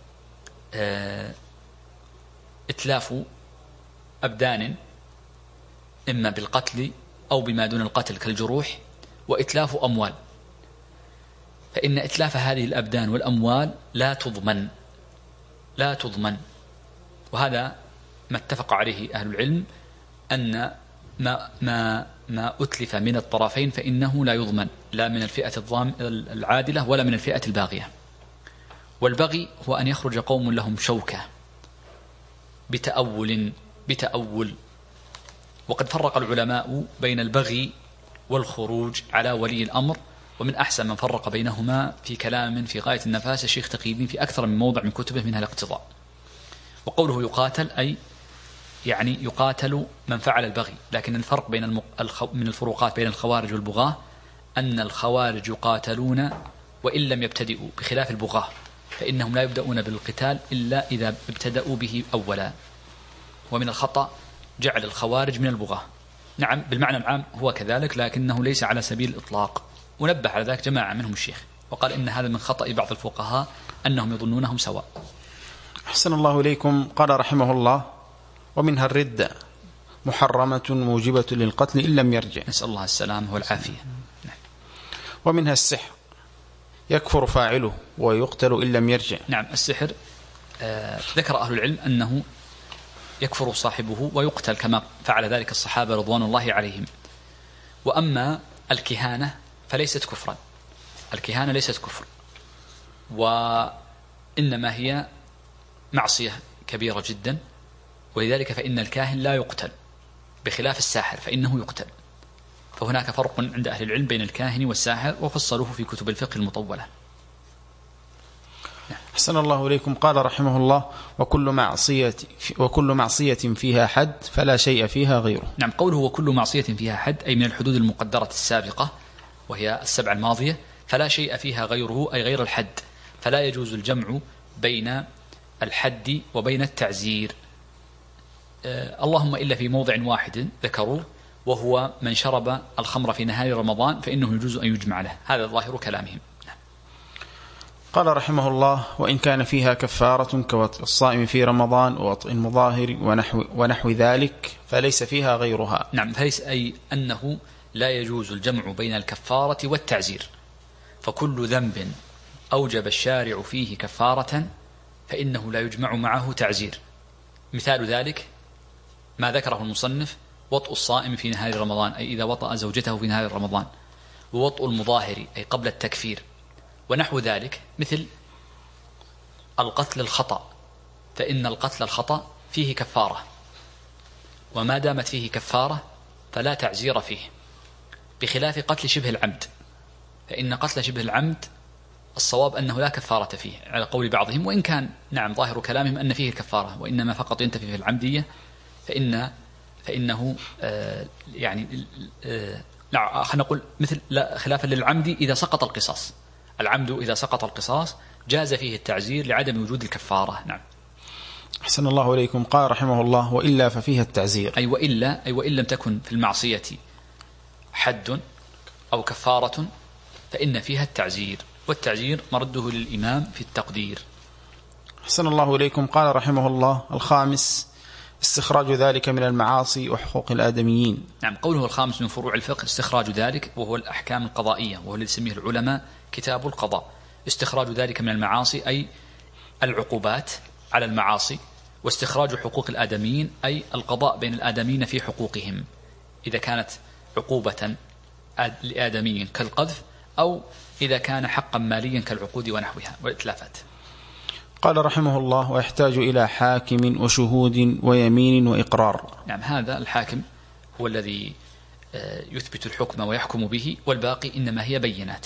إتلاف أبدان، إما بالقتل أو بما دون القتل كالجروح، وإتلاف أموال. فإن إتلاف هذه الأبدان والأموال لا تضمن لا تضمن وهذا ما اتفق عليه أهل العلم، أن ما ما ما أتلف من الطرفين فإنه لا يضمن، لا من الفئة الضام العادلة ولا من الفئة الباغية. والبغي هو أن يخرج قوم لهم شوكة بتأول بتأول وقد فرق العلماء بين البغي والخروج على ولي الأمر، ومن أحسن من فرق بينهما في كلام في غاية النفاسة الشيخ تقي الدين في أكثر من موضع من كتبه، منها الاقتضاء. وقوله يقاتل أي يعني يقاتل من فعل البغي، لكن الفرق بين المق... الخ... من الفروقات بين الخوارج والبغاة أن الخوارج يقاتلون وإن لم يبتدئوا، بخلاف البغاة فإنهم لا يبدأون بالقتال إلا إذا ابتدأوا به أولا. ومن الخطأ جعل الخوارج من البغاة. نعم بالمعنى العام هو كذلك، لكنه ليس على سبيل الإطلاق، ونبه على ذلك جماعة منهم الشيخ، وقال إن هذا من خطأ بعض الفقهاء أنهم يظنونهم سواء.
أحسن الله إليكم. قال رحمه الله: ومنها الردة، محرمة موجبة للقتل إن لم يرجع.
نسأل الله السلامة والعافية.
ومنها السحر، يكفر فاعله ويقتل إن لم يرجع.
نعم، السحر آه ذكر أهل العلم أنه يكفر صاحبه ويقتل كما فعل ذلك الصحابة رضوان الله عليهم. وأما الكهانة فليست كفرا، الكهانة ليست كفر، وإنما هي معصية كبيرة جدا، ولذلك فإن الكاهن لا يقتل بخلاف الساحر فإنه يقتل. فهناك فرق عند أهل العلم بين الكاهن والساحر، وفصلوه في كتب الفقه المطولة.
أحسن الله إليكم. قال رحمه الله: وكل معصية وكل معصية فيها حد فلا شيء فيها غيره.
نعم، قوله وكل معصية فيها حد أي من الحدود المقدرة السابقة وهي السبع الماضية، فلا شيء فيها غيره أي غير الحد، فلا يجوز الجمع بين الحد وبين التعزير، آه اللهم إلا في موضع واحد ذكروه، وهو من شرب الخمر في نهار رمضان فإنه يجوز أن يجمع له، هذا ظاهر كلامهم.
قال رحمه الله: وإن كان فيها كفارة كوطئ الصائم في رمضان ووطئ المظاهر ونحو, ونحو ذلك فليس فيها غيرها.
نعم، فليس أي أنه لا يجوز الجمع بين الكفارة والتعزير، فكل ذنب أوجب الشارع فيه كفارة فإنه لا يجمع معه تعزير. مثال ذلك ما ذكره المصنف: وطئ الصائم في نهار رمضان أي إذا وطأ زوجته في نهار رمضان، ووطئ المظاهر أي قبل التكفير، ونحو ذلك مثل القتل الخطأ، فإن القتل الخطأ فيه كفارة، وما دامت فيه كفارة فلا تعزير فيه، بخلاف قتل شبه العمد، فإن قتل شبه العمد الصواب أنه لا كفارة فيه على قول بعضهم، وإن كان نعم ظاهر كلامهم أن فيه الكفارة، وإنما فقط ينتفي في العمدية، فإن فإنه آه يعني آه لا خلينا نقول مثل لا خلافا للعمد إذا سقط القصاص، العمد إذا سقط القصاص جاز فيه التعزير لعدم وجود الكفارة. نعم.
أحسن الله إليكم. قال رحمه الله: وإلا ففيها التعزير،
أي وإلا أي وإن لم تكن في المعصية حد أو كفارة فإن فيها التعزير، والتعزير مرده للإمام في التقدير.
أحسن الله إليكم. قال رحمه الله: الخامس استخراج ذلك من المعاصي وحقوق الآدميين.
نعم، قوله الخامس من فروع الفقه استخراج ذلك، وهو الأحكام القضائية، وهو الذي يسميه العلماء كتاب القضاء. استخراج ذلك من المعاصي أي العقوبات على المعاصي، واستخراج حقوق الآدميين أي القضاء بين الآدميين في حقوقهم، إذا كانت عقوبة لآدمي كالقذف، أو إذا كان حقا ماليا كالعقود ونحوها والإتلافات.
قال رحمه الله: ويحتاج إلى حاكم وشهود ويمين وإقرار.
نعم، هذا الحاكم هو الذي يثبت الحكم ويحكم به، والباقي إنما هي بينات.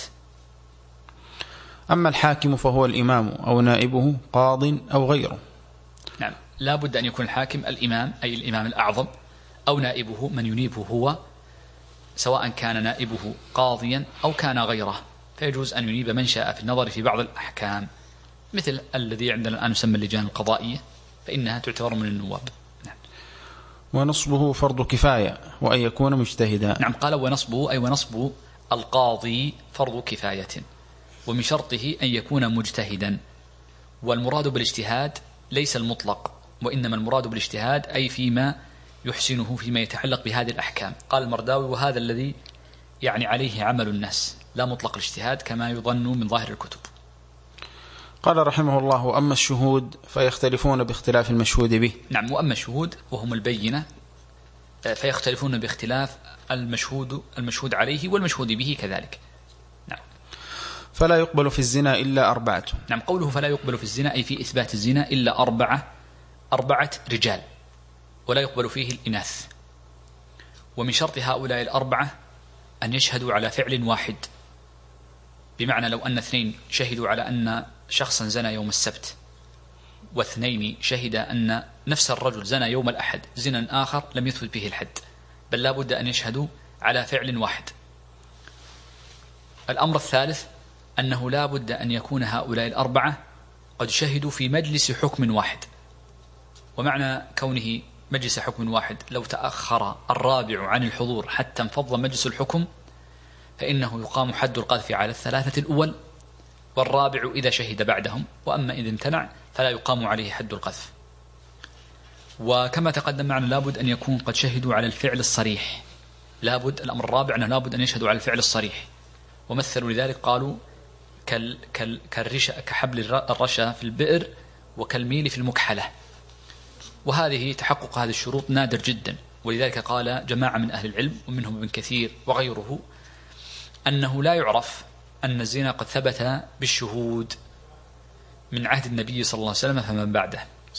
أما الحاكم فهو الإمام أو نائبه قاض أو غيره.
نعم، لا بد أن يكون الحاكم الإمام أي الإمام الأعظم، أو نائبه من ينيبه هو، سواء كان نائبه قاضيا أو كان غيره، فيجوز أن ينيب من شاء في النظر في بعض الأحكام، مثل الذي عندنا الآن يسمى اللجان القضائية، فإنها تعتبر من النواب. نعم.
ونصبه فرض كفاية وأن يكون مجتهدا.
نعم، قال ونصبه أي ونصب القاضي فرض كفاية، ومن شرطه أن يكون مجتهدا. والمراد بالاجتهاد ليس المطلق، وإنما المراد بالاجتهاد أي فيما يحسنه فيما يتعلق بهذه الأحكام. قال المرداوي: وهذا الذي يعني عليه عمل الناس، لا مطلق الاجتهاد كما يظن من ظاهر الكتب.
قال رحمه الله: أما الشهود فيختلفون باختلاف المشهود به.
نعم، وأما الشهود وهم البينة فيختلفون باختلاف المشهود المشهود عليه والمشهود به كذلك. نعم.
فلا يقبل في الزنا إلا أربعة.
نعم، قوله فلا يقبل في الزنا أي في إثبات الزنا إلا أربعة أربعة رجال، ولا يقبل فيه الإناث. ومن شرط هؤلاء الأربعة أن يشهدوا على فعل واحد، بمعنى لو أن اثنين شهدوا على أن شخصا زنى يوم السبت، واثنين شهد أن نفس الرجل زنى يوم الأحد زنا آخر، لم يثبت به الحد، بل لا بد أن يشهدوا على فعل واحد. الأمر الثالث أنه لا بد أن يكون هؤلاء الأربعة قد شهدوا في مجلس حكم واحد. ومعنى كونه مجلس حكم واحد، لو تأخر الرابع عن الحضور حتى انفض مجلس الحكم فإنه يقام حد القذف على الثلاثة الأول، والرابع إذا شهد بعدهم، وأما إذا امتنع فلا يقام عليه حد القذف. وكما تقدم معنا لابد أن يكون قد شهدوا على الفعل الصريح، لابد الأمر الرابع أنه لابد أن يشهدوا على الفعل الصريح، ومثلوا لذلك قالوا كال كال كالرشا كحبل الرشا في البئر وكالميل في المكحلة. وهذه تحقق هذه الشروط نادر جدا، ولذلك قال جماعة من أهل العلم ومنهم ابن كثير وغيره أنه لا يعرف أن الزنا قد ثبت بالشهود من عهد النبي صلى الله عليه وسلم فمن بعده.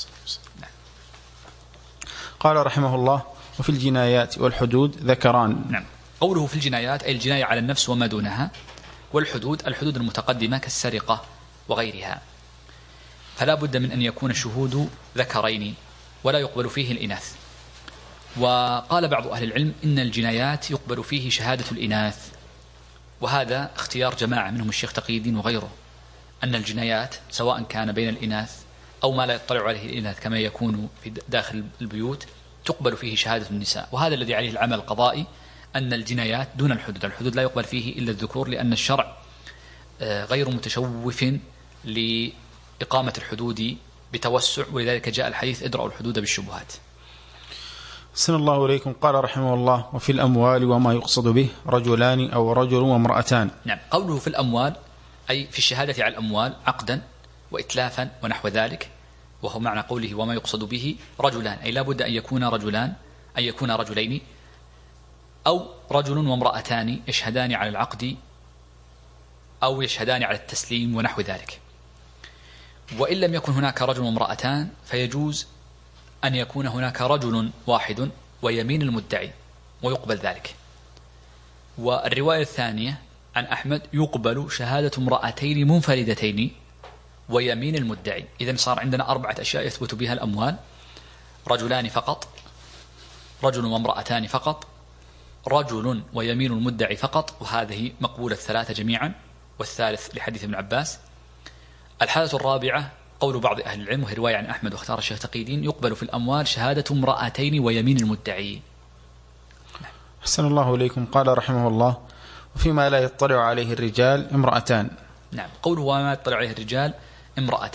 قال رحمه الله: وفي الجنايات والحدود ذكران.
نعم، قوله في الجنايات أي الجناية على النفس وما دونها، والحدود الحدود المتقدمة كالسرقة وغيرها، فلا بد من أن يكون الشهود ذكرين ولا يقبل فيه الإناث. وقال بعض أهل العلم إن الجنايات يقبل فيه شهادة الإناث، وهذا اختيار جماعة منهم الشيخ تقي الدين وغيره، أن الجنايات سواء كان بين الإناث أو ما لا يطلع عليه الإناث كما يكون في داخل البيوت تقبل فيه شهادة النساء. وهذا الذي عليه العمل القضائي، أن الجنايات دون الحدود، الحدود لا يقبل فيه إلا الذكور، لأن الشرع غير متشوف لإقامة الحدود بتوسع، ولذلك جاء الحديث: ادرأوا الحدود بالشبهات.
سن الله إليكم. قال رحمه الله: وفي الأموال وما يقصد به رجلان أو رجل وامرأتان.
نعم، قوله في الأموال أي في الشهادة على الأموال عقدا وإتلافا ونحو ذلك، وهو معنى قوله وما يقصد به رجلان، أي لا بد أن يكون رجلان، أن يكون رجلين أو رجل وامرأتان يشهدان على العقد أو يشهدان على التسليم ونحو ذلك. وإن لم يكن هناك رجل وامرأتان فيجوز أن يكون هناك رجل واحد ويمين المدعي ويقبل ذلك. والرواية الثانية عن أحمد: يقبل شهادة امرأتين منفردتين ويمين المدعي. إذن صار عندنا أربعة أشياء يثبت بها الأموال: رجلان فقط، رجل وامرأتان فقط، رجل ويمين المدعي فقط، وهذه مقبولة الثلاثة جميعا، والثالث لحديث ابن عباس. الحالة الرابعة قول بعض أهل العلم، وهي رواية عن أحمد واختار الشيخ تقي الدين: يقبل في الأموال شهادة امرأتين ويمين المدعي.
أحسن الله إليكم. قال رحمه الله: وفيما لا يطلع عليه الرجال امرأتان.
نعم، قوله وما يطلع عليه الرجال امرأتان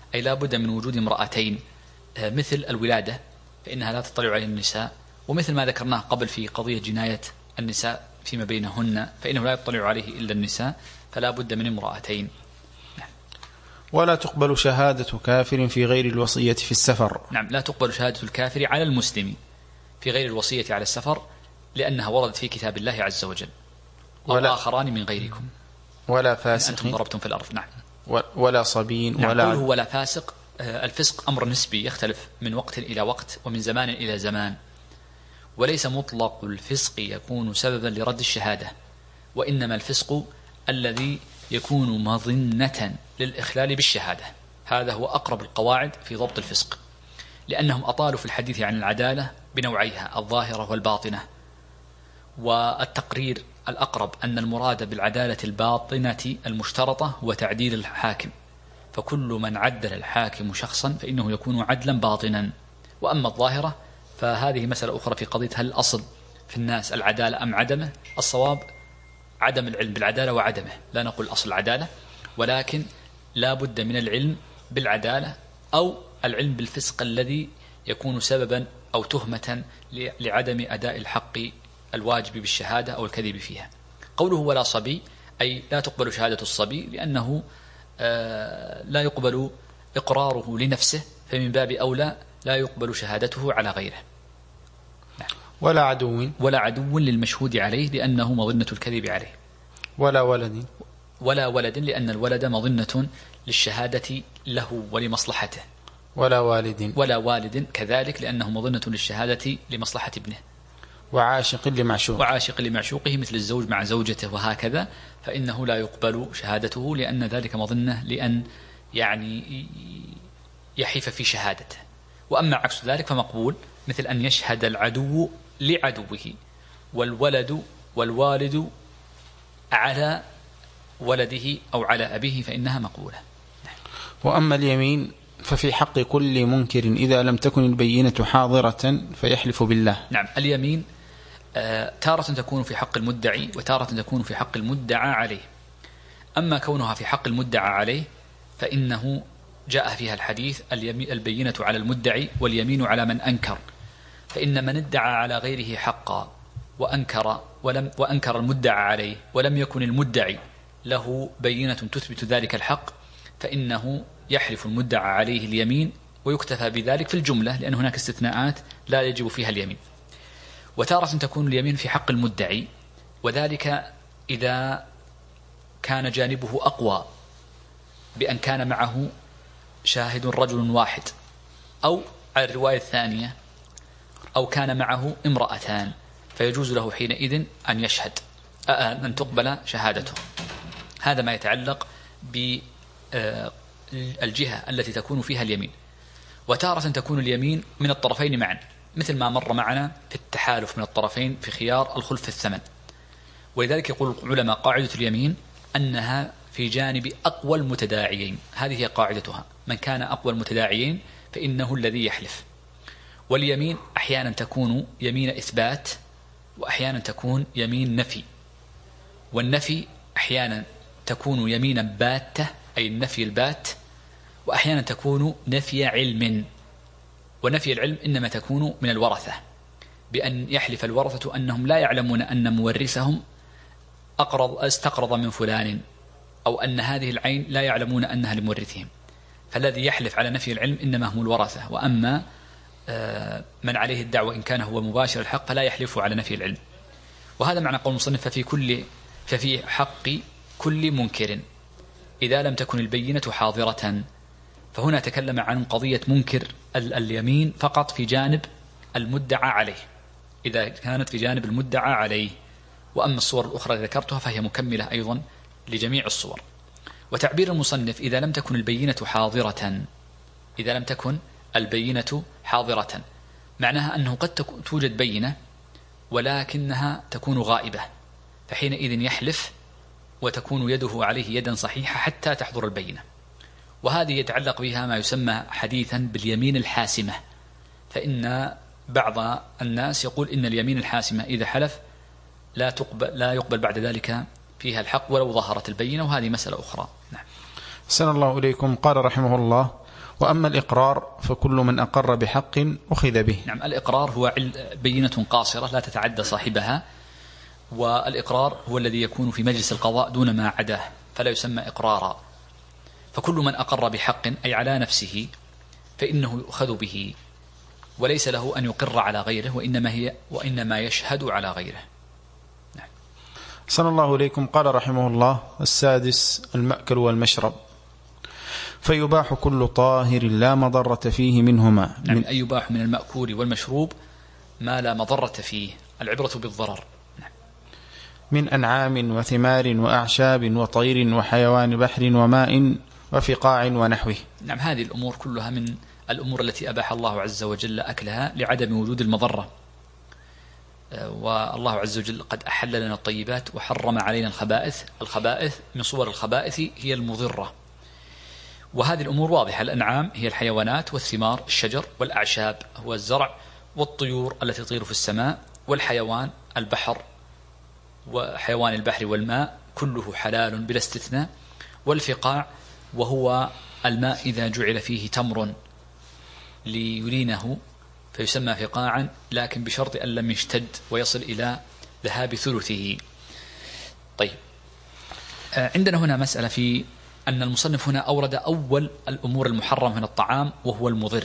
أي لا بد من وجود امرأتين، مثل الولادة فإنها لا تطلع عليه النساء، ومثل ما ذكرناه قبل في قضية جناية النساء فيما بينهن فإنه لا يطلع عليه إلا النساء، فلا بد من امرأتين. نعم.
ولا تقبل شهادة كافر في غير الوصية في السفر.
نعم، لا تقبل شهادة الكافر على المسلم في غير الوصية على السفر، لأنها وردت في كتاب الله عز وجل. ولا آخران من غيركم
ولا فاسق
أنتم ضربتم في الأرض. نعم.
ولا صبي.
نعم.
ولا
قوله ولا فاسق، الفسق أمر نسبي يختلف من وقت إلى وقت ومن زمان إلى زمان، وليس مطلق الفسق يكون سببا لرد الشهادة، وإنما الفسق الذي يكون مظنة للإخلال بالشهادة. هذا هو أقرب القواعد في ضبط الفسق، لأنهم أطالوا في الحديث عن العدالة بنوعيها الظاهرة والباطنة، والتقرير الأقرب أن المراد بالعدالة الباطنة المشترطة هو تعديل الحاكم، فكل من عدل الحاكم شخصا فإنه يكون عدلا باطنا. وأما الظاهرة فهذه مسألة أخرى في قضية هل الأصل في الناس العدالة أم عدمه. الصواب عدم العلم بالعدالة وعدمه، لا نقول الأصل العدالة، ولكن لا بد من العلم بالعدالة أو العلم بالفسق الذي يكون سببا أو تهمة لعدم أداء الحق الواجب بالشهادة أو الكذب فيها. قوله ولا صبي أي لا تقبل شهادة الصبي، لأنه آه لا يقبل إقراره لنفسه، فمن باب أولى لا يقبل شهادته على غيره. نعم.
ولا عدو.
ولا عدو للمشهود عليه، لأنه مظنة الكذب عليه.
ولا ولد.
ولا ولد، لأن الولد مظنة للشهادة له ولمصلحته.
ولا والد.
ولا والد كذلك، لأنه مظنة للشهادة لمصلحة ابنه.
وعاشق لمعشوق.
وعاشق لمعشوقه مثل الزوج مع زوجته وهكذا، فإنه لا يقبل شهادته، لأن ذلك مظنة لأن يعني يحيف في شهادته. وأما عكس ذلك فمقبول، مثل أن يشهد العدو لعدوه، والولد والوالد على ولده أو على أبيه، فإنها مقبولة.
وأما اليمين ففي حق كل منكر إذا لم تكن البينة حاضرة فيحلف بالله.
نعم. اليمين آه تارة تكون في حق المدعي وتارة تكون في حق المدعى عليه. أما كونها في حق المدعى عليه فإنه جاء فيها الحديث البينة على المدعي واليمين على من أنكر، فإن من ادعى على غيره حقا وأنكر ولم وأنكر المدعى عليه ولم يكن المدعي له بينة تثبت ذلك الحق، فإنه يحلف المدعى عليه اليمين ويكتفى بذلك في الجملة، لأن هناك استثناءات لا يجب فيها اليمين. وتارة تكون اليمين في حق المدعي، وذلك إذا كان جانبه أقوى بأن كان معه شاهد رجل واحد، أو على الرواية الثانية أو كان معه امرأتان، فيجوز له حينئذ أن يشهد أن تقبل شهادته. هذا ما يتعلق بالجهة التي تكون فيها اليمين. وتارة تكون اليمين من الطرفين معا، مثل ما مر معنا في التحالف من الطرفين في خيار الخلف في الثمن. ولذلك يقول العلماء قاعدة اليمين أنها في جانب أقوى المتداعيين، هذه هي قاعدتها، من كان أقوى المتداعيين فإنه الذي يحلف. واليمين أحيانا تكون يمين إثبات وأحيانا تكون يمين نفي، والنفي أحيانا تكون يمينا باتة أي النفي البات، وأحيانا تكون نفي علم. ونفي العلم إنما تكون من الورثة، بأن يحلف الورثة أنهم لا يعلمون أن مورثهم أقرض استقرض من فلان، أو أن هذه العين لا يعلمون أنها لمورثهم، فالذي يحلف على نفي العلم إنما هم الورثة. وأما من عليه الدعوة إن كان هو مباشر الحق فلا يحلف على نفي العلم. وهذا معنى قول المصنف ففي كل ففي حق كل منكر إذا لم تكن البينة حاضرة. فهنا تكلم عن قضية منكر اليمين فقط في جانب المدعى عليه، إذا كانت في جانب المدعى عليه. وأما الصور الأخرى ذكرتها فهي مكملة أيضا لجميع الصور. وتعبير المصنف إذا لم تكن البينة حاضرة، إذا لم تكن البينة حاضرة معناها أنه قد توجد بينة ولكنها تكون غائبة، فحينئذ يحلف وتكون يده عليه يدا صحيحة حتى تحضر البينة. وهذه يتعلق بها ما يسمى حديثا باليمين الحاسمة، فإن بعض الناس يقول إن اليمين الحاسمة إذا حلف لا تقبل لا يقبل بعد ذلك فيها الحق ولو ظهرت البينة، وهذه مسألة أخرى. نعم.
أحسن الله إليكم. قال رحمه الله: وأما الإقرار فكل من أقر بحق أخذ به.
نعم، الإقرار هو بينة قاصرة لا تتعدى صاحبها، والإقرار هو الذي يكون في مجلس القضاء دون ما عداه فلا يسمى إقرارا. فكل من أقر بحق أي على نفسه فإنه يؤخذ به، وليس له أن يقر على غيره، وإنما هي وإنما يشهد على غيره. نعم.
صلى الله عليكم. قال رحمه الله: السادس المأكل والمشرب، فيباح كل طاهر لا مضرة فيه منهما.
نعم، من أي يباح من المأكول والمشروب ما لا مضرة فيه، العبرة بالضرر. نعم.
من أنعام وثمار وأعشاب وطير وحيوان بحر وماء وفقاع ونحوه.
نعم، هذه الأمور كلها من الأمور التي أباح الله عز وجل أكلها لعدم وجود المضرة، والله عز وجل قد أحل لنا الطيبات وحرم علينا الخبائث. الخبائث من صور الخبائث هي المضرة، وهذه الأمور واضحة. الأنعام هي الحيوانات، والثمار الشجر، والأعشاب هو الزرع، والطيور التي تطير في السماء، والحيوان البحر وحيوان البحر والماء كله حلال بلا استثناء. والفقاع وهو الماء إذا جعل فيه تمر ليلينه فيسمى فقاعا، لكن بشرط أن لم يشتد ويصل إلى ذهاب ثلثه. طيب، عندنا هنا مسألة في أن المصنف هنا أورد أول الأمور المحرمة من الطعام وهو المضر،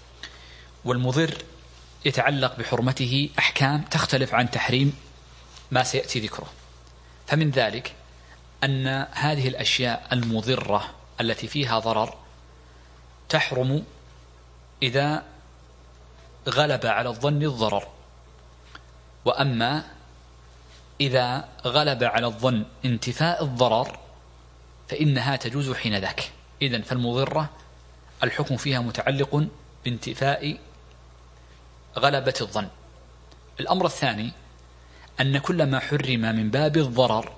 والمضر يتعلق بحرمته أحكام تختلف عن تحريم ما سيأتي ذكره. فمن ذلك أن هذه الأشياء المضرة التي فيها ضرر تحرم إذا غلب على الظن الضرر، وأما إذا غلب على الظن انتفاء الضرر فإنها تجوز حين ذاك. إذن فالمضرة الحكم فيها متعلق بانتفاء غلبة الظن. الأمر الثاني أن كل ما حرم من باب الضرر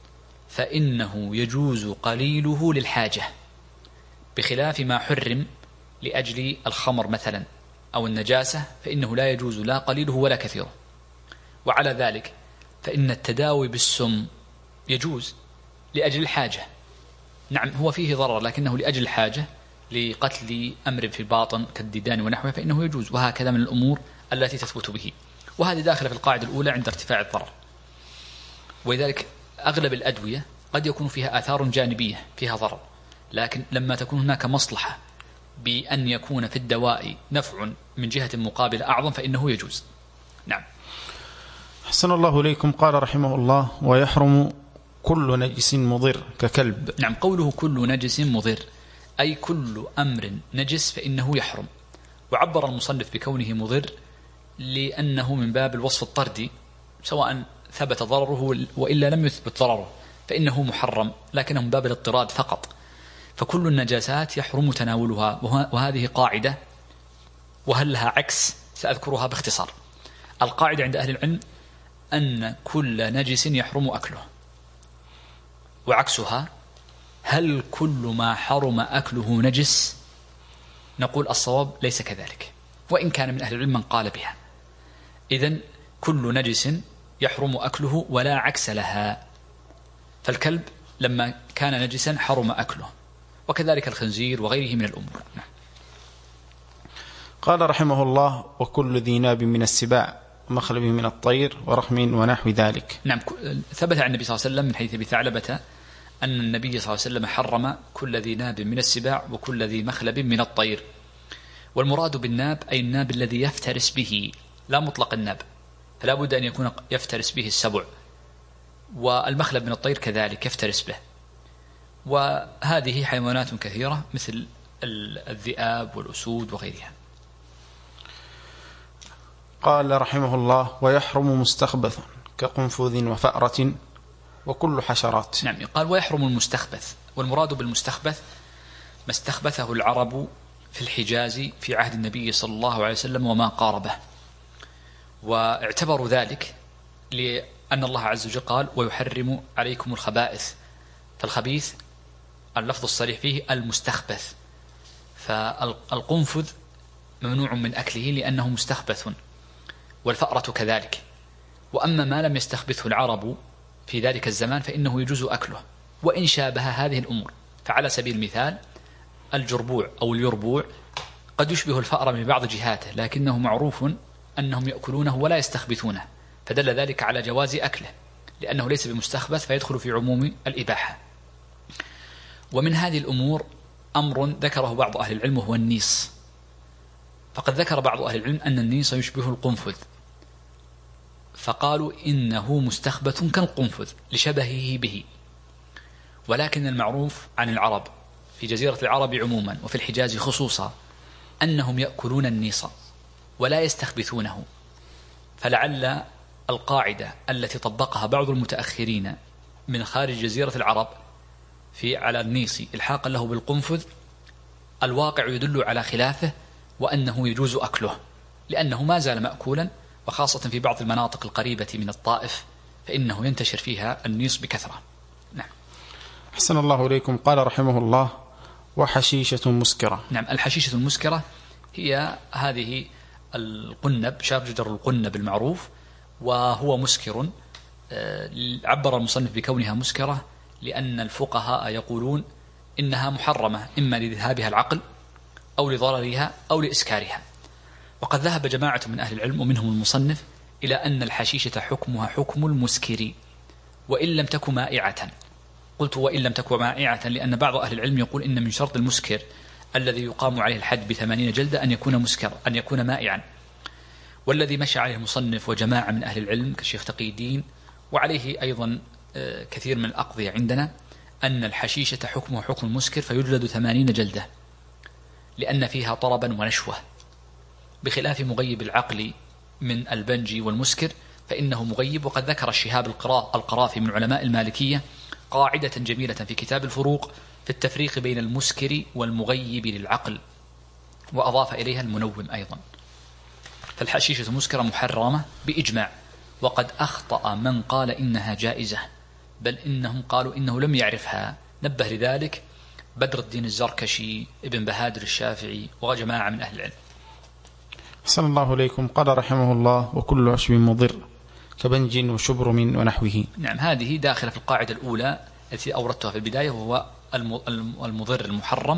فإنه يجوز قليله للحاجة، بخلاف ما حرم لأجل الخمر مثلا أو النجاسة فإنه لا يجوز لا قليله ولا كثيره. وعلى ذلك فإن التداوي بالسم يجوز لأجل الحاجة. نعم، هو فيه ضرر لكنه لأجل الحاجة لقتل أمر في الباطن كالديدان ونحوه فإنه يجوز، وهكذا من الأمور التي تثبت به. وهذه داخلة في القاعدة الأولى عند ارتفاع الضرر. ولذلك أغلب الأدوية قد يكون فيها آثار جانبية فيها ضرر، لكن لما تكون هناك مصلحة بأن يكون في الدواء نفع من جهة مقابلة أعظم فإنه يجوز. نعم.
أحسن الله إليكم. قال رحمه الله: ويحرم كل نجس مضر ككلب.
نعم، قوله كل نجس مضر أي كل أمر نجس فإنه يحرم. وعبر المصنف بكونه مضر لأنه من باب الوصف الطردي، سواء ثبت ضرره وإلا لم يثبت ضرره فإنه محرم، لكنه من باب الاضطراد فقط. فكل النجاسات يحرم تناولها، وهذه قاعدة وهل لها عكس سأذكرها باختصار. القاعدة عند أهل العلم أن كل نجس يحرم أكله، وعكسها هل كل ما حرم أكله نجس؟ نقول الصواب ليس كذلك، وإن كان من أهل العلم من قال بها. إذن كل نجس يحرم أكله ولا عكس لها. فالكلب لما كان نجسا حرم أكله، وكذلك الخنزير وغيره من الأمور. نعم.
قال رحمه الله: وكل ذي ناب من السباع ومخلب من الطير ورحم ونحو ذلك.
نعم، ثبت عن النبي صلى الله عليه وسلم من حديث أبي ثعلبة أن النبي صلى الله عليه وسلم حرم كل ذي ناب من السباع وكل ذي مخلب من الطير. والمراد بالناب أي الناب الذي يفترس به، لا مطلق الناب، فلا بد أن يكون يفترس به السبع، والمخلب من الطير كذلك يفترس به. وهذه حيوانات كثيرة مثل الذئاب والأسود وغيرها.
قال رحمه الله: ويحرم مستخبث كقنفذ وفأرة وكل حشرات.
نعم، قال ويحرم المستخبث، والمراد بالمستخبث ما استخبثه العرب في الحجاز في عهد النبي صلى الله عليه وسلم وما قاربه، واعتبروا ذلك لأن الله عز وجل قال: ويحرم عليكم الخبائث. فالخبيث اللفظ الصريح فيه المستخبث، فالقنفذ ممنوع من أكله لأنه مستخبث، والفأرة كذلك. وأما ما لم يستخبثه العرب في ذلك الزمان فإنه يجوز أكله وإن شابه هذه الأمور. فعلى سبيل المثال الجربوع أو اليربوع قد يشبه الفأر من بعض جهاته، لكنه معروف أنهم يأكلونه ولا يستخبثونه، فدل ذلك على جواز أكله لأنه ليس بمستخبث فيدخل في عموم الإباحة. ومن هذه الأمور أمر ذكره بعض أهل العلم وهو النيس، فقد ذكر بعض أهل العلم أن النيس يشبه القنفذ، فقالوا إنه مستخبث كالقنفذ لشبهه به، ولكن المعروف عن العرب في جزيرة العرب عموما وفي الحجاز خصوصا أنهم يأكلون النيس ولا يستخبثونه، فلعل القاعدة التي طبقها بعض المتأخرين من خارج جزيرة العرب في على النيس إلحاقا له بالقنفذ الواقع يدل على خلافه، وأنه يجوز أكله لأنه ما زال مأكولا، وخاصة في بعض المناطق القريبة من الطائف فإنه ينتشر فيها النيس بكثرة. نعم.
أحسن الله إليكم. قال رحمه الله: وحشيشة مسكرة.
نعم، الحشيشة المسكرة هي هذه القنب، شجر القنب المعروف، وهو مسكر. عبر المصنف بكونها مسكرة لأن الفقهاء يقولون إنها محرمة إما لذهابها العقل أو لضررها أو لإسكارها، وقد ذهب جماعة من أهل العلم ومنهم المصنف إلى أن الحشيشة حكمها حكم المسكر وإن لم تكن مائعة. قلت وإن لم تكن مائعة لأن بعض أهل العلم يقول إن من شرط المسكر الذي يقام عليه الحد بثمانين جلدة أن يكون مسكر، أن يكون مائعا، والذي مشى عليه المصنف وجماعة من أهل العلم كالشيخ تقي الدين وعليه أيضا كثير من الأقضية عندنا أن الحشيشة حكمه حكم المسكر فيجلد ثمانين جلدة لأن فيها طربا ونشوة، بخلاف مغيب العقل من البنج والمسكر فإنه مغيب. وقد ذكر الشهاب القرافي من علماء المالكية قاعدة جميلة في كتاب الفروق في التفريق بين المسكر والمغيب للعقل، وأضاف إليها المنوم أيضا. فالحشيشة مسكرة محرمة بإجماع، وقد أخطأ من قال إنها جائزة، بل إنهم قالوا إنه لم يعرفها. نبه لذلك بدر الدين الزركشي، ابن بهادر الشافعي، وجماعة من أهل العلم.
أحسن الله إليكم. قال رحمه الله: وكل عشب مضر كبنج وشبرم ونحوه.
نعم، هذه داخلة في القاعدة الأولى التي أوردتها في البداية، وهو المضر المحرم،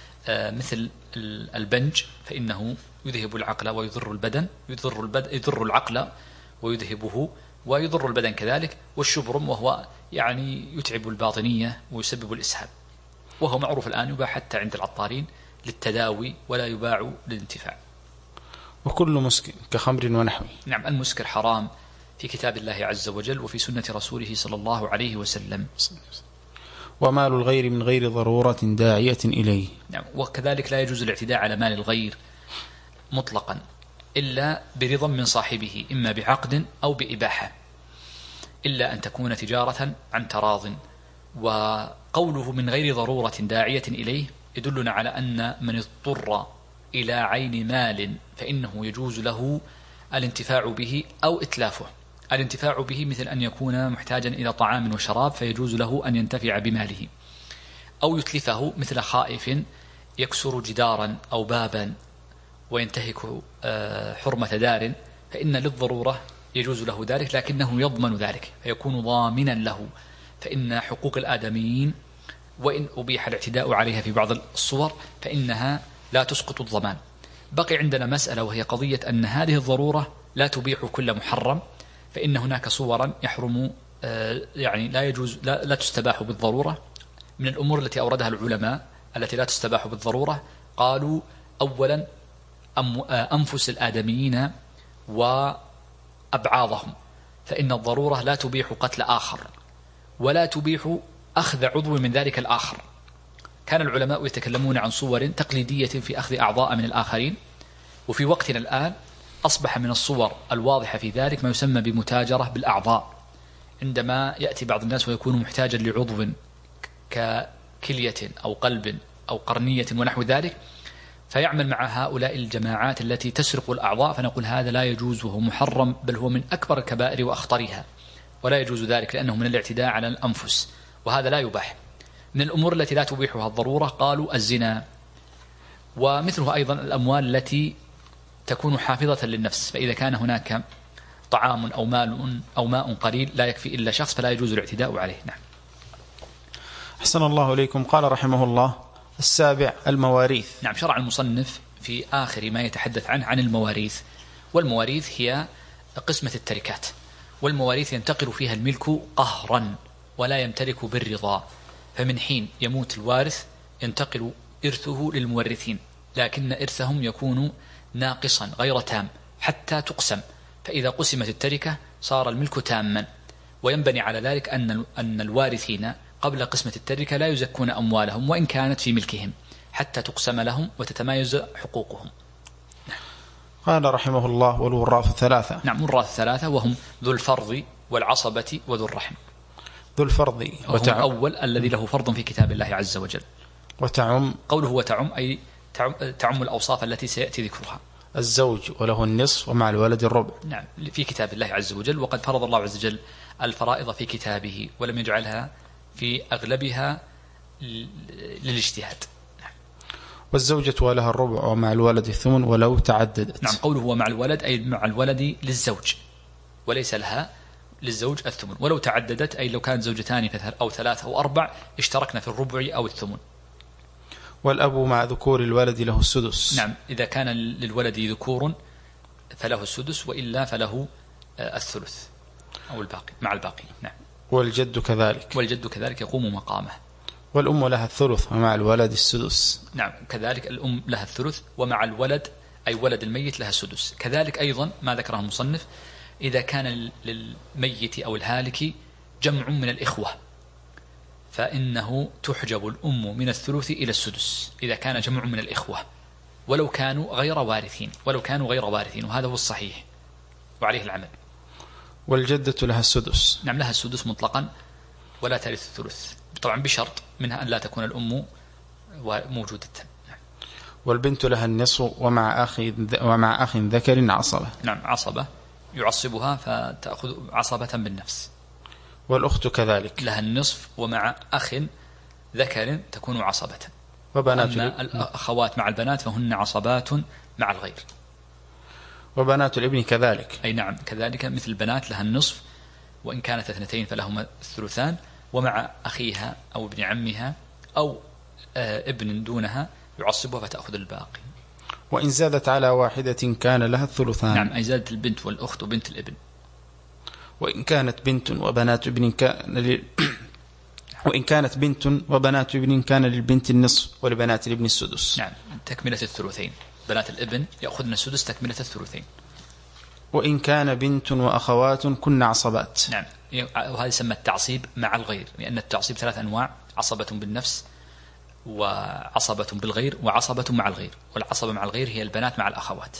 مثل البنج فإنه يذهب العقل ويضر البدن، يضر, البدن يضر العقل ويذهبه ويضر البدن كذلك. والشبرم وهو يعني يتعب الباطنية ويسبب الإسهال، وهو معروف الآن يباع حتى عند العطارين للتداوي ولا يباع للانتفاع.
وكل مسكر كخمر ونحوه.
نعم، المسكر حرام في كتاب الله عز وجل وفي سنة رسوله صلى الله عليه وسلم.
ومال الغير من غير ضرورة داعية إليه.
نعم، وكذلك لا يجوز الاعتداء على مال الغير مطلقا إلا برضا من صاحبه، إما بعقد أو بإباحة، إلا أن تكون تجارة عن تراض. وقوله من غير ضرورة داعية إليه يدلنا على أن من اضطر إلى عين مال فإنه يجوز له الانتفاع به أو إتلافه. الانتفاع به مثل أن يكون محتاجا إلى طعام وشراب فيجوز له أن ينتفع بماله، أو يتلفه مثل خائف يكسر جدارا أو بابا وينتهك حرمة دار، فإن للضرورة يجوز له ذلك، لكنه يضمن ذلك فيكون ضامنا له. فإن حقوق الآدميين وإن أبيح الاعتداء عليها في بعض الصور فإنها لا تسقط الضمان. بقي عندنا مسألة وهي قضية أن هذه الضرورة لا تبيح كل محرم، فإن هناك صورا يحرم يعني لا يجوز لا, لا تستباح بالضرورة. من الأمور التي أوردها العلماء التي لا تستباح بالضرورة قالوا: أولا أنفس الآدميين وأبعاضهم، فإن الضرورة لا تبيح قتل آخر ولا تبيح أخذ عضو من ذلك الآخر. كان العلماء يتكلمون عن صور تقليدية في أخذ أعضاء من الآخرين، وفي وقتنا الآن أصبح من الصور الواضحة في ذلك ما يسمى بمتاجرة بالأعضاء، عندما يأتي بعض الناس ويكون محتاجا لعضو ككلية أو قلب أو قرنية ونحو ذلك، فيعمل مع هؤلاء الجماعات التي تسرق الأعضاء، فنقول هذا لا يجوز وهو محرم، بل هو من أكبر الكبائر وأخطرها، ولا يجوز ذلك لأنه من الاعتداء على الأنفس، وهذا لا يباح. من الأمور التي لا تبيحها الضرورة قالوا الزنا، ومثله أيضا الأموال التي تكون حافظة للنفس، فإذا كان هناك طعام أو مال أو ماء قليل لا يكفي إلا شخص فلا يجوز الاعتداء عليه. نعم.
أحسن الله إليكم. قال رحمه الله: السابع المواريث.
نعم، شرع المصنف في آخر ما يتحدث عنه عن المواريث. والمواريث هي قسمة التركات، والمواريث ينتقل فيها الملك قهرا ولا يمتلك بالرضا، فمن حين يموت الوارث ينتقل إرثه للمورثين، لكن إرثهم يكون ناقصا غير تام حتى تقسم، فإذا قسمت التركة صار الملك تاما. وينبني على ذلك أن أن الوارثين قبل قسمة التركة لا يزكون أموالهم وإن كانت في ملكهم حتى تقسم لهم وتتمايز حقوقهم.
قال رحمه الله: والوراث ثلاثة.
نعم، والوراث ثلاثة، وهم ذو الفرض والعصبة وذو الرحم.
ذو الفرض
وتعم الأول الذي له فرض في كتاب الله عز وجل.
وتعم
قوله وتعم أي تعم, تعم الأوصاف التي سيأتي ذكرها.
الزوج وله النصف ومع الولد الربع.
نعم، في كتاب الله عز وجل، وقد فرض الله عز وجل الفرائض في كتابه ولم يجعلها في أغلبها للاجتهاد. نعم.
والزوجة ولها الربع ومع الولد الثمن ولو تعددت.
نعم، قوله ومع الولد أي مع الولد للزوج وليس لها للزوج الثمن، ولو تعددت أي لو كانت زوجتان أو ثلاثة أو أربع اشتركنا في الربع أو الثمن.
والأب مع ذكور الولد له السدس.
نعم، إذا كان للولد ذكور فله السدس، وإلا فله الثلث أو الباقي مع الباقي. نعم.
والجد كذلك.
والجد كذلك يقوم مقامه.
والأم لها الثلث ومع الولد السدس.
نعم، كذلك الأم لها الثلث ومع الولد أي ولد الميت لها السدس. كذلك أيضا ما ذكره المصنف إذا كان للميت أو الهالك جمع من الإخوة فإنه تحجب الأم من الثلث إلى السدس إذا كان جمع من الإخوة ولو كانوا غير وارثين ولو كانوا غير وارثين وهذا هو الصحيح وعليه العمل.
والجدة لها السدس.
نعم، لها السدس مطلقا ولا ترث الثلث، طبعا بشرط منها أن لا تكون الأم موجودة. نعم.
والبنت لها النصف ومع أخ ومع أخ ذكر عصبة.
نعم، عصبة يعصبها فتأخذ عصبة بالنفس.
والأخت كذلك
لها النصف ومع أخ ذكر تكون عصبة.
وبنات
أما الأخوات مع البنات فهن عصبات مع الغير.
وبنات الابن كذلك.
أي نعم، كذلك مثل البنات لها النصف وإن كانت اثنتين فلهما الثلثان، ومع أخيها أو ابن عمها أو آه ابن دونها يعصبها فتأخذ الباقي.
وإن زادت على واحدة كان لها الثلثان.
نعم، أي زادت البنت والأخت وبنت الابن.
وإن كانت بنت وبنات ابن كان لل... وإن كانت بنت وبنات ابن كان للبنت النصف ولبنات الابن السدس.
نعم، تكملة الثلثين، بنات الابن يأخذن السدس تكملة الثلثين.
وإن كان بنت وأخوات كن عصبات.
نعم، وهذا يسمى التعصيب مع الغير، لأن التعصيب ثلاث أنواع: عصبة بالنفس وعصبة بالغير وعصبة مع الغير، والعصبة مع الغير هي البنات مع الأخوات.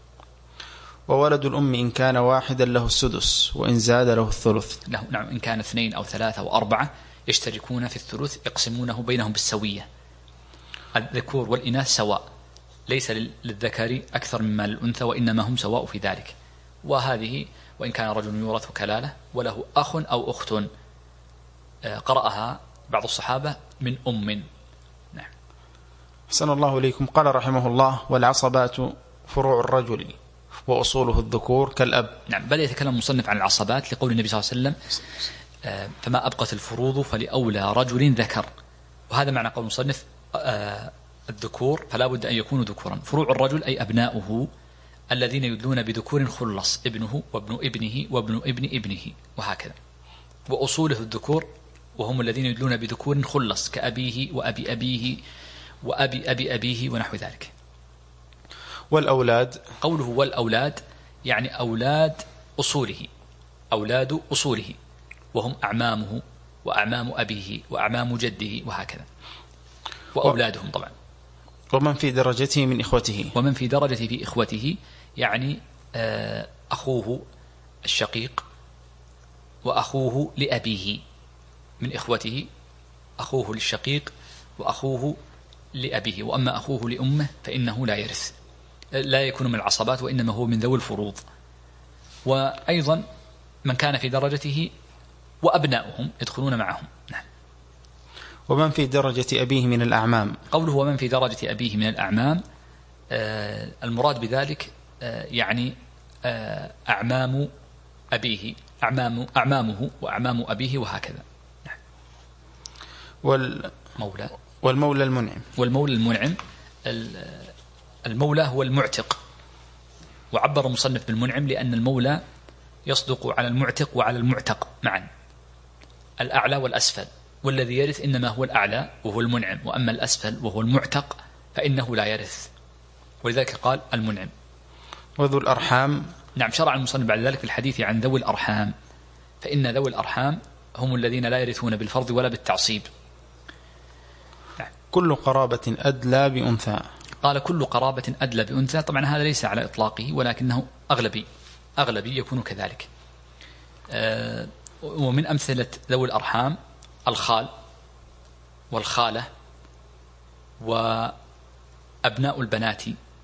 وولد الأم إن كان واحدا له السدس وإن زاد له الثلث.
له نعم، إن كان اثنين أو ثلاثة أو أربعة يشتركون في الثلث يقسمونه بينهم بالسوية. الذكور والإناث سواء، ليس للذكر أكثر مما للأنثى وإنما هم سواء في ذلك. وهذه وإن كان رجل يورث كلالة وله أخ أو أخت قرأها بعض الصحابة من أم. نعم.
حسن الله إليكم. قال رحمه الله: والعصبات فروع الرجل وأصوله الذكور كالأب.
نعم، بدأ يتكلم المصنف عن العصبات لقول النبي صلى الله عليه وسلم: فما أبقت الفروض فلأولى رجل ذكر. وهذا معنى قول المصنف الذكور فلا بد أن يكونوا ذكورا. فروع الرجل أي أبناؤه الذين يدلون بذكور خلص، ابنه وابن ابنه وابن ابن ابنه وهكذا. وأصوله الذكور وهم الذين يدلون بذكور خلص كأبيه وأبي أبيه وأبي أبي أبيه ونحو ذلك.
والأولاد
قوله والأولاد يعني أولاد أصوله، أولاد أصوله وهم أعمامه وأعمام أبيه وأعمام جده وهكذا، وأولادهم طبعا.
ومن في درجته من إخوته.
ومن في درجته في إخوته يعني أخوه الشقيق وأخوه لأبيه من إخوته، أخوه للشقيق وأخوه لأبيه. وأما أخوه لأمه فإنه لا يرث، لا يكون من العصبات وإنما هو من ذوي الفروض. وأيضا من كان في درجته وأبناؤهم يدخلون معهم. نعم.
ومن في درجة أبيه من الأعمام.
قوله ومن في درجة أبيه من الأعمام آه المراد بذلك آه يعني آه أعمام أبيه، أعمام أعمامه وأعمام أبيه وهكذا. نعم.
والمولى والمولى المنعم.
والمولى المنعم، المولى هو المعتق، وعبر المصنف بالمنعم لأن المولى يصدق على المعتق وعلى المعتق معا، الأعلى والأسفل، والذي يرث إنما هو الأعلى وهو المنعم، وأما الأسفل وهو المعتق فإنه لا يرث، ولذلك قال المنعم.
وذو الأرحام،
نعم، شرع المصنف بعد ذلك في الحديث عن ذوي الأرحام، فإن ذوي الأرحام هم الذين لا يرثون بالفرض ولا بالتعصيب.
نعم. كل قرابة أدلى بأنثى.
قال كل قرابة أدلى بأنثى، طبعا هذا ليس على إطلاقه ولكنه أغلبي أغلبي يكون كذلك. أه ومن أمثلة ذوي الأرحام الخال والخالة وأبناء البنات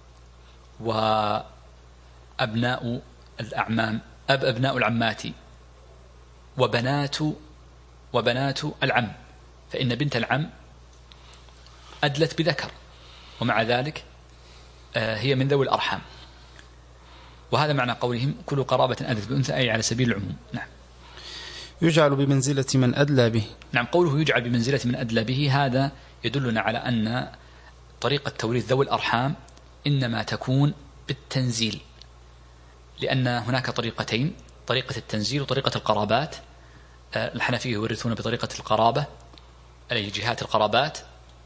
وأبناء الأعمام، أب أبناء العمات وبنات وبنات العم، فإن بنت العم أدلت بذكر ومع ذلك هي من ذوي الأرحام، وهذا معنى قولهم كل قرابة أدلت بأنثى، أي على سبيل العموم. نعم.
يجعل بمنزلة من أدلى به.
نعم، قوله يجعل بمنزلة من أدلى به هذا يدلنا على أن طريقة توريث ذوي الأرحام إنما تكون بالتنزيل، لأن هناك طريقتين، طريقة التنزيل وطريقة القرابات. الحنفية يورثون بطريقة القرابة أي جهات القرابات،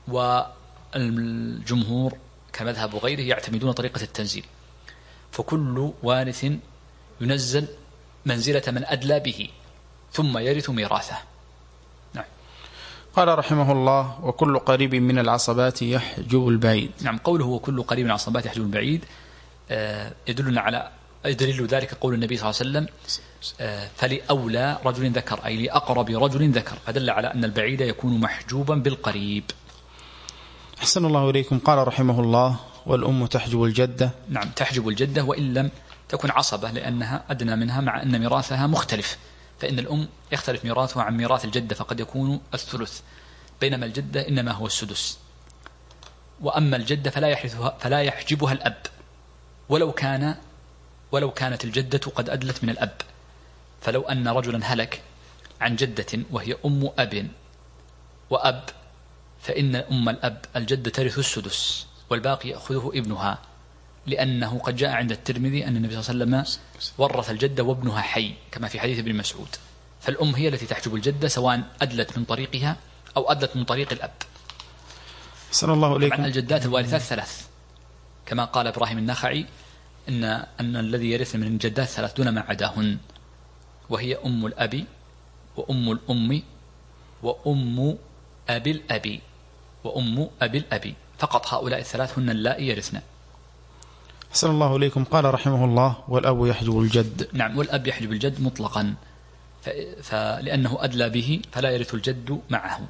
والجمهور كمذهب وغيره يعتمدون طريقة التنزيل، فكل وارث ينزل منزلة من أدلى به ثم يرث ميراثه. نعم.
قال رحمه الله وكل قريب من العصبات يحجب البعيد.
نعم، قوله وكل قريب من العصبات يحجب البعيد يدلنا على دليل ذلك قول النبي صلى الله عليه وسلم فلأولى رجل ذكر، أي لأقرب رجل ذكر، فدل على أن البعيد يكون محجوبا بالقريب.
أحسن الله إليكم. قال رحمه الله والأم تحجب الجدة.
نعم، تحجب الجدة وإن لم تكن عصبة، لأنها أدنى منها، مع أن ميراثها مختلف، فإن الأم يختلف ميراثها عن ميراث الجدة، فقد يكون الثلث، بينما الجدة إنما هو السدس. وأما الجدة فلا يحرثها فلا يحجبها الأب، ولو كان ولو كانت الجدة قد أدلت من الأب، فلو أن رجلا هلك عن جدة وهي أم أب وأب، فإن أم الأب الجدة ترث السدس والباقي يأخذه ابنها، لأنه قد جاء عند الترمذي أن النبي صلى الله عليه وسلم ورث الجدة وابنها حي كما في حديث ابن مسعود، فالأم هي التي تحجب الجدة سواء أدلت من طريقها أو أدلت من طريق الأب.
صلى الله عليه وسلم.
الجدات الوارثات ثلاث، كما قال إبراهيم النخعي إن أن الذي يرث من الجدات ثلاث دون ما عداهن، وهي أم الأب وأم الأم وأم أبي الأبي وأم أبي الأبي، فقط هؤلاء الثلاث هن اللائي يرثن.
أحسن الله إليكم. قال رحمه الله والأب يحجب الجد.
نعم، والأب يحجب الجد مطلقا، فلأنه أدلى به فلا يرث الجد معه.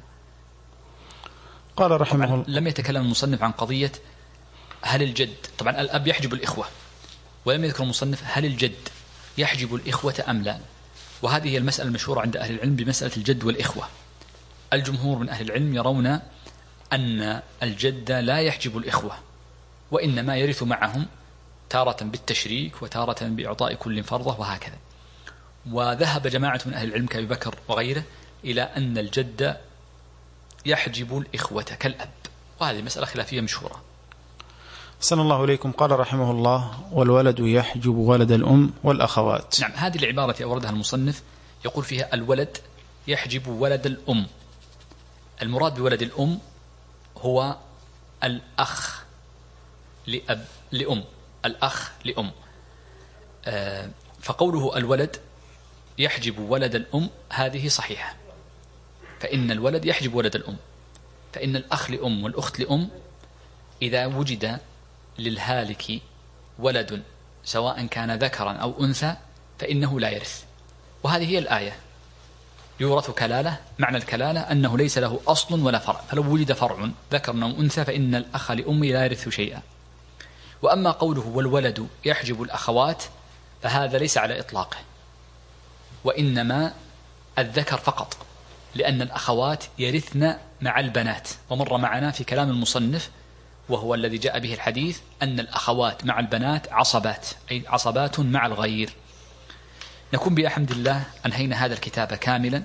قال رحمه الله
لم يتكلم المصنف عن قضية هل الجد، طبعا الأب يحجب الإخوة، ولم يذكر المصنف هل الجد يحجب الإخوة أم لا، وهذه هي المسألة المشهورة عند أهل العلم بمسألة الجد والإخوة. الجمهور من أهل العلم يرون أن الجد لا يحجب الإخوة، وإنما يرث معهم تارة بالتشريك وتارة بإعطاء كل فرضة وهكذا. وذهب جماعة من أهل العلم كأبي بكر وغيره إلى أن الجد يحجب الإخوة كالأب، وهذه مسألة خلافية مشهورة.
أحسن الله إليكم. قال رحمه الله والولد يحجب ولد الأم والأخوات.
نعم، هذه العبارة أوردها المصنف يقول فيها الولد يحجب ولد الأم. المراد بولد الأم هو الأخ لأب لأم، الأخ لأم. آه فقوله الولد يحجب ولد الأم هذه صحيحة، فإن الولد يحجب ولد الأم، فإن الأخ لأم والأخت لأم إذا وجد للهالك ولد سواء كان ذكرا أو أنثى فإنه لا يرث، وهذه هي الآية يورث كلالة. معنى الكلالة أنه ليس له أصل ولا فرع، فلو وجد فرع ذكر أو أنثى فإن الأخ لأمه لا يرث شيئا. وأما قوله والولد يحجب الأخوات فهذا ليس على إطلاقه، وإنما الذكر فقط، لأن الأخوات يرثن مع البنات، ومر معنا في كلام المصنف وهو الذي جاء به الحديث أن الأخوات مع البنات عصبات، أي عصبات مع الغير. نكون بحمد الله أنهينا هذا الكتاب كاملا،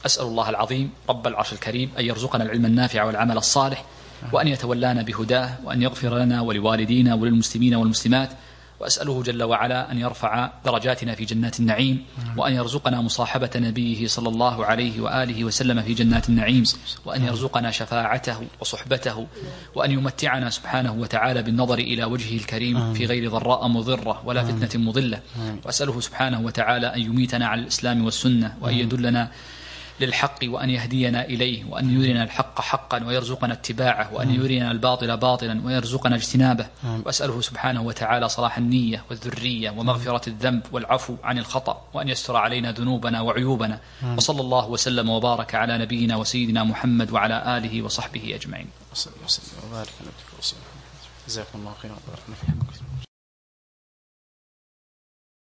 أسأل الله العظيم رب العرش الكريم أن يرزقنا العلم النافع والعمل الصالح، وأن يتولانا بهداه، وأن يغفر لنا ولوالدينا وللمسلمين والمسلمات، وأسأله جل وعلا أن يرفع درجاتنا في جنات النعيم، وأن يرزقنا مصاحبة نبيه صلى الله عليه وآله وسلم في جنات النعيم، وأن يرزقنا شفاعته وصحبته، وأن يمتعنا سبحانه وتعالى بالنظر إلى وجهه الكريم في غير ضراء مضرة ولا فتنة مضلة. وأسأله سبحانه وتعالى أن يميتنا على الإسلام والسنة، وأن يدلنا للحق، وأن يهدينا إليه، وأن يرينا الحق حقا ويرزقنا اتباعه، وأن يرينا الباطل باطلا ويرزقنا اجتنابه. وأسأله سبحانه وتعالى صلاح النية والذرية ومغفرة الذنب والعفو عن الخطأ، وأن يستر علينا ذنوبنا وعيوبنا. وصلى الله وسلم وبارك على نبينا وسيدنا محمد وعلى آله وصحبه أجمعين.
جزاكم الله خيرا.